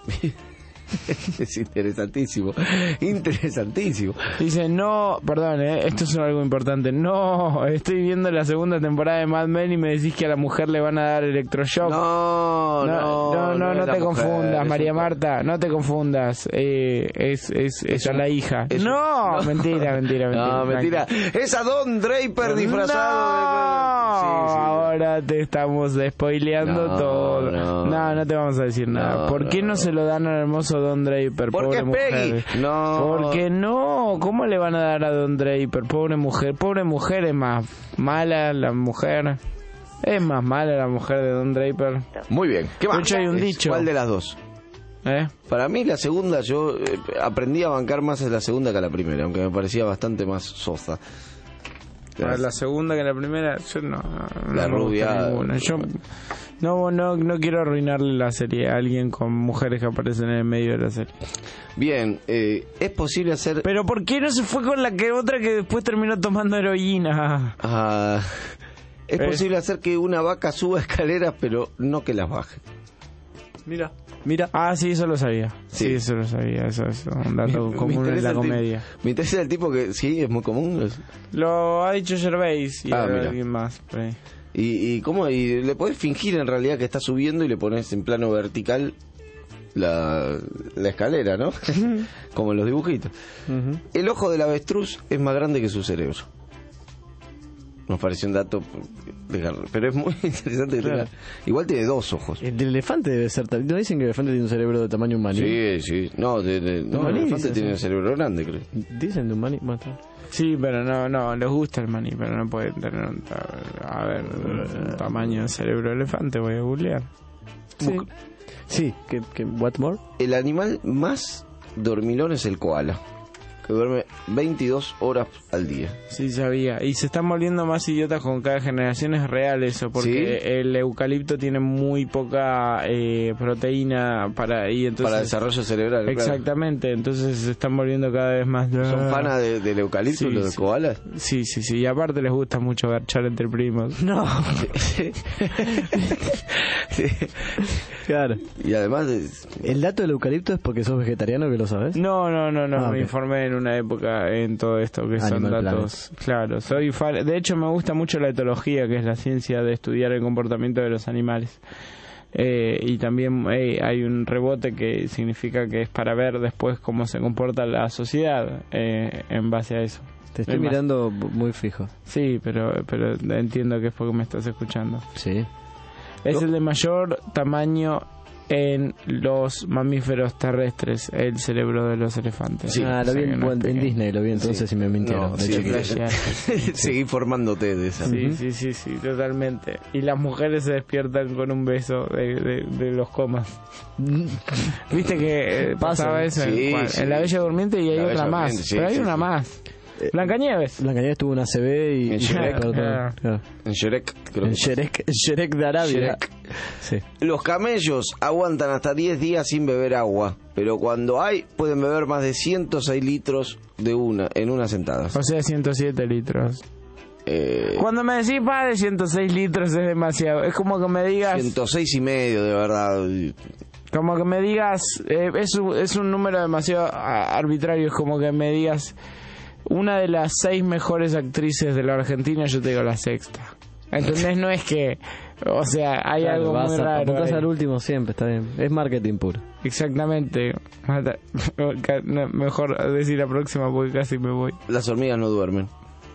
Es interesantísimo, interesantísimo. Dice, no, perdón, eh, esto es algo importante. No, estoy viendo la segunda temporada de Mad Men y me decís que a la mujer le van a dar electroshock. No, no, no, no, no, no no es la te mujer, confundas, es María un- Marta, no te confundas. Eh, es es, es a un- la hija. es un- No, no. mentira, mentira, mentira. No, mentira. Es a Don Draper disfrazado No, de... Sí, sí. ahora te estamos spoileando No, todo. no. No, no te vamos a decir nada. No, ¿Por qué no, no. se lo dan al hermoso Don Draper? Porque Pobre es Peggy. mujer. No. Porque no, ¿cómo le van a dar a Don Draper? Pobre mujer, pobre mujer es más mala la mujer. Es más mala la mujer de Don Draper. Muy bien. ¿Qué más? De hecho, hay un Es- dicho. ¿Cuál de las dos? ¿Eh? Para mí la segunda, yo eh, aprendí a bancar más a la segunda que a la primera, aunque me parecía bastante más sosa. Para la segunda que la primera, yo no. no La me gusta rubia- ninguna. Yo no, no, no quiero arruinarle la serie a alguien con mujeres que aparecen en el medio de la serie. Bien, eh, es posible hacer... Pero ¿por qué no se fue con la que otra que después terminó tomando heroína? Ah, es Eh. posible hacer que una vaca suba escaleras, pero no que las baje. Mira. Mira. Ah, sí, eso lo sabía. Sí, Sí. eso lo sabía. Eso es un dato Me- me común en interesa la el tipo- comedia. Me interesa el tipo que sí, es muy común. es- Lo ha dicho Gervais y Ah, ahora mira. alguien más. por ahí. Y, y cómo y le podés fingir en realidad que está subiendo y le pones en plano vertical la, la escalera, ¿no? Como en los dibujitos. El ojo del avestruz es más grande que su cerebro. Nos pareció un dato de gar- pero es muy interesante que Claro. tenga- igual tiene dos ojos. El del elefante debe ser... tam- ¿No dicen que el elefante tiene un cerebro de tamaño humaní? Sí, sí. No, de, de- no, Un maní, el elefante dice, tiene sí. el cerebro grande, creo. Dicen de humaní. Bueno, está. Sí, pero no, no, les gusta el maní, pero no pueden tener un, ta- a ver, un tamaño de cerebro elefante, voy a googlear. Sí. Sí, que, que what more? El animal más dormilón es el koala, que duerme veintidós horas al día. Sí, sabía. Y se están volviendo más idiotas con cada generación, es real eso, porque ¿Sí? el eucalipto tiene muy poca eh, proteína para... Y entonces, Para desarrollo cerebral. claro. Exactamente, entonces se están volviendo cada vez más... ¿Son fanas de- del eucalipto Sí, los sí. koalas? Sí, sí, sí, y aparte les gusta mucho garchar entre primos. No. Claro. Y además... es- ¿El dato del eucalipto es porque sos vegetariano que lo sabes? No, no, no, no, Ah, me ok. informé en una época en todo esto que son Animal datos. Claro, soy fan, de hecho me gusta mucho la etología, que es la ciencia de estudiar el comportamiento de los animales. Eh, y también eh, hay un rebote que significa que es para ver después cómo se comporta la sociedad eh, en base a eso. Te estoy Es más- mirando b- muy fijo. Sí, pero, pero entiendo que es porque me estás escuchando. Sí. Es el de mayor tamaño en los mamíferos terrestres, el cerebro de los elefantes. ah, lo O sea vi que en, no es en pequeño. Disney, lo vi entonces Sí. y me mintieron. No, de sí, chiquito. Flashear. Seguí formándote de esa. Sí, sí, sí, sí, totalmente. Y las mujeres se despiertan con un beso de, de, de los comas. ¿Viste que eh, pasaba eso? en, Sí, cual- sí. en La Bella Durmiente y hay La otra Bella más. Durmiente, sí, pero hay sí, una sí. más. Blancanieves. Blancanieves tuvo una C B y... En y- Shrek. claro, Ah. claro. En Shrek, creo En que- Shrek, Shrek de Arabia. Shrek. Sí. Los camellos aguantan hasta diez días sin beber agua, pero cuando hay pueden beber más de ciento seis litros de una en una sentada. O sea, ciento siete litros. Eh, Cuando me decís más de ciento seis litros es demasiado. Es como que me digas... ciento seis y medio, de verdad. Como que me digas... eh, es, un, es un número demasiado ah, arbitrario. Es como que me digas... Una de las seis mejores actrices de la Argentina, yo te digo la sexta. ¿Entendés? No es que... O sea, hay Claro, algo vas muy a- raro. apuntás ahí. al último siempre, está bien. Es marketing puro. Exactamente. Mata- No, mejor decir la próxima porque casi me voy. Las hormigas no duermen.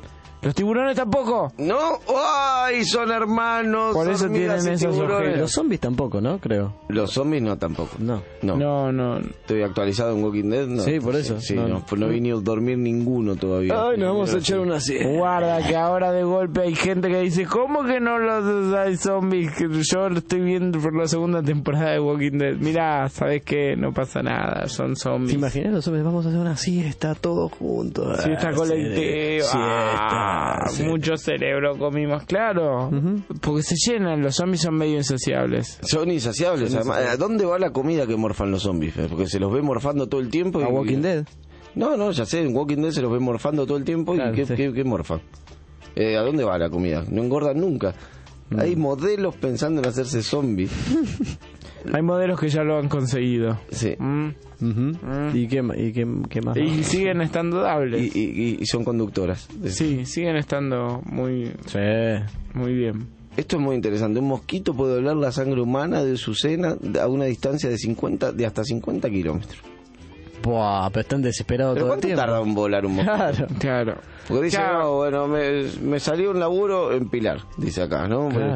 Los tiburones tampoco. No, ¡ay! Son hermanos. Por eso hormigas tienen y esos tiburones. objetos. Los zombies tampoco, ¿no? Creo. Los zombies no tampoco. No. No. No, no. Estoy actualizado en Walking Dead. No. Sí, por eso. Sí, No, no, no, no vine a dormir ninguno todavía. Ay, nos vamos a echar una siesta. Guarda que ahora de golpe hay gente que dice, ¿cómo que no los hay zombies? Que yo lo estoy viendo por la segunda temporada de Walking Dead. Mirá, ¿sabes qué? No pasa nada, son zombies. ¿Te imaginas los zombies? Vamos a hacer una siesta todos juntos. Siesta colectiva. Siesta. Ah, mucho cerebro comimos, claro. Uh-huh. Porque se llenan, los zombies son medio insaciables. Son insaciables, Son además. ¿A dónde va la comida que morfan los zombies? Porque se los ve morfando todo el tiempo. ¿A y... Walking Dead? No, no, ya sé, en Walking Dead se los ve morfando todo el tiempo. Claro, ¿Y qué, sí. qué, qué morfan? Eh, ¿A dónde va la comida? No engordan nunca. Mm. Hay modelos pensando en hacerse zombies. Hay modelos que ya lo han conseguido. Sí. Mm. Uh-huh. Mm. ¿Y, qué, y qué, qué más? Y siguen estando dables. Y, y, y son conductoras. Sí, siguen estando muy, sí. muy bien. Esto es muy interesante. Un mosquito puede oler la sangre humana de su cena a una distancia de cincuenta, de hasta cincuenta kilómetros. Buah, pero están desesperados ¿Pero todo el cuánto tiempo. tarda en volar un mosquito? Claro, claro. Porque dice, Claro. no, bueno, me, me salió un laburo en Pilar, dice acá, ¿no? Claro.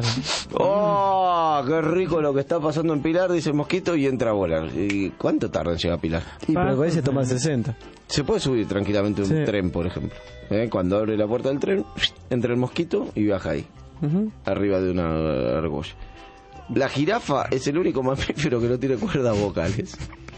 ¡Oh, qué rico lo que está pasando en Pilar! Dice el mosquito y entra a volar. ¿Y cuánto tarda en llegar a Pilar? Y pero con ese toma sesenta. Se puede subir tranquilamente un Sí. tren, por ejemplo. ¿Eh? Cuando abre la puerta del tren, entra el mosquito y viaja ahí, Uh-huh. arriba de una argolla. La jirafa es el único mamífero que no tiene cuerdas vocales,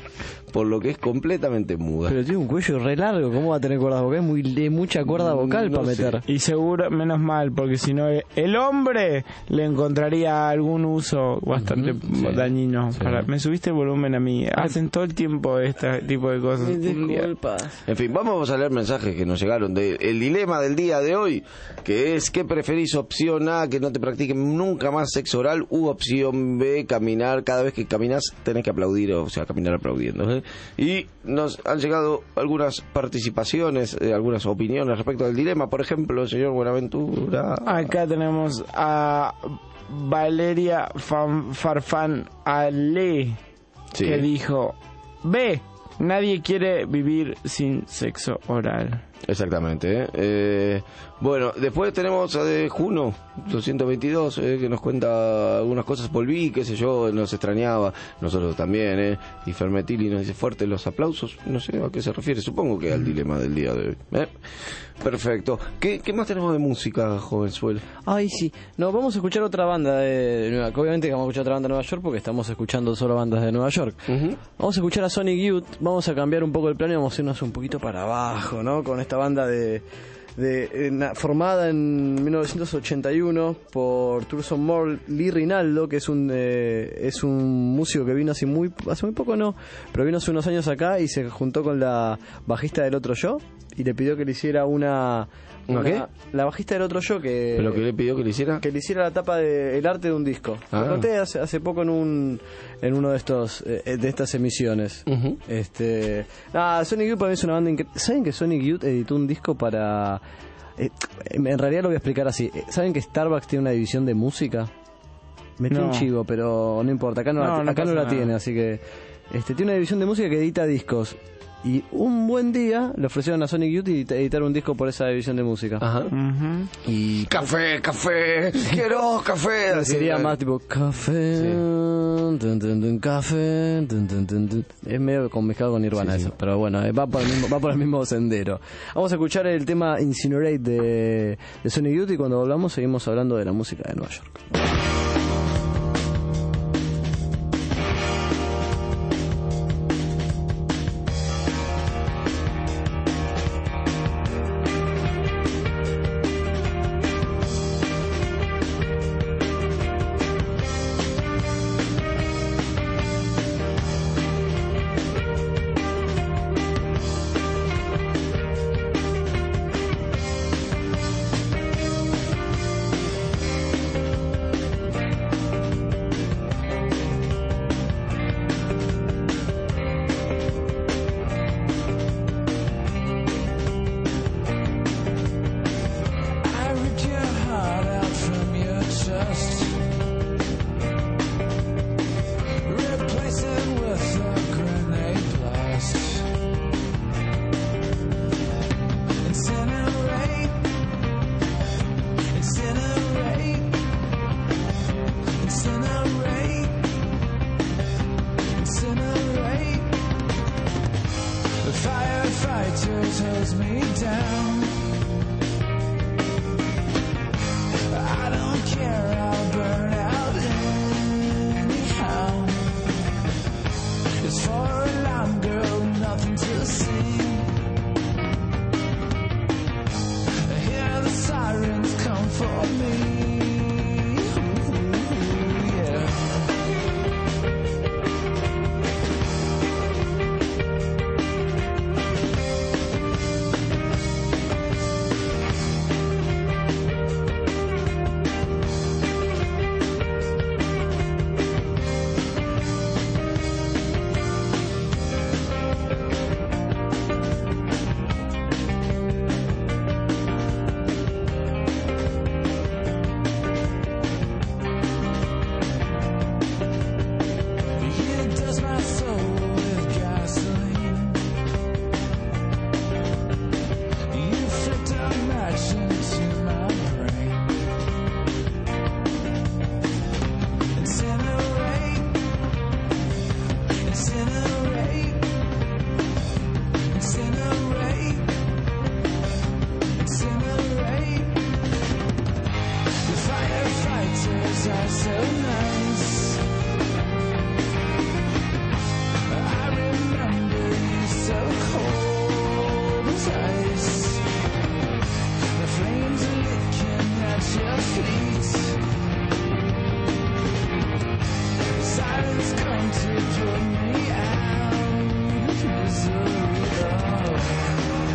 por lo que es completamente muda. Pero tiene un cuello re largo, ¿cómo va a tener cuerdas vocales? Es muy, de mucha cuerda vocal No para sé. meter. Y seguro, menos mal, porque si no, el hombre le encontraría algún uso bastante Uh-huh. Sí. dañino. Sí. Para, me subiste el volumen a mí. Hacen todo el tiempo este tipo de cosas. Un día- En fin, vamos a leer mensajes que nos llegaron de el dilema del día de hoy, que es ¿qué preferís? Opción A, que no te practiquen nunca más sexo oral, u opción B, caminar, cada vez que caminas tenés que aplaudir, o sea, caminar aplaudiendo, ¿eh? Y nos han llegado algunas participaciones, eh, algunas opiniones respecto del dilema, por ejemplo, señor Buenaventura. Acá tenemos a Valeria Fan- Farfán Ale, Sí. que dijo, B, nadie quiere vivir sin sexo oral. Exactamente, ¿eh? Eh, bueno, después tenemos a de Juno doscientos veintidós, eh, que nos cuenta algunas cosas. Volví, qué sé yo, nos extrañaba, nosotros también, ¿eh? Y Fermetili nos dice fuertes los aplausos, no sé a qué se refiere, supongo que al dilema del día de hoy, ¿eh? Perfecto. ¿Qué, qué más tenemos de música, jovenzuelo? Ay, sí. No, vamos a escuchar otra banda de Nueva York. Obviamente que vamos a escuchar otra banda de Nueva York porque estamos escuchando solo bandas de Nueva York. Uh-huh. Vamos a escuchar a Sonic Youth. Vamos a cambiar un poco el plano y vamos a irnos un poquito para abajo, ¿no? Con esta banda de... de eh, na- formada en mil novecientos ochenta y uno por Thurston Moore, Lee Rinaldo, que es un eh, es un músico que vino hace muy hace muy poco, no, pero vino hace unos años acá y se juntó con la bajista del Otro Yo y le pidió que le hiciera una... ¿Una una- qué? La bajista del Otro Yo que... ¿Pero qué le pidió que le hiciera? Que le hiciera la tapa de el arte de un disco. Ah. Lo conté hace, hace poco en un en uno de estos eh, de estas emisiones. Uh-huh. Este, nada, Sonic Youth para mí es una banda increíble. ¿Saben que Sonic Youth editó un disco para eh, en realidad lo voy a explicar así. ¿Saben que Starbucks tiene una división de música? Metí No. un chivo, pero no importa, acá no, No, la, no acá no pasa la nada. tiene, así que este tiene una división de música que edita discos. Y un buen día le ofrecieron a Sonic Youth edit- editar un disco por esa división de música. Ajá. Ujú. Y Café, café, quiero café. Así, sería ¿no? más tipo café, dun, dun, dun, café, dun, dun, dun, dun. Es medio con mezclado con Nirvana Sí, sí. eso, pero bueno, eh, va por el mismo, va por el mismo sendero. Vamos a escuchar el tema Incinerate de, de Sonic Youth y cuando volvamos seguimos hablando de la música de Nueva York. so nice. I remember you so cold as ice. The flames are licking at your feet. Silence come to put me out of misery. Oh.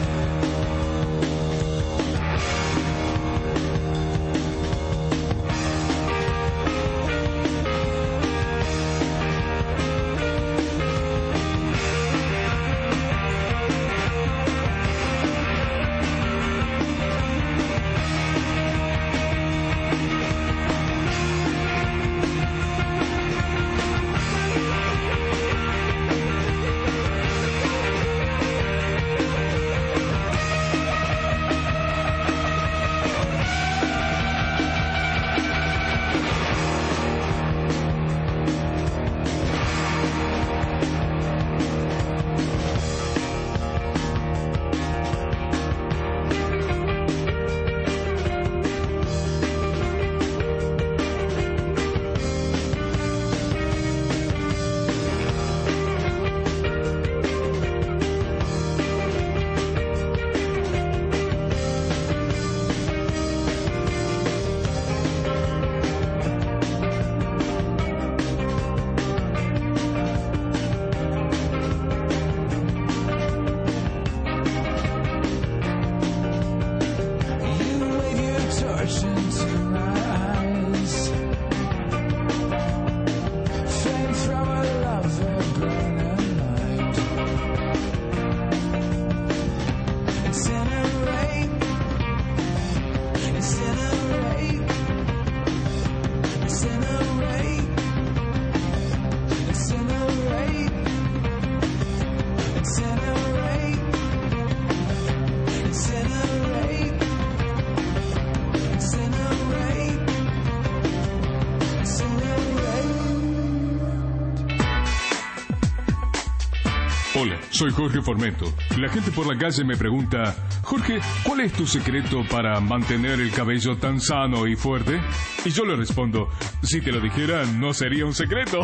Hola, soy Jorge Formento. La gente por la calle me pregunta, Jorge, ¿cuál es tu secreto para mantener el cabello tan sano y fuerte? Y yo le respondo, si te lo dijera, no sería un secreto.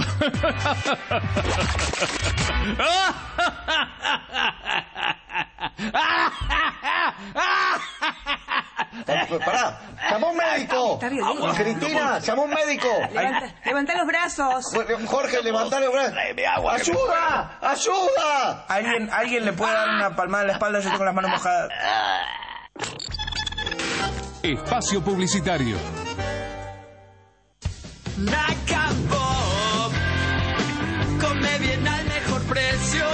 Pará, ¡llamó un médico! Está violento. Cristina, ¡llamó un médico! Levanta, levanta los brazos. Jorge, levantá los brazos. ¡Ayuda! ¡Ayuda! ¿Alguien, ¿Alguien le puede dar una palmada en la espalda? Yo tengo las manos mojadas. Espacio publicitario. Nacan Pop, come bien al mejor precio.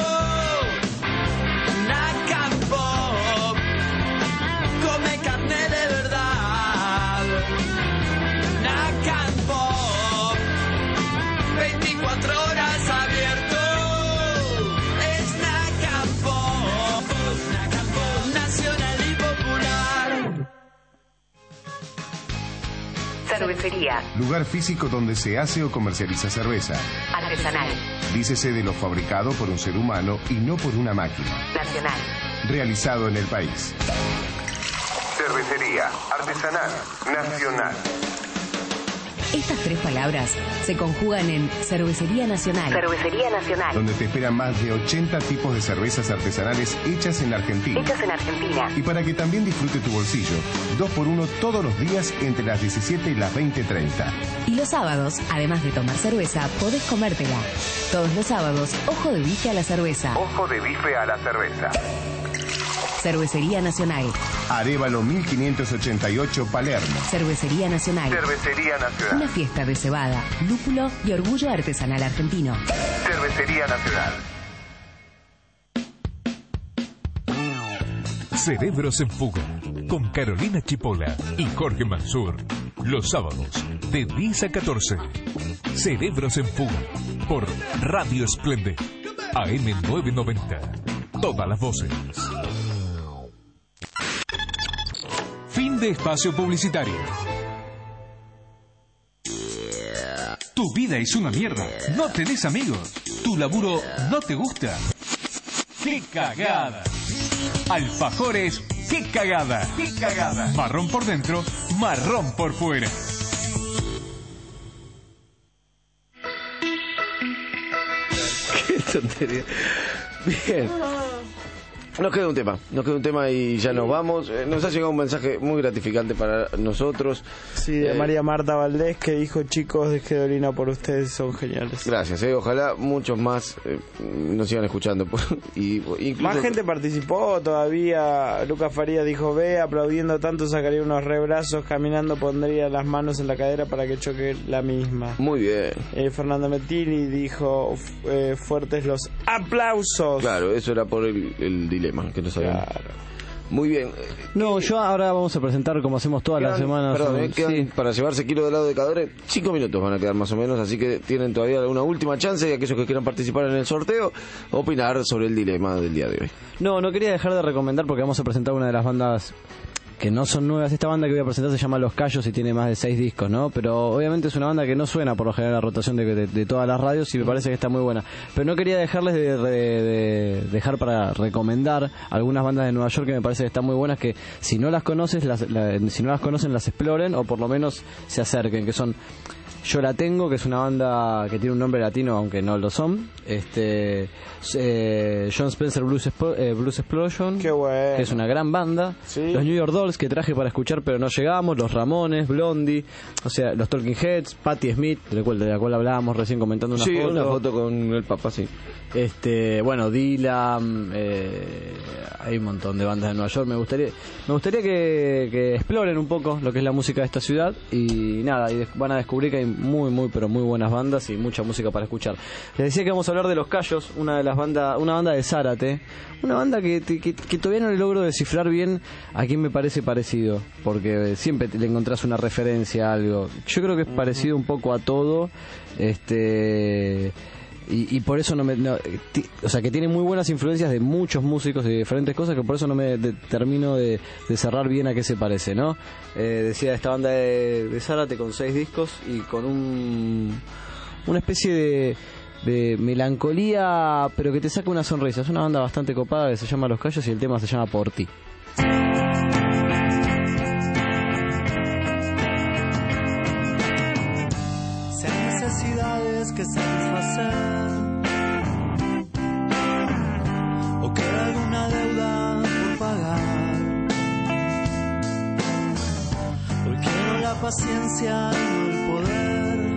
Nacan Pop, come carne de verdad. Nacan Pop, veinticuatro horas abierto. Es Nacan Pop, Nacan Pop, nacional y popular. Cervecería. Lugar físico donde se hace o comercializa cerveza. Artesanal. Dícese de lo fabricado por un ser humano y no por una máquina. Nacional. Realizado en el país. Cervecería artesanal nacional. Estas tres palabras se conjugan en Cervecería Nacional. Cervecería Nacional. Donde te esperan más de ochenta tipos de cervezas artesanales hechas en Argentina. Hechas en Argentina. Y para que también disfrute tu bolsillo, dos por uno todos los días entre las diecisiete y las veinte treinta. Y los sábados, además de tomar cerveza, podés comértela. Todos los sábados, ojo de bife a la cerveza. Ojo de bife a la cerveza. Cervecería Nacional. Arévalo mil quinientos ochenta y ocho, Palermo. Cervecería Nacional. Cervecería Nacional. Una fiesta de cebada, lúpulo y orgullo artesanal argentino. Cervecería Nacional. Cerebros en Fuga, con Carolina Chipola y Jorge Mansur. Los sábados, de diez a catorce. Cerebros en Fuga, por Radio Esplende, A M novecientos noventa. Todas las voces. Fin de espacio publicitario. Tu vida es una mierda. No tenés amigos. Tu laburo no te gusta. ¡Qué cagada! Alfajores, ¡qué cagada! ¡Qué cagada! Marrón por dentro, marrón por fuera. tontería. Bien. Nos queda un tema, nos queda un tema y ya nos vamos. Eh, nos ha llegado un mensaje muy gratificante para nosotros. Sí, de Eh, María Marta Valdés, que dijo: chicos, dejé de orina por ustedes, son geniales. Gracias, eh, ojalá muchos más eh, nos sigan escuchando. y, incluso... Más gente participó todavía. Lucas Farías dijo: ve, aplaudiendo tanto sacaría unos rebrazos, caminando pondría las manos en la cadera para que choque la misma. Muy bien. Eh, Fernando Mettini dijo: eh, fuertes los aplausos. Claro, eso era por el, el dilema que no sabíamos. Claro. Muy bien. No, yo ahora vamos a presentar como hacemos todas Quedan- las semanas. Perdón, un- eh, quedan sí. para llevarse kilo de helado de Cadore, cinco minutos van a quedar más o menos, así que tienen todavía una última chance y aquellos que quieran participar en el sorteo, opinar sobre el dilema del día de hoy. No, no quería dejar de recomendar porque vamos a presentar una de las bandas que no son nuevas. Esta banda que voy a presentar se llama Los Cayos y tiene más de seis discos, ¿no? Pero obviamente es una banda que no suena por lo general a la rotación de, de, de todas las radios y me parece que está muy buena. Pero no quería dejarles de, de- de dejar para recomendar algunas bandas de Nueva York que me parece que están muy buenas, que si no las conoces, las, la- si no las conocen, las exploren o por lo menos se acerquen, que son Yo La Tengo, que es una banda que tiene un nombre latino aunque no lo son, este eh, John Spencer Blues, Expo- eh, Blues Explosion, Qué bueno. que es una gran banda, Sí. los New York Dolls, que traje para escuchar pero no llegamos, los Ramones, Blondie, o sea, los Talking Heads, Patti Smith, de la cual, de la cual hablábamos recién comentando una sí, foto. una foto con el papá, sí. Este, bueno, Dylan, eh, hay un montón de bandas de Nueva York. Me gustaría, me gustaría que, que exploren un poco lo que es la música de esta ciudad y nada, y des- van a descubrir que hay muy, muy, pero muy buenas bandas y mucha música para escuchar. Les decía que vamos a hablar de Los Cayos, una de las bandas, una banda de Zárate, una banda que, que, que todavía no le logro descifrar bien a quién me parece parecido, porque siempre te- le encontrás una referencia a algo. Yo creo que es parecido un poco a todo, este. Y, y por eso no me... no, ti- o sea, que tiene muy buenas influencias de muchos músicos y de diferentes cosas, que por eso no me de- termino de, de cerrar bien a qué se parece, ¿no? Eh, decía esta banda de, de Zárate con seis discos y con un una especie de, de melancolía, pero que te saca una sonrisa. Es una banda bastante copada que se llama Los Cayos y el tema se llama Por Ti. Si hay necesidades que satisfacer o queda alguna deuda por pagar, hoy quiero la paciencia y no el poder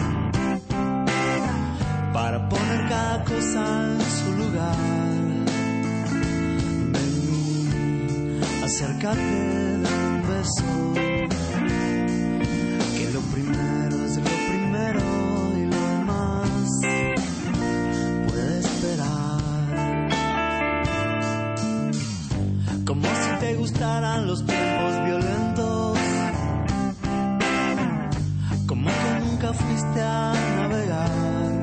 para poner cada cosa en su lugar. Ven, acércate, da un beso, que lo primero es lo primero y lo demás puede esperar. Como si te gustaran los tiempos violentos, como que nunca fuiste a navegar.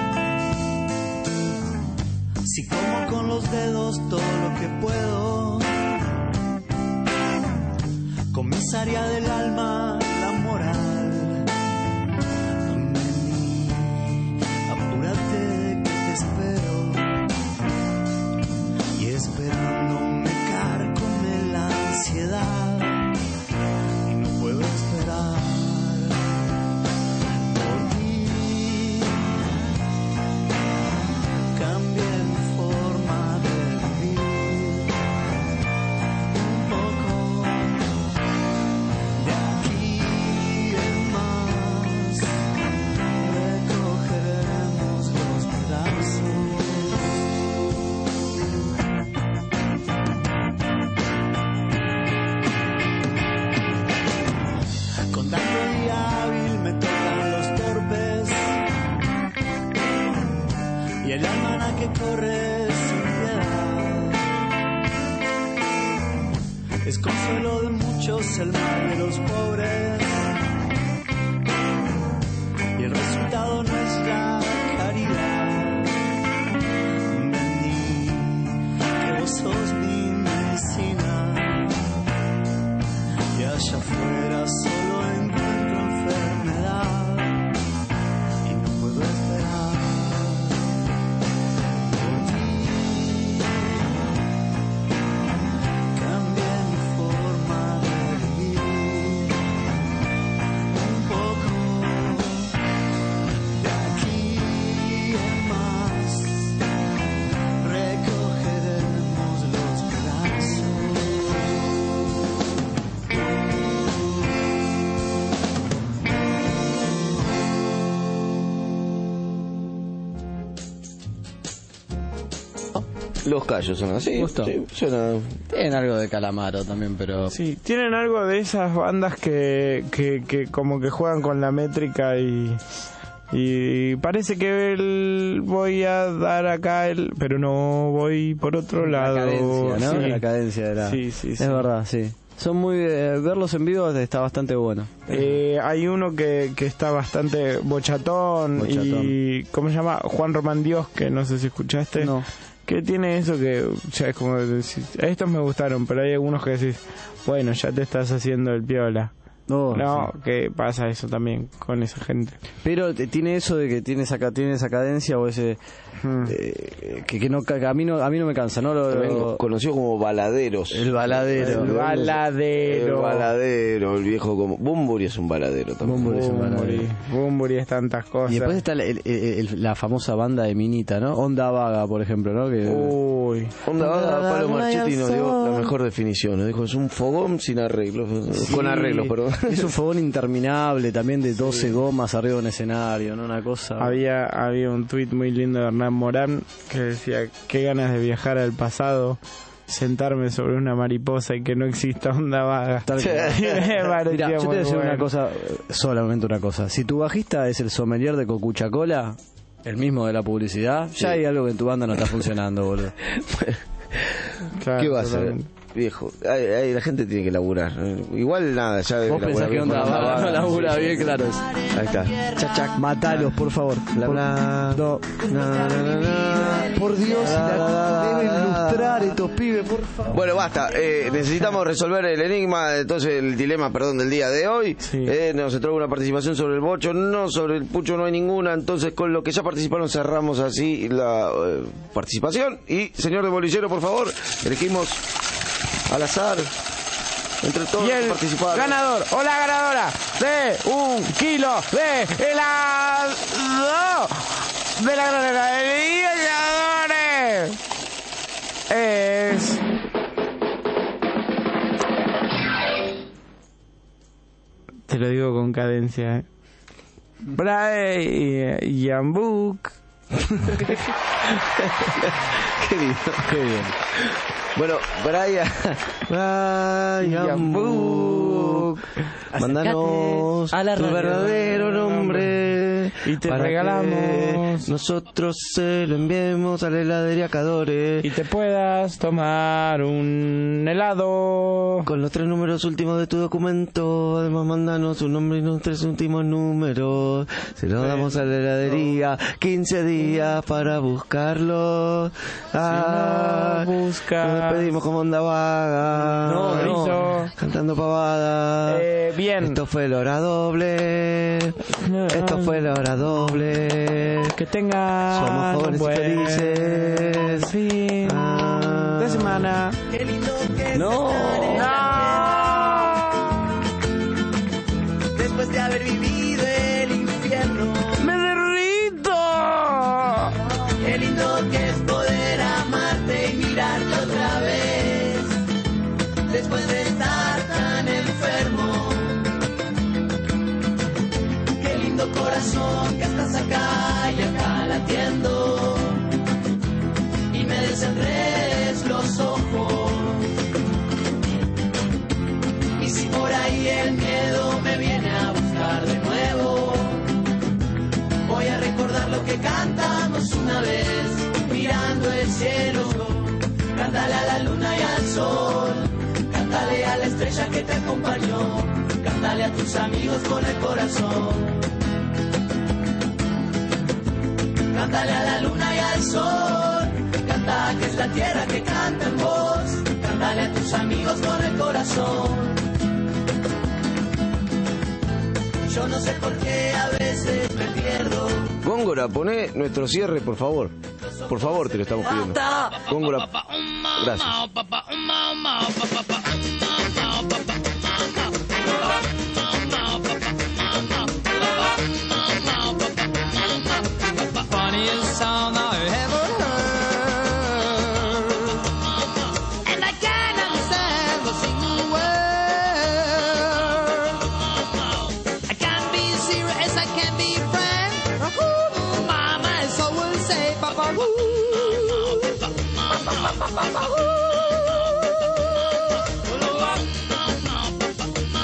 Si como con los dedos todo lo que puedo, comisaría del alma la moral. Vení, apúrate que te espero, y esperando me carcome la ansiedad y no puedo esperar por ti. Cambié mi forma de vivir un poco. De aquí en más recogeremos los pedazos. Con tanto día hábil me tocan los torpes y el almanaque que corre sin piedad. Es consuelo de muchos el mal de los pobres, y el resultado no es la caridad. Vení, que vos sos mi medicina, y allá afuera solo encuentro enfermedad y no puedo esperar por ti. Cambié mi forma de vivir Los Callos son así. ¿Gustó? Sí, suena... Tienen algo de Calamaro también, pero... Sí, tienen algo de esas bandas que, que, que como que juegan con la métrica y... Y parece que el, voy a dar acá el, pero no voy por otro la lado. Cadencia, ¿no? Sí. La cadencia de la... Sí, sí, sí. Es verdad, sí. Son muy... Eh, verlos en vivo está bastante bueno. Eh, hay uno que, que está bastante bochatón, Bochatón. y... ¿Cómo se llama? Juan Román Dios, que no sé si escuchaste. No. Que tiene eso que... O sea, es como decir, estos me gustaron, pero hay algunos que decís, bueno, ya te estás haciendo el piola. No, no, sí. que pasa eso también con esa gente. Pero te- tiene eso de que tiene esa, ca- tiene esa cadencia o ese... Hmm. eh, que, que no, ca- a, mí no, a mí no me cansa, ¿no? Lo, También lo- conocido como baladeros. El baladero. El baladero. El baladero, el viejo como... Bumburi es un baladero también. Bumburi es un baladero. Bumburi, Bumburi es tantas cosas. Y después está la, el- el- el- la famosa banda de Minita, ¿no? Onda Vaga, por ejemplo, ¿no? Que, Uy. Onda Vaga, Palo Onda Marchetti nos dio Sol. la mejor definición. Nos dijo, es un fogón sin arreglos. Sí. Con arreglos, perdón. Es un fogón interminable también de doce gomas arriba de un escenario, ¿no? Una cosa... Había, había un tuit muy lindo de Hernán Morán que decía, qué ganas de viajar al pasado, sentarme sobre una mariposa y que no exista Onda Vaga. Tal cual. Me pareció Mira, yo te muy voy a decir bueno. una cosa, solamente una cosa. Si tu bajista es el sommelier de Cocucha Cola, el mismo de la publicidad, ya hay algo que en tu banda no está funcionando, boludo. Claro, ¿Qué va a hacer? totalmente. Viejo, ay, ay, la gente tiene que laburar. Igual nada, ya debe Vos pensás laburar que bien Onda con Vaga no labura Sí, bien, sí. claro. Ahí está. Chac, chac. Matalos, por favor. Bla, Por- bla. No. Na, na, na, na. Por Dios, la- deben ilustrar estos pibes, por favor. Bueno, basta. Eh, necesitamos resolver el enigma, entonces el dilema, perdón, del día de hoy. Eh, nos entró una participación sobre el bocho, no sobre el pucho no hay ninguna. Entonces, con lo que ya participaron, cerramos así la eh, participación. Y, señor de bolillero, por favor, elegimos al azar entre todos Y los que el participaron. ganador o la ganadora de un kilo de helado de la granera de ganadores es te lo digo con cadencia, ¿eh? Brian Book. Qué lindo, qué bien. Bueno, Brian, Brian Book, mándanos a la tu radio. verdadero nombre y te para regalamos. que nosotros se lo enviemos a la heladería Cadore Y te puedas tomar un helado con los tres números últimos de tu documento. Además, mándanos tu nombre y los tres últimos números. Se lo damos a la heladería. quince días para buscarlo. Ah, si no buscas, nos despedimos como Onda Vaga. No, no. Cantando pavada. Eh, bien. Esto fue la hora doble. Esto fue la hora doble. Que tengan Somos jóvenes un buen y felices. fin Ah. de semana. No. Después de haber vivido el infierno, ¡Me derrito! qué lindo que es poder amarte y mirarte otra vez. Después de estar tan enfermo, qué lindo corazón que estás acá y acá latiendo. Y me desenredes los ojos. Y si por ahí el miedo me viene a buscar de nuevo, voy a recordar lo que cantamos una vez, mirando el cielo. Cántale a la luna y al sol, cántale a la estrella que te acompañó, cántale a tus amigos con el corazón. Cántale a la luna y al sol, canta que es la tierra que canta en vos, cántale a tus amigos con el corazón. Yo no sé por qué a veces me pierdo. Góngora, poné nuestro cierre, por favor. Por favor, te lo estamos pidiendo. Góngora, gracias. Funniest sound I've ever heard, and I can't understand a single word. I can't be serious, I can't be frank. Ooh, mama, so will say, Papa, ooh. pa, pa, pa, uh.